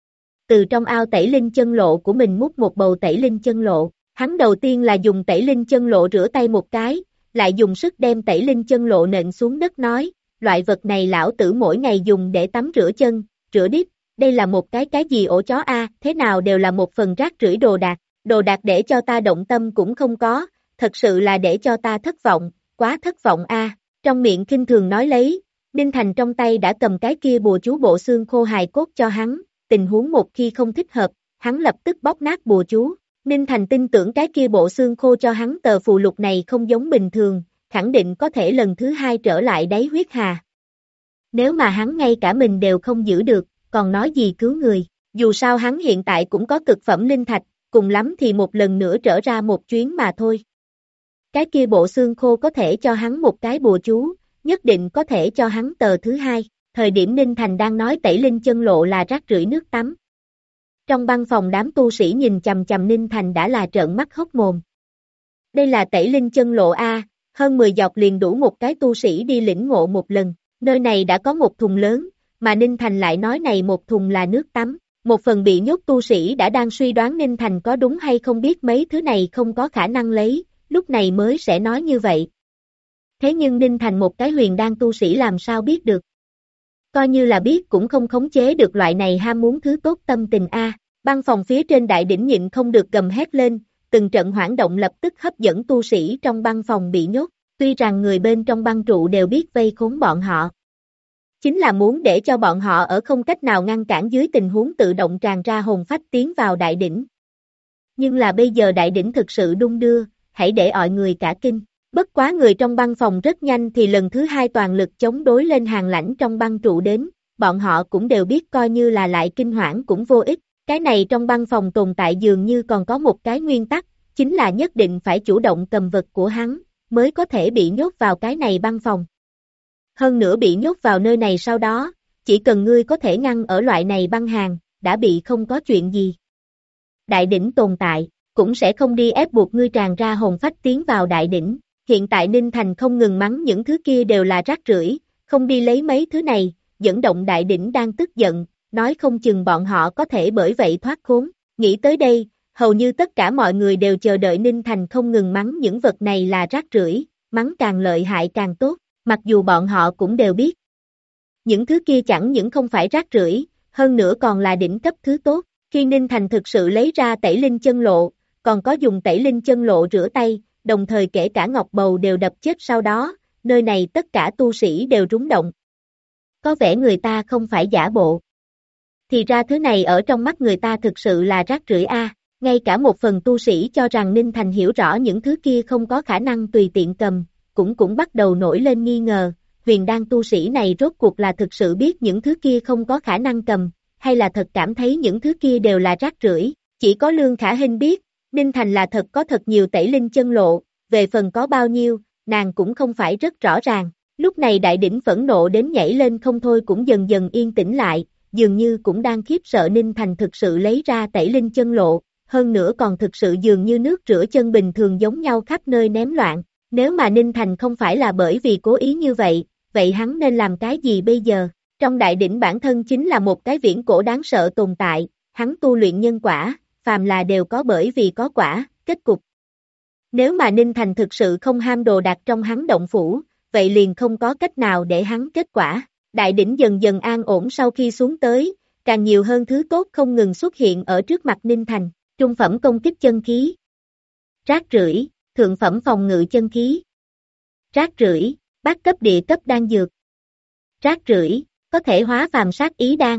Từ trong ao tẩy linh chân lộ của mình múc một bầu tẩy linh chân lộ, hắn đầu tiên là dùng tẩy linh chân lộ rửa tay một cái, lại dùng sức đem tẩy linh chân lộ nện xuống đất nói, loại vật này lão tử mỗi ngày dùng để tắm rửa chân, rửa đít, đây là một cái gì ổ chó a, thế nào đều là một phần rác rưởi đồ đạc để cho ta động tâm cũng không có, thật sự là để cho ta thất vọng, quá thất vọng a. Trong miệng khinh thường nói lấy, Ninh Thành trong tay đã cầm cái kia bùa chú bộ xương khô hài cốt cho hắn, tình huống một khi không thích hợp, hắn lập tức bóp nát bùa chú. Ninh Thành tin tưởng cái kia bộ xương khô cho hắn tờ phù lục này không giống bình thường, khẳng định có thể lần thứ hai trở lại đáy huyết hà. Nếu mà hắn ngay cả mình đều không giữ được, còn nói gì cứu người, dù sao hắn hiện tại cũng có cực phẩm linh thạch, cùng lắm thì một lần nữa trở ra một chuyến mà thôi. Cái kia bộ xương khô có thể cho hắn một cái bùa chú, nhất định có thể cho hắn tờ thứ hai. Thời điểm Ninh Thành đang nói tẩy linh chân lộ là rác rưởi nước tắm. Trong băng phòng đám tu sĩ nhìn chằm chằm Ninh Thành đã là trợn mắt hốc mồm. Đây là tẩy linh chân lộ A, hơn 10 giọt liền đủ một cái tu sĩ đi lĩnh ngộ một lần. Nơi này đã có một thùng lớn, mà Ninh Thành lại nói này một thùng là nước tắm. Một phần bị nhốt tu sĩ đã đang suy đoán Ninh Thành có đúng hay không biết mấy thứ này không có khả năng lấy, lúc này mới sẽ nói như vậy. Thế nhưng Ninh Thành một cái huyền đan tu sĩ làm sao biết được? Coi như là biết cũng không khống chế được loại này ham muốn thứ tốt tâm tình a. Băng phòng phía trên đại đỉnh nhịn không được gầm hét lên, từng trận hoảng động lập tức hấp dẫn tu sĩ trong băng phòng bị nhốt, tuy rằng người bên trong băng trụ đều biết vây khốn bọn họ. Chính là muốn để cho bọn họ ở không cách nào ngăn cản dưới tình huống tự động tràn ra hồn phách tiến vào đại đỉnh. Nhưng là bây giờ đại đỉnh thực sự đung đưa, hãy để mọi người cả kinh. Bất quá người trong băng phòng rất nhanh thì lần thứ hai toàn lực chống đối lên hàng lãnh trong băng trụ đến, bọn họ cũng đều biết coi như là lại kinh hoảng cũng vô ích. Cái này trong băng phòng tồn tại dường như còn có một cái nguyên tắc, chính là nhất định phải chủ động cầm vật của hắn, mới có thể bị nhốt vào cái này băng phòng. Hơn nữa bị nhốt vào nơi này sau đó, chỉ cần ngươi có thể ngăn ở loại này băng hàng, đã bị không có chuyện gì. Đại đỉnh tồn tại, cũng sẽ không đi ép buộc ngươi tràn ra hồn phách tiến vào đại đỉnh. Hiện tại Ninh Thành không ngừng mắng những thứ kia đều là rác rưởi, không đi lấy mấy thứ này, dẫn động đại đỉnh đang tức giận, nói không chừng bọn họ có thể bởi vậy thoát khốn. Nghĩ tới đây, hầu như tất cả mọi người đều chờ đợi Ninh Thành không ngừng mắng những vật này là rác rưởi, mắng càng lợi hại càng tốt, mặc dù bọn họ cũng đều biết. Những thứ kia chẳng những không phải rác rưởi, hơn nữa còn là đỉnh cấp thứ tốt. Khi Ninh Thành thực sự lấy ra tẩy linh chân lộ, còn có dùng tẩy linh chân lộ rửa tay, đồng thời kể cả ngọc bầu đều đập chết sau đó, nơi này tất cả tu sĩ đều rúng động. Có vẻ người ta không phải giả bộ. Thì ra thứ này ở trong mắt người ta thực sự là rác rưởi a. Ngay cả một phần tu sĩ cho rằng Ninh Thành hiểu rõ những thứ kia không có khả năng tùy tiện cầm, cũng bắt đầu nổi lên nghi ngờ, huyền đan tu sĩ này rốt cuộc là thực sự biết những thứ kia không có khả năng cầm, hay là thật cảm thấy những thứ kia đều là rác rưởi. Chỉ có Lương Khả Hinh biết, Ninh Thành là thật có thật nhiều tẩy linh chân lộ, về phần có bao nhiêu, nàng cũng không phải rất rõ ràng. Lúc này đại đỉnh phẫn nộ đến nhảy lên không thôi cũng dần dần yên tĩnh lại, dường như cũng đang khiếp sợ Ninh Thành thực sự lấy ra tẩy linh chân lộ, hơn nữa còn thực sự dường như nước rửa chân bình thường giống nhau khắp nơi ném loạn. Nếu mà Ninh Thành không phải là bởi vì cố ý như vậy, vậy hắn nên làm cái gì bây giờ? Trong đại đỉnh bản thân chính là một cái viễn cổ đáng sợ tồn tại, hắn tu luyện nhân quả, phàm là đều có bởi vì có quả, kết cục. Nếu mà Ninh Thành thực sự không ham đồ đạc trong hắn động phủ, vậy liền không có cách nào để hắn kết quả. Đại đỉnh dần dần an ổn sau khi xuống tới, càng nhiều hơn thứ tốt không ngừng xuất hiện ở trước mặt Ninh Thành. Trung phẩm công kích chân khí, rác rưởi, thượng phẩm phòng ngự chân khí, rác rưởi, bát cấp địa cấp đan dược, rác rưởi, có thể hóa phàm sát ý đan,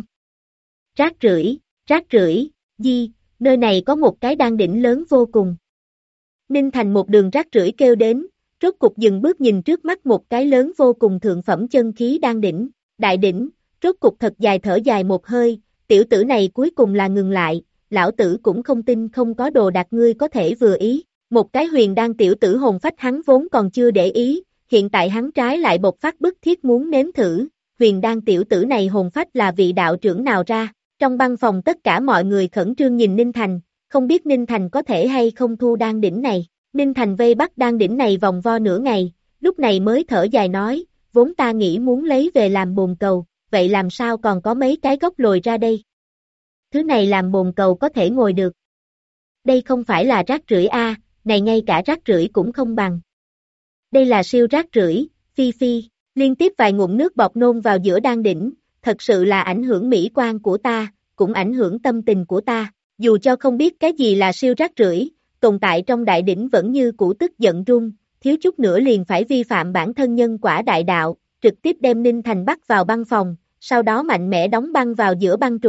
rác rưởi, nơi này có một cái đan đỉnh lớn vô cùng. Ninh Thành một đường rác rưởi kêu đến, rốt cục dừng bước nhìn trước mắt một cái lớn vô cùng thượng phẩm chân khí đan đỉnh, đại đỉnh, rốt cục thật dài thở dài một hơi, tiểu tử này cuối cùng là ngừng lại, lão tử cũng không tin không có đồ đạc ngươi có thể vừa ý, một cái huyền đan tiểu tử hồn phách hắn vốn còn chưa để ý, hiện tại hắn trái lại bộc phát bức thiết muốn nếm thử, huyền đan tiểu tử này hồn phách là vị đạo trưởng nào ra, trong băng phòng tất cả mọi người khẩn trương nhìn Ninh Thành, không biết Ninh Thành có thể hay không thu đan đỉnh này, Ninh Thành vây bắt đan đỉnh này vòng vo nửa ngày, lúc này mới thở dài nói, vốn ta nghĩ muốn lấy về làm bồn cầu, vậy làm sao còn có mấy cái gốc lồi ra đây? Thứ này làm bồn cầu có thể ngồi được. Đây không phải là rác rưởi a, này ngay cả rác rưởi cũng không bằng. Đây là siêu rác rưởi, phi, liên tiếp vài ngụm nước bọt nôn vào giữa đan đỉnh, thật sự là ảnh hưởng mỹ quan của ta, cũng ảnh hưởng tâm tình của ta, dù cho không biết cái gì là siêu rác rưởi, tồn tại trong đại đỉnh vẫn như cũ tức giận run, thiếu chút nữa liền phải vi phạm bản thân nhân quả đại đạo, trực tiếp đem Ninh Thành bắt vào băng phòng, sau đó mạnh mẽ đóng băng vào giữa băng trụ.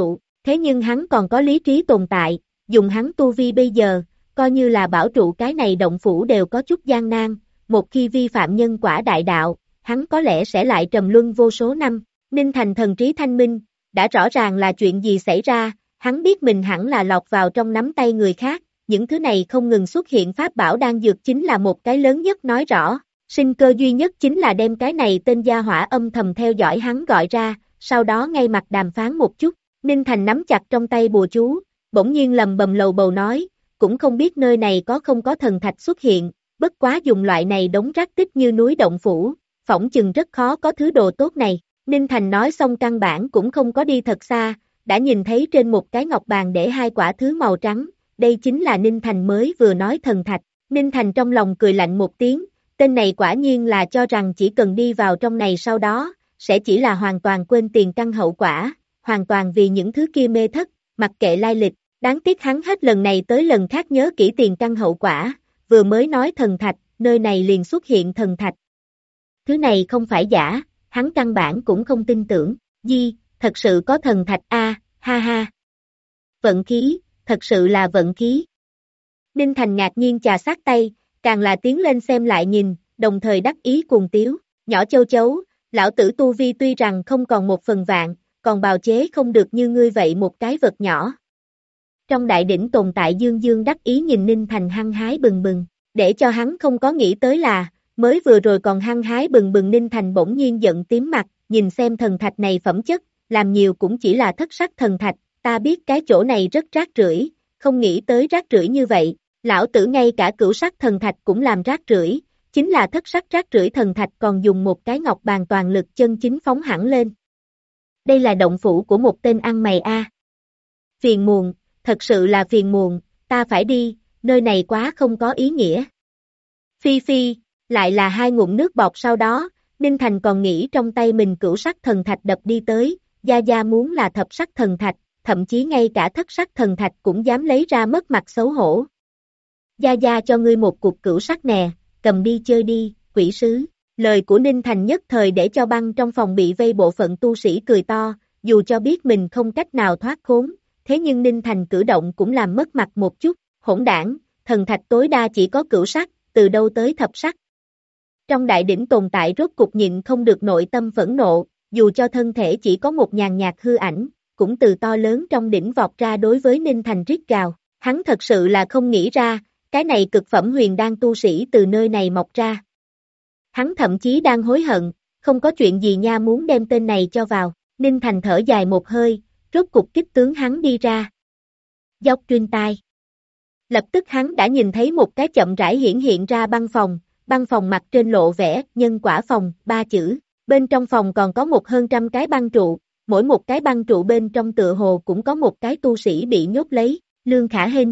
Thế nhưng hắn còn có lý trí tồn tại, dùng hắn tu vi bây giờ, coi như là bảo trụ cái này động phủ đều có chút gian nan, một khi vi phạm nhân quả đại đạo, hắn có lẽ sẽ lại trầm luân vô số năm. Ninh Thành thần trí thanh minh, đã rõ ràng là chuyện gì xảy ra, hắn biết mình hẳn là lọt vào trong nắm tay người khác, những thứ này không ngừng xuất hiện pháp bảo đan dược chính là một cái lớn nhất nói rõ, sinh cơ duy nhất chính là đem cái này tên gia hỏa âm thầm theo dõi hắn gọi ra, sau đó ngay mặt đàm phán một chút. Ninh Thành nắm chặt trong tay bùa chú, bỗng nhiên lầm bầm lầu bầu nói, cũng không biết nơi này có không có thần thạch xuất hiện, bất quá dùng loại này đống rác tích như núi động phủ, phỏng chừng rất khó có thứ đồ tốt này. Ninh Thành nói xong căn bản cũng không có đi thật xa, đã nhìn thấy trên một cái ngọc bàn để hai quả thứ màu trắng, đây chính là Ninh Thành mới vừa nói thần thạch. Ninh Thành trong lòng cười lạnh một tiếng, tên này quả nhiên là cho rằng chỉ cần đi vào trong này sau đó, sẽ chỉ là hoàn toàn quên tiền căn hậu quả, hoàn toàn vì những thứ kia mê thất, mặc kệ lai lịch, đáng tiếc hắn hết lần này tới lần khác nhớ kỹ tiền căn hậu quả, vừa mới nói thần thạch, nơi này liền xuất hiện thần thạch. Thứ này không phải giả, hắn căn bản cũng không tin tưởng, thật sự có thần thạch a, ha ha. Vận khí, thật sự là vận khí. Ninh Thành ngạc nhiên chà sát tay, càng là tiến lên xem lại nhìn, đồng thời đắc ý cuồng tiếu, nhỏ châu chấu, lão tử tu vi tuy rằng không còn một phần vạn, còn bào chế không được như ngươi vậy một cái vật nhỏ. Trong đại đỉnh tồn tại dương dương đắc ý nhìn Ninh Thành hăng hái bừng bừng, để cho hắn không có nghĩ tới là, mới vừa rồi còn hăng hái bừng bừng Ninh Thành bỗng nhiên giận tím mặt, nhìn xem thần thạch này phẩm chất, làm nhiều cũng chỉ là thất sắc thần thạch, ta biết cái chỗ này rất rác rưởi, không nghĩ tới rác rưởi như vậy, lão tử ngay cả cửu sắc thần thạch cũng làm rác rưởi, chính là thất sắc rác rưởi thần thạch còn dùng một cái ngọc bàn toàn lực chân chính phóng hẳn lên. Đây là động phủ của một tên ăn mày a. Phiền muộn, thật sự là phiền muộn, ta phải đi, nơi này quá không có ý nghĩa. Phi phi, lại là hai ngụm nước bọt sau đó, Ninh Thành còn nghĩ trong tay mình cửu sắc thần thạch đập đi tới, gia gia muốn là thập sắc thần thạch, thậm chí ngay cả thất sắc thần thạch cũng dám lấy ra mất mặt xấu hổ. Gia gia cho ngươi một cục cửu sắc nè, cầm đi chơi đi, quỷ sứ. Lời của Ninh Thành nhất thời để cho băng trong phòng bị vây bộ phận tu sĩ cười to, dù cho biết mình không cách nào thoát khốn, thế nhưng Ninh Thành cử động cũng làm mất mặt một chút, hỗn đảng, thần thạch tối đa chỉ có cửu sắc, từ đâu tới thập sắc. Trong đại đỉnh tồn tại rốt cục nhịn không được nội tâm phẫn nộ, dù cho thân thể chỉ có một nhàn nhạt hư ảnh, cũng từ to lớn trong đỉnh vọt ra đối với Ninh Thành rít gào, hắn thật sự là không nghĩ ra, cái này cực phẩm huyền đan tu sĩ từ nơi này mọc ra. Hắn thậm chí đang hối hận, không có chuyện gì nha muốn đem tên này cho vào, Ninh Thành thở dài một hơi, rốt cục kích tướng hắn đi ra. Dốc truyền tai. Lập tức hắn đã nhìn thấy một cái chậm rãi hiện ra băng phòng mặt trên lộ vẻ nhân quả phòng, 3 chữ, bên trong phòng còn có hơn trăm cái băng trụ, mỗi một cái băng trụ bên trong tựa hồ cũng có một cái tu sĩ bị nhốt lấy, Lương Khả Hinh,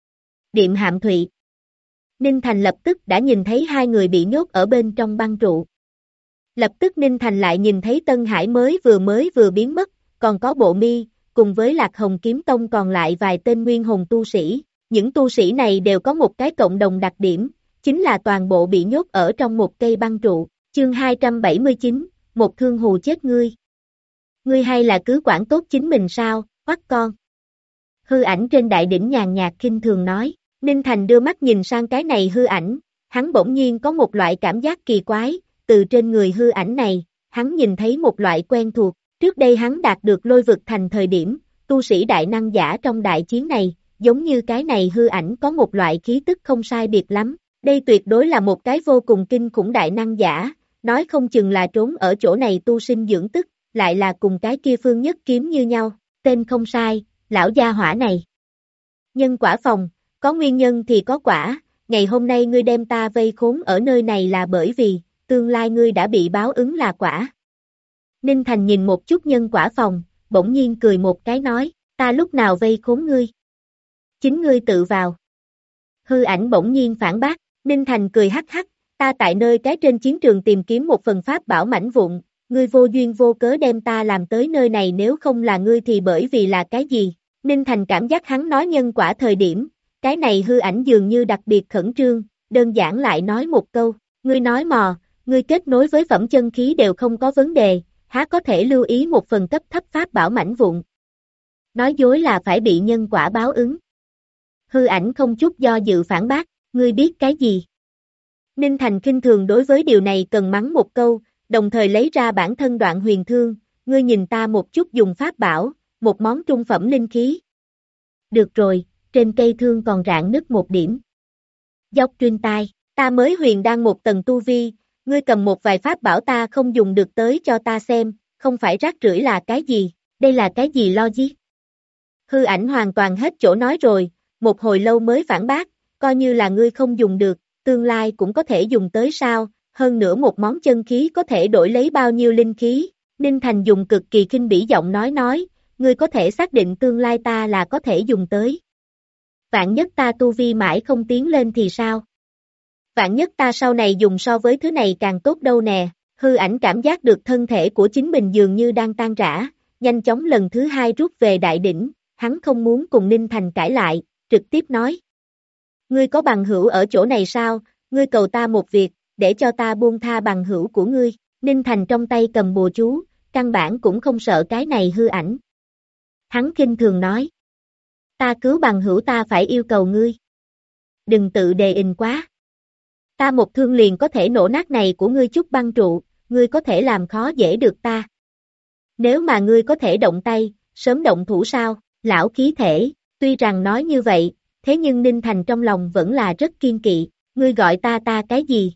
Điệm Hạm Thụy. Ninh Thành lập tức đã nhìn thấy hai người bị nhốt ở bên trong băng trụ. Lập tức Ninh Thành lại nhìn thấy Tân Hải mới vừa biến mất, còn có Bộ Mi, cùng với Lạc Hồng Kiếm Tông còn lại vài tên nguyên hồn tu sĩ. Những tu sĩ này đều có một cái cộng đồng đặc điểm, chính là toàn bộ bị nhốt ở trong một cây băng trụ. Chương 279, một thương hù chết ngươi. Ngươi hay là cứ quản tốt chính mình sao, oắt con. Hư ảnh trên đại đỉnh nhàn nhạt khinh thường nói. Ninh Thành đưa mắt nhìn sang cái này hư ảnh, hắn bỗng nhiên có một loại cảm giác kỳ quái, từ trên người hư ảnh này, hắn nhìn thấy một loại quen thuộc, trước đây hắn đạt được lôi vực thành thời điểm, tu sĩ đại năng giả trong đại chiến này, giống như cái này hư ảnh có một loại khí tức không sai biệt lắm, đây tuyệt đối là một cái vô cùng kinh khủng đại năng giả, nói không chừng là trốn ở chỗ này tu sinh dưỡng tức, lại là cùng cái kia Phương Nhất Kiếm như nhau, tên không sai, lão gia hỏa này. Nhân quả phòng. Có nguyên nhân thì có quả, ngày hôm nay ngươi đem ta vây khốn ở nơi này là bởi vì, tương lai ngươi đã bị báo ứng là quả. Ninh Thành nhìn một chút nhân quả phòng, bỗng nhiên cười một cái nói, ta lúc nào vây khốn ngươi? Chính ngươi tự vào. Hư ảnh bỗng nhiên phản bác, Ninh Thành cười hắc hắc, ta tại nơi cái trên chiến trường tìm kiếm một phần pháp bảo mảnh vụn, ngươi vô duyên vô cớ đem ta làm tới nơi này nếu không là ngươi thì bởi vì là cái gì? Ninh Thành cảm giác hắn nói nhân quả thời điểm, cái này hư ảnh dường như đặc biệt khẩn trương, đơn giản lại nói một câu, ngươi nói mò, ngươi kết nối với phẩm chân khí đều không có vấn đề, há có thể lưu ý một phần cấp thấp pháp bảo mảnh vụn. Nói dối là phải bị nhân quả báo ứng. Hư ảnh không chút do dự phản bác, ngươi biết cái gì? Ninh Thành khinh thường đối với điều này cần mắng một câu, đồng thời lấy ra bản thân đoạn huyền thương, ngươi nhìn ta một chút dùng pháp bảo, một món trung phẩm linh khí. Được rồi, trên cây thương còn rạn nứt một điểm. Dốc truyền tai, ta mới huyền đang một tầng tu vi, ngươi cầm một vài pháp bảo ta không dùng được tới cho ta xem, không phải rác rưởi là cái gì, đây là cái gì logic? Hư ảnh hoàn toàn hết chỗ nói rồi, một hồi lâu mới phản bác, coi như là ngươi không dùng được, tương lai cũng có thể dùng tới sao, hơn nữa một món chân khí có thể đổi lấy bao nhiêu linh khí, Ninh Thành dùng cực kỳ khinh bỉ giọng nói, ngươi có thể xác định tương lai ta là có thể dùng tới. Vạn nhất ta tu vi mãi không tiến lên thì sao? Vạn nhất ta sau này dùng so với thứ này càng tốt đâu nè, hư ảnh cảm giác được thân thể của chính mình dường như đang tan rã, nhanh chóng lần thứ hai rút về đại đỉnh, hắn không muốn cùng Ninh Thành cãi lại, trực tiếp nói. Ngươi có bằng hữu ở chỗ này sao, ngươi cầu ta một việc, để cho ta buông tha bằng hữu của ngươi, Ninh Thành trong tay cầm bùa chú, căn bản cũng không sợ cái này hư ảnh. Hắn khinh thường nói. Ta cứu bằng hữu ta phải yêu cầu ngươi. Đừng tự đề ình quá. Ta một thương liền có thể nổ nát này của ngươi chút băng trụ, ngươi có thể làm khó dễ được ta. Nếu mà ngươi có thể động tay, sớm động thủ sao, lão khí thể, tuy rằng nói như vậy, thế nhưng Ninh Thành trong lòng vẫn là rất kiên kỵ, ngươi gọi ta cái gì?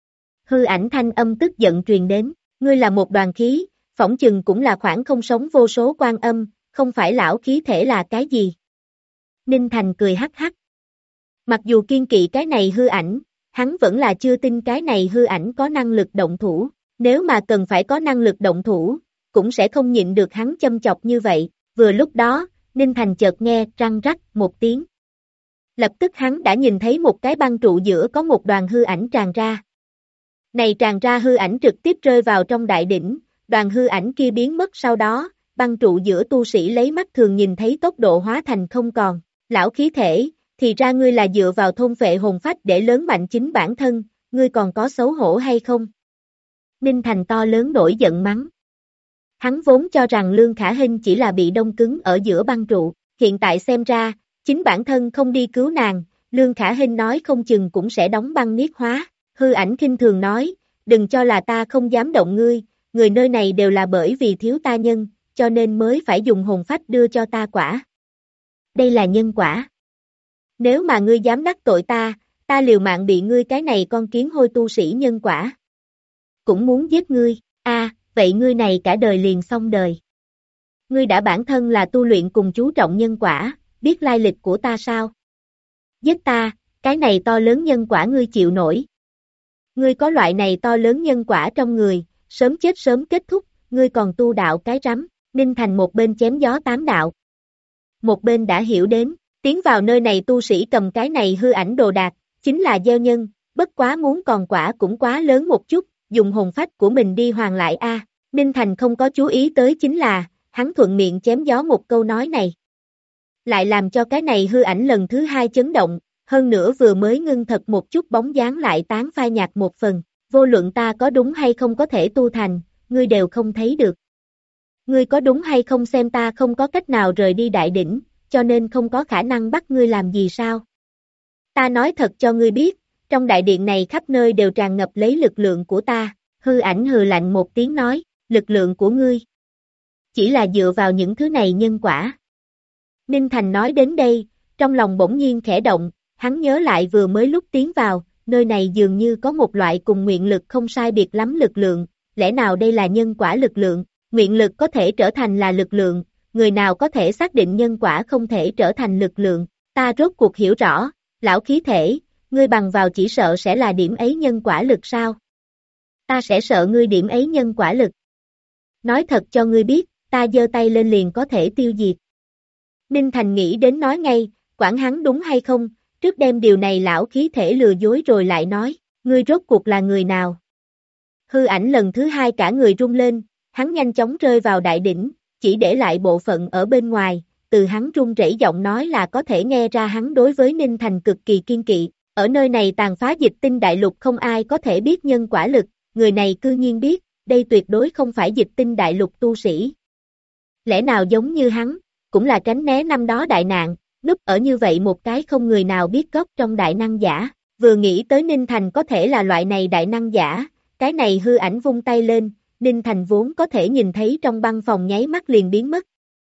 Hư ảnh thanh âm tức giận truyền đến, ngươi là một đoàn khí, phỏng chừng cũng là khoảng không sống vô số quan âm, không phải lão khí thể là cái gì? Ninh Thành cười hắc hắc. Mặc dù kiên kỵ cái này hư ảnh, hắn vẫn là chưa tin cái này hư ảnh có năng lực động thủ, nếu mà cần phải có năng lực động thủ, cũng sẽ không nhịn được hắn châm chọc như vậy, vừa lúc đó, Ninh Thành chợt nghe răng rắc một tiếng. Lập tức hắn đã nhìn thấy một cái băng trụ giữa có một đoàn hư ảnh tràn ra. Này tràn ra hư ảnh trực tiếp rơi vào trong đại đỉnh, đoàn hư ảnh kia biến mất sau đó, băng trụ giữa tu sĩ lấy mắt thường nhìn thấy tốc độ hóa thành không còn, lão khí thể, thì ra ngươi là dựa vào thôn phệ hồn phách để lớn mạnh chính bản thân, ngươi còn có xấu hổ hay không? Ninh Thành to lớn nổi giận mắng. Hắn vốn cho rằng Lương Khả Hinh chỉ là bị đông cứng ở giữa băng trụ, hiện tại xem ra, chính bản thân không đi cứu nàng, Lương Khả Hinh nói không chừng cũng sẽ đóng băng niết hóa, hư ảnh khinh thường nói, đừng cho là ta không dám động ngươi, người nơi này đều là bởi vì thiếu ta nhân, cho nên mới phải dùng hồn phách đưa cho ta quả. Đây là nhân quả. Nếu mà ngươi dám đắc tội ta liều mạng bị ngươi cái này con kiến hôi tu sĩ nhân quả. Cũng muốn giết ngươi, vậy ngươi này cả đời liền xong đời. Ngươi đã bản thân là tu luyện cùng chú trọng nhân quả, biết lai lịch của ta sao? Giết ta, cái này to lớn nhân quả ngươi chịu nổi. Ngươi có loại này to lớn nhân quả trong người, sớm chết sớm kết thúc, ngươi còn tu đạo cái rắm, Ninh Thành một bên chém gió tám đạo. Một bên đã hiểu đến, tiến vào nơi này tu sĩ cầm cái này hư ảnh đồ đạc, chính là gieo nhân, bất quá muốn còn quả cũng quá lớn một chút, dùng hồn phách của mình đi hoàn lại Ninh Thành không có chú ý tới chính là, hắn thuận miệng chém gió một câu nói này. Lại làm cho cái này hư ảnh lần thứ hai chấn động, hơn nữa vừa mới ngưng thật một chút bóng dáng lại tán phai nhạt một phần, vô luận ta có đúng hay không có thể tu thành, ngươi đều không thấy được. Ngươi có đúng hay không xem ta không có cách nào rời đi đại đỉnh, cho nên không có khả năng bắt ngươi làm gì sao? Ta nói thật cho ngươi biết, trong đại điện này khắp nơi đều tràn ngập lấy lực lượng của ta, hư ảnh hừ lạnh một tiếng nói, lực lượng của ngươi. Chỉ là dựa vào những thứ này nhân quả. Ninh Thành nói đến đây, trong lòng bỗng nhiên khẽ động, hắn nhớ lại vừa mới lúc tiến vào, nơi này dường như có một loại cùng nguyện lực không sai biệt lắm lực lượng, lẽ nào đây là nhân quả lực lượng, nguyện lực có thể trở thành là lực lượng, người nào có thể xác định nhân quả không thể trở thành lực lượng, ta rốt cuộc hiểu rõ, lão khí thể, ngươi bằng vào chỉ sợ sẽ là điểm ấy nhân quả lực sao? Ta sẽ sợ ngươi điểm ấy nhân quả lực. Nói thật cho ngươi biết, ta giơ tay lên liền có thể tiêu diệt. Ninh Thành nghĩ đến nói ngay, quản hắn đúng hay không, trước đem điều này lão khí thể lừa dối rồi lại nói, ngươi rốt cuộc là người nào? Hư ảnh lần thứ hai cả người rung lên, hắn nhanh chóng rơi vào đại đỉnh, chỉ để lại bộ phận ở bên ngoài, từ hắn run rẩy giọng nói là có thể nghe ra hắn đối với Ninh Thành cực kỳ kiên kỵ, ở nơi này tàn phá dịch tinh đại lục không ai có thể biết nhân quả lực, người này cư nhiên biết, đây tuyệt đối không phải dịch tinh đại lục tu sĩ. Lẽ nào giống như hắn, cũng là tránh né năm đó đại nạn, núp ở như vậy một cái không người nào biết gốc trong đại năng giả, vừa nghĩ tới Ninh Thành có thể là loại này đại năng giả, cái này hư ảnh vung tay lên, Ninh Thành vốn có thể nhìn thấy trong băng phòng nháy mắt liền biến mất.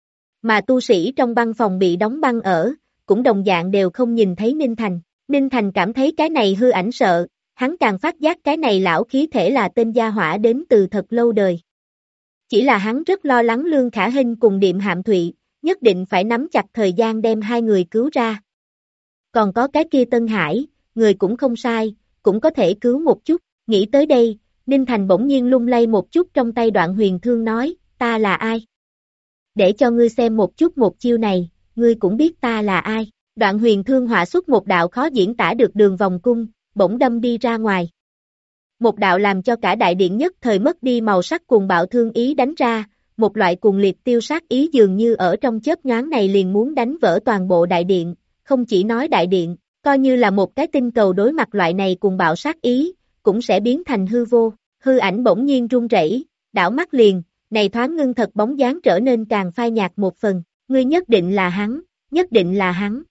Mà tu sĩ trong băng phòng bị đóng băng ở, cũng đồng dạng đều không nhìn thấy Ninh Thành. Ninh Thành cảm thấy cái này hư ảnh sợ, hắn càng phát giác cái này lão khí thể là tên gia hỏa đến từ thật lâu đời. Chỉ là hắn rất lo lắng Lương Khả Hinh cùng Điềm Hạm Thụy, nhất định phải nắm chặt thời gian đem hai người cứu ra. Còn có cái kia Tân Hải, người cũng không sai, cũng có thể cứu một chút, nghĩ tới đây, Ninh Thành bỗng nhiên lung lay một chút trong tay Đoạn Huyền Thương nói, ta là ai? Để cho ngươi xem một chút một chiêu này, ngươi cũng biết ta là ai. Đoạn Huyền Thương họa xuất một đạo khó diễn tả được đường vòng cung, bỗng đâm đi ra ngoài. Một đạo làm cho cả đại điện nhất thời mất đi màu sắc cuồng bạo thương ý đánh ra, một loại cuồng liệt tiêu sát ý dường như ở trong chớp nhoáng này liền muốn đánh vỡ toàn bộ đại điện, không chỉ nói đại điện, coi như là một cái tinh cầu đối mặt loại này cuồng bạo sát ý, cũng sẽ biến thành hư vô. Hư ảnh bỗng nhiên run rẩy, đảo mắt liền, này thoáng ngưng thật bóng dáng trở nên càng phai nhạt một phần, ngươi nhất định là hắn, nhất định là hắn.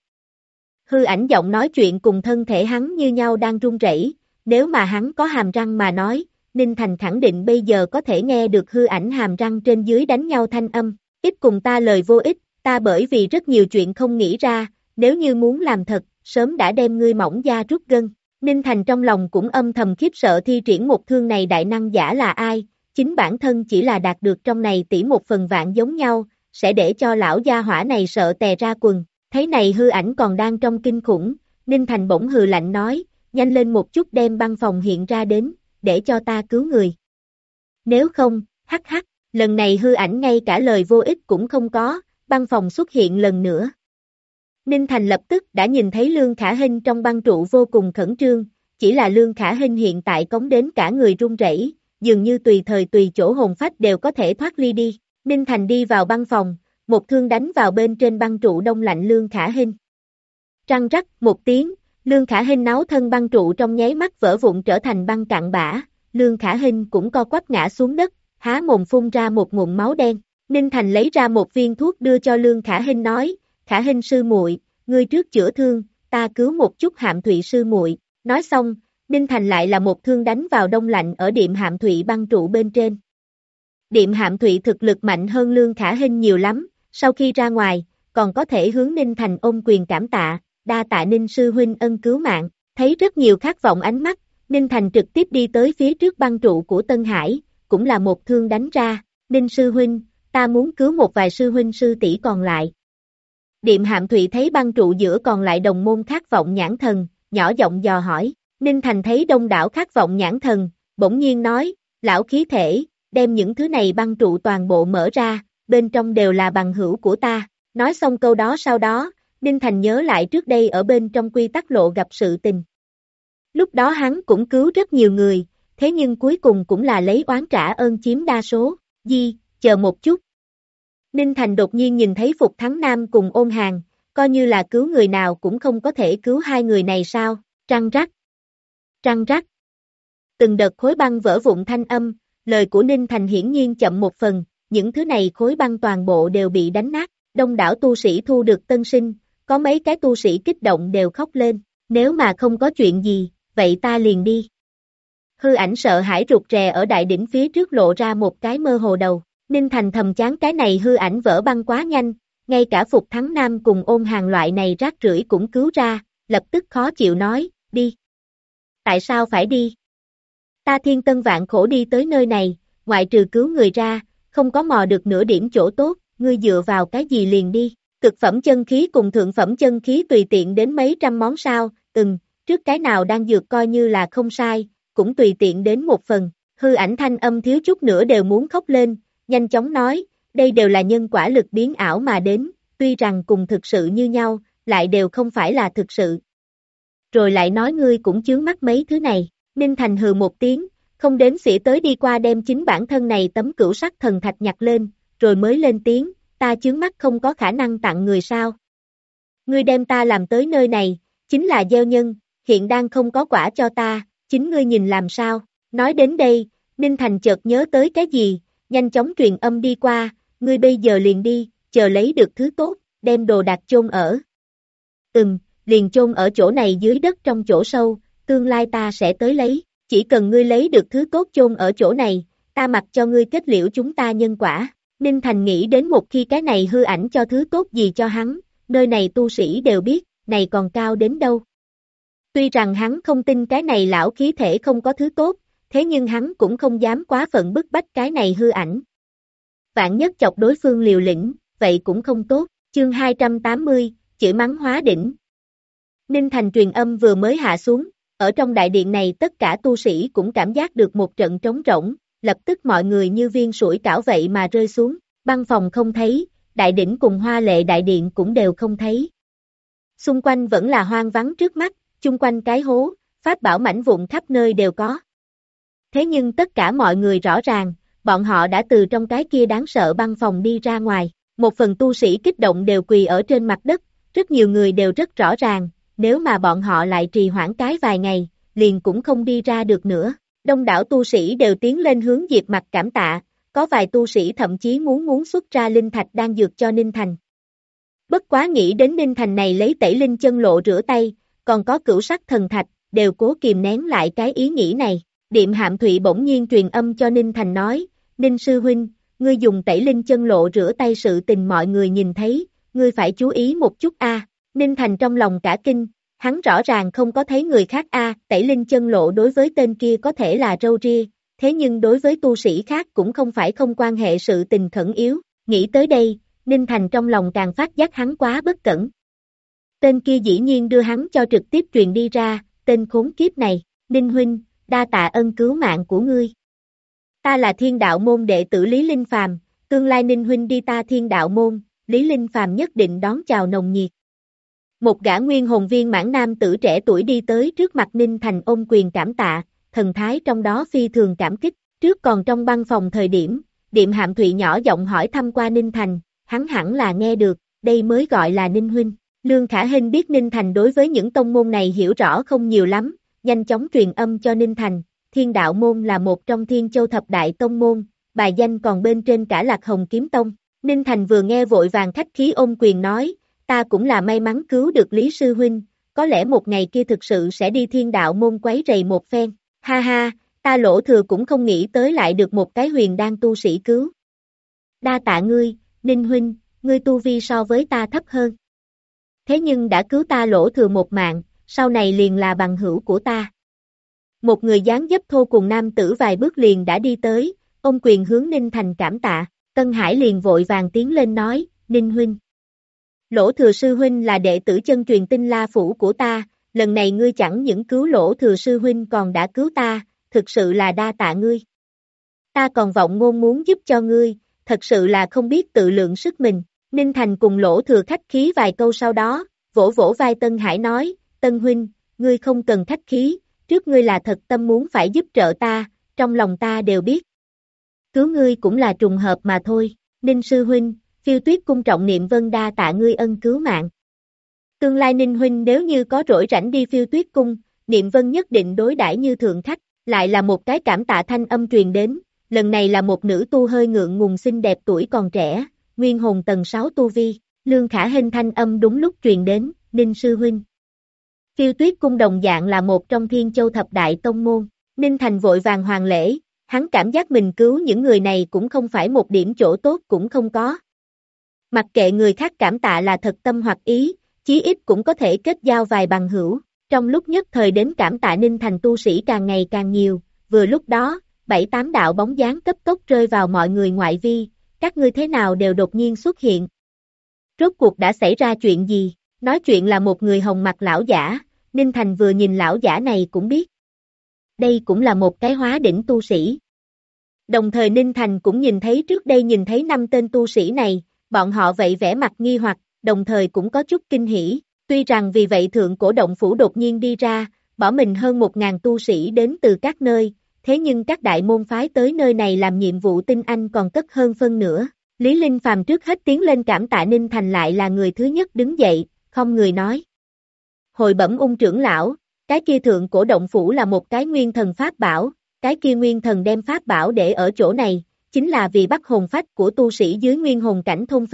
Hư ảnh giọng nói chuyện cùng thân thể hắn như nhau đang run rẩy, nếu mà hắn có hàm răng mà nói, Ninh Thành khẳng định bây giờ có thể nghe được hư ảnh hàm răng trên dưới đánh nhau thanh âm, ít cùng ta lời vô ích, ta bởi vì rất nhiều chuyện không nghĩ ra, nếu như muốn làm thật, sớm đã đem ngươi mỏng da rút gân. Ninh Thành trong lòng cũng âm thầm khiếp sợ thi triển một thương này đại năng giả là ai, chính bản thân chỉ là đạt được trong này tỷ một phần vạn giống nhau, sẽ để cho lão gia hỏa này sợ tè ra quần. Thấy này hư ảnh còn đang trong kinh khủng, Ninh Thành bỗng hừ lạnh nói, nhanh lên một chút đem băng phòng hiện ra đến, để cho ta cứu người. Nếu không, hắc hắc, lần này hư ảnh ngay cả lời vô ích cũng không có, băng phòng xuất hiện lần nữa. Ninh Thành lập tức đã nhìn thấy Lương Khả Hinh trong băng trụ vô cùng khẩn trương, chỉ là Lương Khả Hinh hiện tại cống đến cả người run rẩy, dường như tùy thời tùy chỗ hồn phách đều có thể thoát ly đi. Ninh Thành đi vào băng phòng, một thương đánh vào bên trên băng trụ đông lạnh Lương Khả Hinh. Răng rắc một tiếng, Lương Khả Hinh náo thân băng trụ trong nháy mắt vỡ vụn trở thành băng cặn bã, Lương Khả Hinh cũng co quắp ngã xuống đất, há mồm phun ra một ngụm máu đen. Ninh Thành lấy ra một viên thuốc đưa cho Lương Khả Hinh nói, Khả Hinh sư muội, ngươi trước chữa thương, ta cứu một chút Hạm Thụy sư muội. Nói xong, Ninh Thành lại là một thương đánh vào đông lạnh ở Điềm Hạm Thụy băng trụ bên trên. Điềm Hạm Thụy thực lực mạnh hơn Lương Khả Hinh nhiều lắm, sau khi ra ngoài, còn có thể hướng Ninh Thành ôm quyền cảm tạ, đa tạ Ninh sư huynh ân cứu mạng. Thấy rất nhiều khát vọng ánh mắt, Ninh Thành trực tiếp đi tới phía trước băng trụ của Tân Hải, cũng là một thương đánh ra, Ninh sư huynh, ta muốn cứu một vài sư huynh sư tỷ còn lại. Điềm Hạm Thụy thấy băng trụ giữa còn lại đồng môn khát vọng nhãn thần, nhỏ giọng dò hỏi, Ninh Thành thấy đông đảo khát vọng nhãn thần, bỗng nhiên nói, lão khí thể, đem những thứ này băng trụ toàn bộ mở ra, bên trong đều là bằng hữu của ta. Nói xong câu đó sau đó, Ninh Thành nhớ lại trước đây ở bên trong quy tắc lộ gặp sự tình. Lúc đó hắn cũng cứu rất nhiều người, thế nhưng cuối cùng cũng là lấy oán trả ơn chiếm đa số. Chờ một chút. Ninh Thành đột nhiên nhìn thấy Phục Thắng Nam cùng Ôn Hàn, coi như là cứu người nào cũng không có thể cứu hai người này sao, răng rắc. Răng rắc. Từng đợt khối băng vỡ vụn thanh âm, lời của Ninh Thành hiển nhiên chậm một phần, những thứ này khối băng toàn bộ đều bị đánh nát, đông đảo tu sĩ thu được tân sinh, có mấy cái tu sĩ kích động đều khóc lên, nếu mà không có chuyện gì, vậy ta liền đi. Hư ảnh sợ hãi rụt rè ở đại đỉnh phía trước lộ ra một cái mơ hồ đầu, Ninh Thành thầm chán cái này hư ảnh vỡ băng quá nhanh, ngay cả Phục Thắng Nam cùng Ôn Hàn loại này rác rưởi cũng cứu ra, lập tức khó chịu nói, đi. Tại sao phải đi? Ta thiên tân vạn khổ đi tới nơi này, ngoại trừ cứu người ra, không có mò được nửa điểm chỗ tốt, ngươi dựa vào cái gì liền đi. Cực phẩm chân khí cùng thượng phẩm chân khí tùy tiện đến mấy trăm món sao, trước cái nào đang dược coi như là không sai, cũng tùy tiện đến một phần. Hư ảnh thanh âm thiếu chút nữa đều muốn khóc lên, nhanh chóng nói, đây đều là nhân quả lực biến ảo mà đến, tuy rằng cùng thực sự như nhau, lại đều không phải là thực sự. Rồi lại nói ngươi cũng chướng mắt mấy thứ này, Ninh Thành hừ một tiếng, không đếm xỉa tới đi qua đem chính bản thân này tấm cửu sắc thần thạch nhặt lên, rồi mới lên tiếng, ta chướng mắt không có khả năng tặng người sao. Ngươi đem ta làm tới nơi này, chính là gieo nhân, hiện đang không có quả cho ta, chính ngươi nhìn làm sao. Nói đến đây, Ninh Thành chợt nhớ tới cái gì, nhanh chóng truyền âm đi qua, ngươi bây giờ liền đi, chờ lấy được thứ tốt, đem đồ đạc chôn ở. Liền chôn ở chỗ này dưới đất trong chỗ sâu, tương lai ta sẽ tới lấy, chỉ cần ngươi lấy được thứ tốt chôn ở chỗ này, ta mặc cho ngươi kết liễu chúng ta nhân quả. Ninh Thành nghĩ đến một khi cái này hư ảnh cho thứ tốt gì cho hắn, nơi này tu sĩ đều biết, này còn cao đến đâu. Tuy rằng hắn không tin cái này lão khí thể không có thứ tốt, thế nhưng hắn cũng không dám quá phận bức bách cái này hư ảnh. Vạn nhất chọc đối phương liều lĩnh, vậy cũng không tốt. Chương 280, chửi mắng hóa đỉnh. Ninh Thành truyền âm vừa mới hạ xuống, ở trong đại điện này tất cả tu sĩ cũng cảm giác được một trận trống rỗng, lập tức mọi người như viên sủi cảo vậy mà rơi xuống, băng phòng không thấy, đại đỉnh cùng hoa lệ đại điện cũng đều không thấy. Xung quanh vẫn là hoang vắng trước mắt, chung quanh cái hố, pháp bảo mảnh vụn khắp nơi đều có. Thế nhưng tất cả mọi người rõ ràng, bọn họ đã từ trong cái kia đáng sợ băng phòng đi ra ngoài, một phần tu sĩ kích động đều quỳ ở trên mặt đất, rất nhiều người đều rất rõ ràng, nếu mà bọn họ lại trì hoãn cái vài ngày, liền cũng không đi ra được nữa. Đông đảo tu sĩ đều tiến lên hướng Diệp Mặc cảm tạ, có vài tu sĩ thậm chí muốn xuất ra linh thạch đang dược cho Ninh Thành. Bất quá nghĩ đến Ninh Thành này lấy tẩy linh chân lộ rửa tay, còn có cửu sắc thần thạch, đều cố kìm nén lại cái ý nghĩ này. Điệm Hạm Thụy bỗng nhiên truyền âm cho Ninh Thành nói, Ninh sư huynh, ngươi dùng tẩy linh chân lộ rửa tay sự tình mọi người nhìn thấy, ngươi phải chú ý một chút a. Ninh Thành trong lòng cả kinh, hắn rõ ràng không có thấy người khác a, tẩy linh chân lộ đối với tên kia có thể là râu ria, thế nhưng đối với tu sĩ khác cũng không phải không quan hệ sự tình khẩn yếu, nghĩ tới đây, Ninh Thành trong lòng càng phát giác hắn quá bất cẩn. Tên kia dĩ nhiên đưa hắn cho trực tiếp truyền đi ra, tên khốn kiếp này, Ninh huynh, đa tạ ân cứu mạng của ngươi. Ta là Thiên Đạo môn đệ tử Lý Linh Phàm, tương lai Ninh huynh đi ta Thiên Đạo môn, Lý Linh Phàm nhất định đón chào nồng nhiệt. Một gã nguyên hồn viên mãn nam tử trẻ tuổi đi tới trước mặt Ninh Thành ôm quyền cảm tạ, thần thái trong đó phi thường cảm kích, trước còn trong băng phòng thời điểm, Điệm Hạm Thụy nhỏ giọng hỏi thăm qua Ninh Thành, hắn hẳn là nghe được, đây mới gọi là Ninh huynh. Lương Khả Hinh biết Ninh Thành đối với những tông môn này hiểu rõ không nhiều lắm, nhanh chóng truyền âm cho Ninh Thành, Thiên Đạo môn là một trong Thiên Châu thập đại tông môn, bài danh còn bên trên cả Lạc Hồng Kiếm Tông. Ninh Thành vừa nghe vội vàng khách khí ôm quyền nói, ta cũng là may mắn cứu được Lý sư huynh, có lẽ một ngày kia thực sự sẽ đi Thiên Đạo môn quấy rầy một phen, ha ha, ta Lỗ Thừa cũng không nghĩ tới lại được một cái huyền đan tu sĩ cứu. Đa tạ ngươi, Ninh huynh, ngươi tu vi so với ta thấp hơn. Thế nhưng đã cứu ta Lỗ Thừa một mạng, sau này liền là bằng hữu của ta. Một người dáng dấp thô cùng nam tử vài bước liền đã đi tới, ôm quyền hướng Ninh Thành cảm tạ, Tân Hải liền vội vàng tiến lên nói, Ninh huynh. Lỗ Thừa sư huynh là đệ tử chân truyền Tinh La phủ của ta, lần này ngươi chẳng những cứu Lỗ Thừa sư huynh còn đã cứu ta, thực sự là đa tạ ngươi. Ta còn vọng ngôn muốn giúp cho ngươi, thật sự là không biết tự lượng sức mình. Ninh Thành cùng Lỗ Thừa khách khí vài câu sau đó, vỗ vỗ vai Tân Hải nói, Tân huynh, ngươi không cần khách khí, trước ngươi là thật tâm muốn phải giúp trợ ta, trong lòng ta đều biết. Cứu ngươi cũng là trùng hợp mà thôi, Ninh sư huynh, Phiêu Tuyết cung trọng niệm vân đa tạ ngươi ân cứu mạng. Tương lai Ninh huynh nếu như có rỗi rảnh đi Phiêu Tuyết cung, niệm vân nhất định đối đãi như thượng khách, lại là một cái cảm tạ thanh âm truyền đến, lần này là một nữ tu hơi ngượng ngùng xinh đẹp tuổi còn trẻ, nguyên hồn tầng 6 tu vi, Lương Khả Hinh thanh âm đúng lúc truyền đến, Ninh sư huynh. Phiêu Tuyết cung đồng dạng là một trong Thiên Châu thập đại tông môn, Ninh Thành vội vàng hoàn lễ, hắn cảm giác mình cứu những người này cũng không phải một điểm chỗ tốt cũng không có. Mặc kệ người khác cảm tạ là thật tâm hoặc ý, chí ít cũng có thể kết giao vài bằng hữu, trong lúc nhất thời đến cảm tạ Ninh Thành tu sĩ càng ngày càng nhiều, vừa lúc đó, 7-8 đạo bóng dáng cấp tốc rơi vào mọi người ngoại vi, các ngươi thế nào đều đột nhiên xuất hiện. Rốt cuộc đã xảy ra chuyện gì? Nói chuyện là một người hồng mặt lão giả, Ninh Thành vừa nhìn lão giả này cũng biết. Đây cũng là một cái hóa đỉnh tu sĩ. Đồng thời Ninh Thành cũng nhìn thấy trước đây nhìn thấy 5 tên tu sĩ này, bọn họ vậy vẻ mặt nghi hoặc, đồng thời cũng có chút kinh hỉ, tuy rằng vì vậy thượng cổ động phủ đột nhiên đi ra, bỏ mình hơn 1.000 tu sĩ đến từ các nơi, thế nhưng các đại môn phái tới nơi này làm nhiệm vụ tinh anh còn cất hơn phân nửa. Lý Linh Phàm trước hết tiến lên cảm tạ Ninh Thành lại là người thứ nhất đứng dậy, không người nói. Hồi bẩm ung trưởng lão, cái kia thượng cổ động phủ là một cái nguyên thần pháp bảo, cái kia nguyên thần đem pháp bảo để ở chỗ này, chính là vì bắt hồn phách của tu sĩ dưới nguyên hồn cảnh thôn phệ,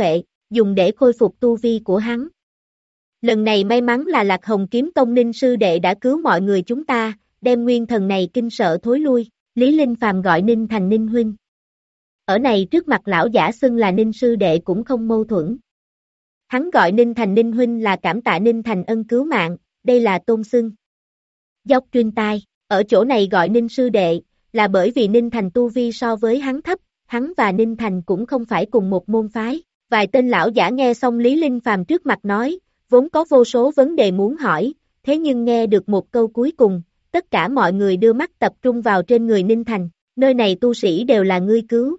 dùng để khôi phục tu vi của hắn. Lần này may mắn là Lạc Hồng Kiếm Tông Ninh sư đệ đã cứu mọi người chúng ta, đem nguyên thần này kinh sợ thối lui. Lý Linh Phàm gọi Ninh Thành Ninh huynh. Ở này trước mặt lão giả xưng là Ninh sư đệ cũng không mâu thuẫn. Hắn gọi Ninh Thành Ninh huynh là cảm tạ Ninh Thành ân cứu mạng, đây là tôn xưng. Dốc truyền tai, ở chỗ này gọi Ninh sư đệ, là bởi vì Ninh Thành tu vi so với hắn thấp, hắn và Ninh Thành cũng không phải cùng một môn phái. Vài tên lão giả nghe xong Lý Linh Phàm trước mặt nói, vốn có vô số vấn đề muốn hỏi, thế nhưng nghe được một câu cuối cùng, tất cả mọi người đưa mắt tập trung vào trên người Ninh Thành, nơi này tu sĩ đều là ngươi cứu.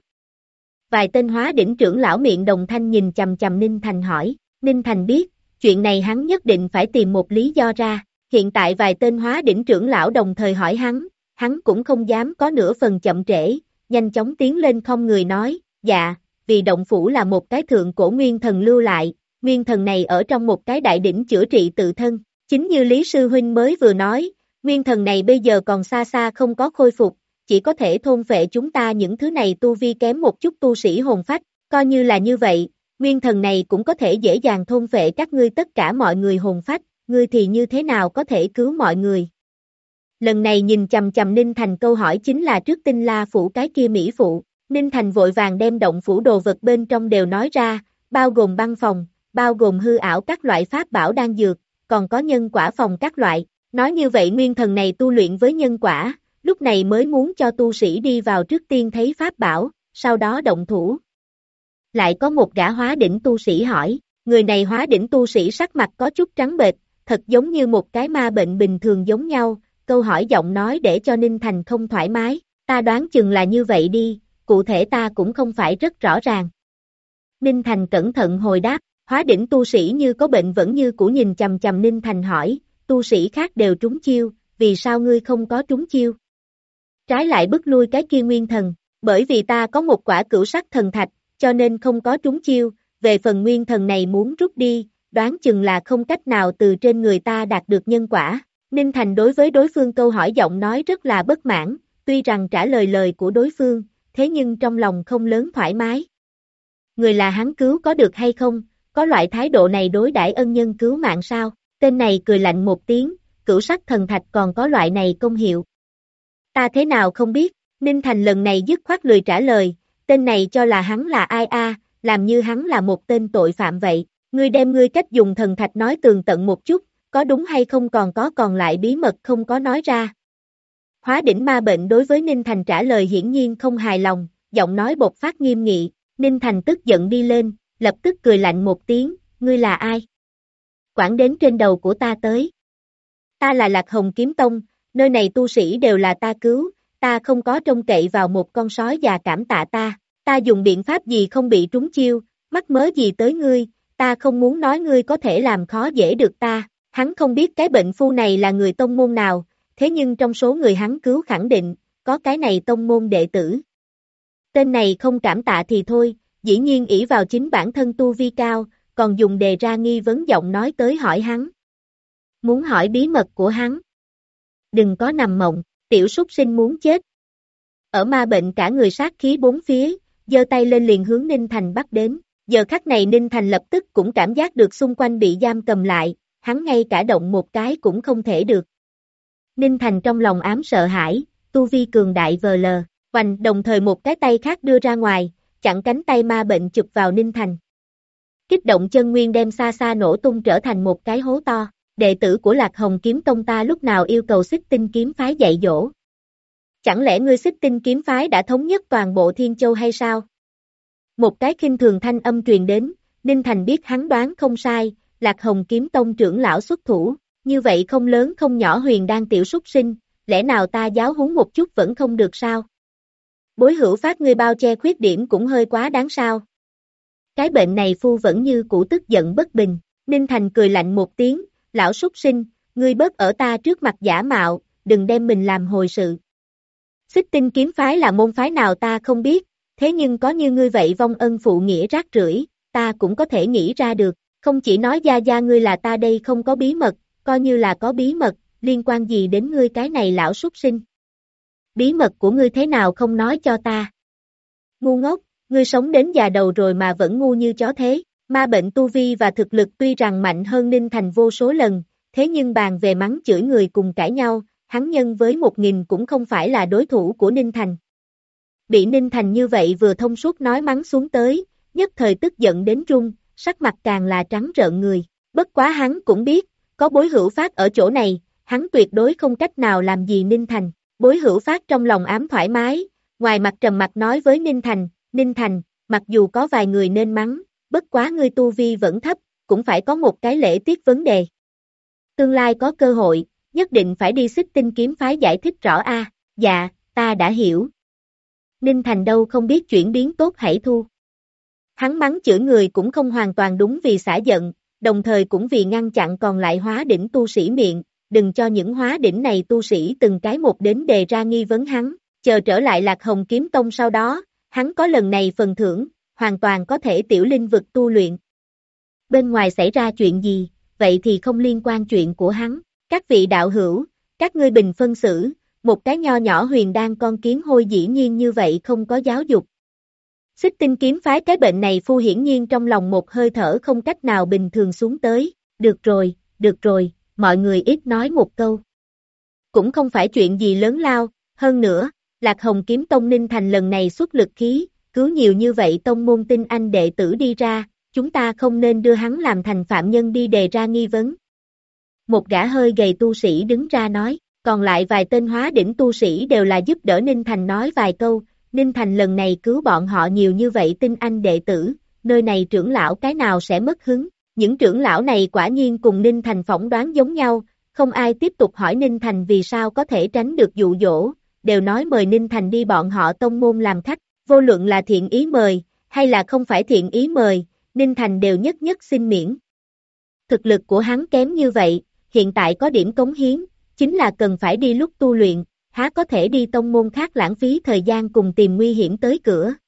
Vài tên hóa đỉnh trưởng lão miệng đồng thanh nhìn chằm chằm Ninh Thành hỏi, Ninh Thành biết, chuyện này hắn nhất định phải tìm một lý do ra, hiện tại vài tên hóa đỉnh trưởng lão đồng thời hỏi hắn cũng không dám có nửa phần chậm trễ, nhanh chóng tiến lên không người nói, dạ, vì động phủ là một cái thượng cổ nguyên thần lưu lại, nguyên thần này ở trong một cái đại đỉnh chữa trị tự thân, chính như Lý Sư Huynh mới vừa nói, nguyên thần này bây giờ còn xa xa không có khôi phục, chỉ có thể thôn phệ chúng ta những thứ này tu vi kém một chút tu sĩ hồn phách, coi như là như vậy, nguyên thần này cũng có thể dễ dàng thôn phệ các ngươi tất cả mọi người hồn phách, ngươi thì như thế nào có thể cứu mọi người. Lần này nhìn chằm chằm Ninh Thành câu hỏi chính là trước Tinh La phủ cái kia mỹ phụ, Ninh Thành vội vàng đem động phủ đồ vật bên trong đều nói ra, bao gồm băng phòng, bao gồm hư ảo các loại pháp bảo đan dược, còn có nhân quả phòng các loại, nói như vậy nguyên thần này tu luyện với nhân quả, lúc này mới muốn cho tu sĩ đi vào trước tiên thấy pháp bảo, sau đó động thủ. Lại có một gã hóa đỉnh tu sĩ hỏi, người này hóa đỉnh tu sĩ sắc mặt có chút trắng bệch, thật giống như một cái ma bệnh bình thường giống nhau, câu hỏi giọng nói để cho Ninh Thành không thoải mái, ta đoán chừng là như vậy đi, cụ thể ta cũng không phải rất rõ ràng. Ninh Thành cẩn thận hồi đáp, hóa đỉnh tu sĩ như có bệnh vẫn như cũ nhìn chằm chằm Ninh Thành hỏi, tu sĩ khác đều trúng chiêu, vì sao ngươi không có trúng chiêu? Trái lại bức lui cái kia nguyên thần, bởi vì ta có một quả cửu sắc thần thạch, cho nên không có trúng chiêu, về phần nguyên thần này muốn rút đi, đoán chừng là không cách nào từ trên người ta đạt được nhân quả. Ninh Thành đối với đối phương câu hỏi giọng nói rất là bất mãn, tuy rằng trả lời của đối phương, thế nhưng trong lòng không lớn thoải mái. Người là hắn cứu có được hay không, có loại thái độ này đối đãi ân nhân cứu mạng sao, tên này cười lạnh một tiếng, cửu sắc thần thạch còn có loại này công hiệu. Ta thế nào không biết, Ninh Thành lần này dứt khoát lười trả lời, tên này cho là hắn là ai a, làm như hắn là một tên tội phạm vậy, ngươi đem ngươi cách dùng thần thạch nói tường tận một chút, có đúng hay không còn lại bí mật không có nói ra. Hóa đỉnh ma bệnh đối với Ninh Thành trả lời hiển nhiên không hài lòng, giọng nói bộc phát nghiêm nghị, Ninh Thành tức giận đi lên, lập tức cười lạnh một tiếng, ngươi là ai? Quản đến trên đầu của ta tới. Ta là Lạc Hồng Kiếm Tông, nơi này tu sĩ đều là ta cứu, ta không có trông cậy vào một con sói già cảm tạ ta dùng biện pháp gì không bị trúng chiêu, mắc mớ gì tới ngươi, ta không muốn nói ngươi có thể làm khó dễ được ta, hắn không biết cái bệnh phu này là người tông môn nào, thế nhưng trong số người hắn cứu khẳng định, có cái này tông môn đệ tử. Tên này không cảm tạ thì thôi, dĩ nhiên ỷ vào chính bản thân tu vi cao, còn dùng đề ra nghi vấn giọng nói tới hỏi hắn. Muốn hỏi bí mật của hắn. Đừng có nằm mộng, tiểu súc sinh muốn chết. Ở ma bệnh cả người sát khí bốn phía, giơ tay lên liền hướng Ninh Thành bắt đến. Giờ khắc này Ninh Thành lập tức cũng cảm giác được xung quanh bị giam cầm lại, hắn ngay cả động một cái cũng không thể được. Ninh Thành trong lòng ám sợ hãi, tu vi cường đại vờ lờ, hoành đồng thời một cái tay khác đưa ra ngoài, chặn cánh tay ma bệnh chụp vào Ninh Thành. Kích động chân nguyên đem xa xa nổ tung trở thành một cái hố to, đệ tử của Lạc Hồng Kiếm Tông ta lúc nào yêu cầu Xích Tinh kiếm phái dạy dỗ. Chẳng lẽ ngươi Xích Tinh kiếm phái đã thống nhất toàn bộ Thiên Châu hay sao? Một cái khinh thường thanh âm truyền đến, Ninh Thành biết hắn đoán không sai, Lạc Hồng Kiếm Tông trưởng lão xuất thủ, như vậy không lớn không nhỏ huyền đang tiểu súc sinh, lẽ nào ta giáo huấn một chút vẫn không được sao? Bối hữu phát ngươi bao che khuyết điểm cũng hơi quá đáng sao? Cái bệnh này phu vẫn như cũ tức giận bất bình, Ninh Thành cười lạnh một tiếng, lão súc sinh, ngươi bớt ở ta trước mặt giả mạo, đừng đem mình làm hồi sự. Xích Tinh kiếm phái là môn phái nào ta không biết, thế nhưng có như ngươi vậy vong ân phụ nghĩa rác rưởi, ta cũng có thể nghĩ ra được, không chỉ nói gia ngươi là ta đây không có bí mật, coi như là có bí mật, liên quan gì đến ngươi cái này lão súc sinh. Bí mật của ngươi thế nào không nói cho ta? Ngu ngốc, ngươi sống đến già đầu rồi mà vẫn ngu như chó thế, Ma bệnh tu vi và thực lực tuy rằng mạnh hơn Ninh Thành vô số lần, thế nhưng bàn về mắng chửi người cùng cãi nhau, hắn nhân với 1000 cũng không phải là đối thủ của Ninh Thành. Bị Ninh Thành như vậy vừa thông suốt nói mắng xuống tới, nhất thời tức giận đến run, sắc mặt càng là trắng rợn người. Bất quá hắn cũng biết, có Bối Hữu Phát ở chỗ này, hắn tuyệt đối không cách nào làm gì Ninh Thành. Bối Hữu Phát trong lòng ám thoải mái, ngoài mặt trầm mặt nói với Ninh Thành, mặc dù có vài người nên mắng, bất quá ngươi tu vi vẫn thấp, cũng phải có một cái lễ tiết vấn đề. Tương lai có cơ hội, nhất định phải đi Xích Tinh kiếm phái giải thích rõ a. Dạ, ta đã hiểu. Ninh Thành đâu không biết chuyển biến tốt hãy thu. Hắn mắng chửi người cũng không hoàn toàn đúng vì xả giận, đồng thời cũng vì ngăn chặn còn lại hóa đỉnh tu sĩ miệng, đừng cho những hóa đỉnh này tu sĩ từng cái một đến đề ra nghi vấn hắn, chờ trở lại Lạc Hồng Kiếm Tông sau đó, hắn có lần này phần thưởng, hoàn toàn có thể tiểu linh vực tu luyện. Bên ngoài xảy ra chuyện gì, vậy thì không liên quan chuyện của hắn. Các vị đạo hữu, các ngươi bình phân xử, một cái nho nhỏ huyền đan con kiến hôi dĩ nhiên như vậy không có giáo dục. Xích Tinh kiếm phái cái bệnh này phu hiển nhiên trong lòng một hơi thở không cách nào bình thường xuống tới. Được rồi, mọi người ít nói một câu. Cũng không phải chuyện gì lớn lao, hơn nữa, Lạc Hồng Kiếm Tông Ninh Thành lần này xuất lực khí, cứu nhiều như vậy tông môn tinh anh đệ tử đi ra, chúng ta không nên đưa hắn làm thành phạm nhân đi đề ra nghi vấn. Một gã hơi gầy tu sĩ đứng ra nói, còn lại vài tên hóa đỉnh tu sĩ đều là giúp đỡ Ninh Thành nói vài câu, Ninh Thành lần này cứu bọn họ nhiều như vậy tinh anh đệ tử, nơi này trưởng lão cái nào sẽ mất hứng, những trưởng lão này quả nhiên cùng Ninh Thành phỏng đoán giống nhau, không ai tiếp tục hỏi Ninh Thành vì sao có thể tránh được dụ dỗ, đều nói mời Ninh Thành đi bọn họ tông môn làm khách, vô luận là thiện ý mời, hay là không phải thiện ý mời, Ninh Thành đều nhất nhất xin miễn. Thực lực của hắn kém như vậy, hiện tại có điểm cống hiến, chính là cần phải đi lúc tu luyện, há có thể đi tông môn khác lãng phí thời gian cùng tìm nguy hiểm tới cửa.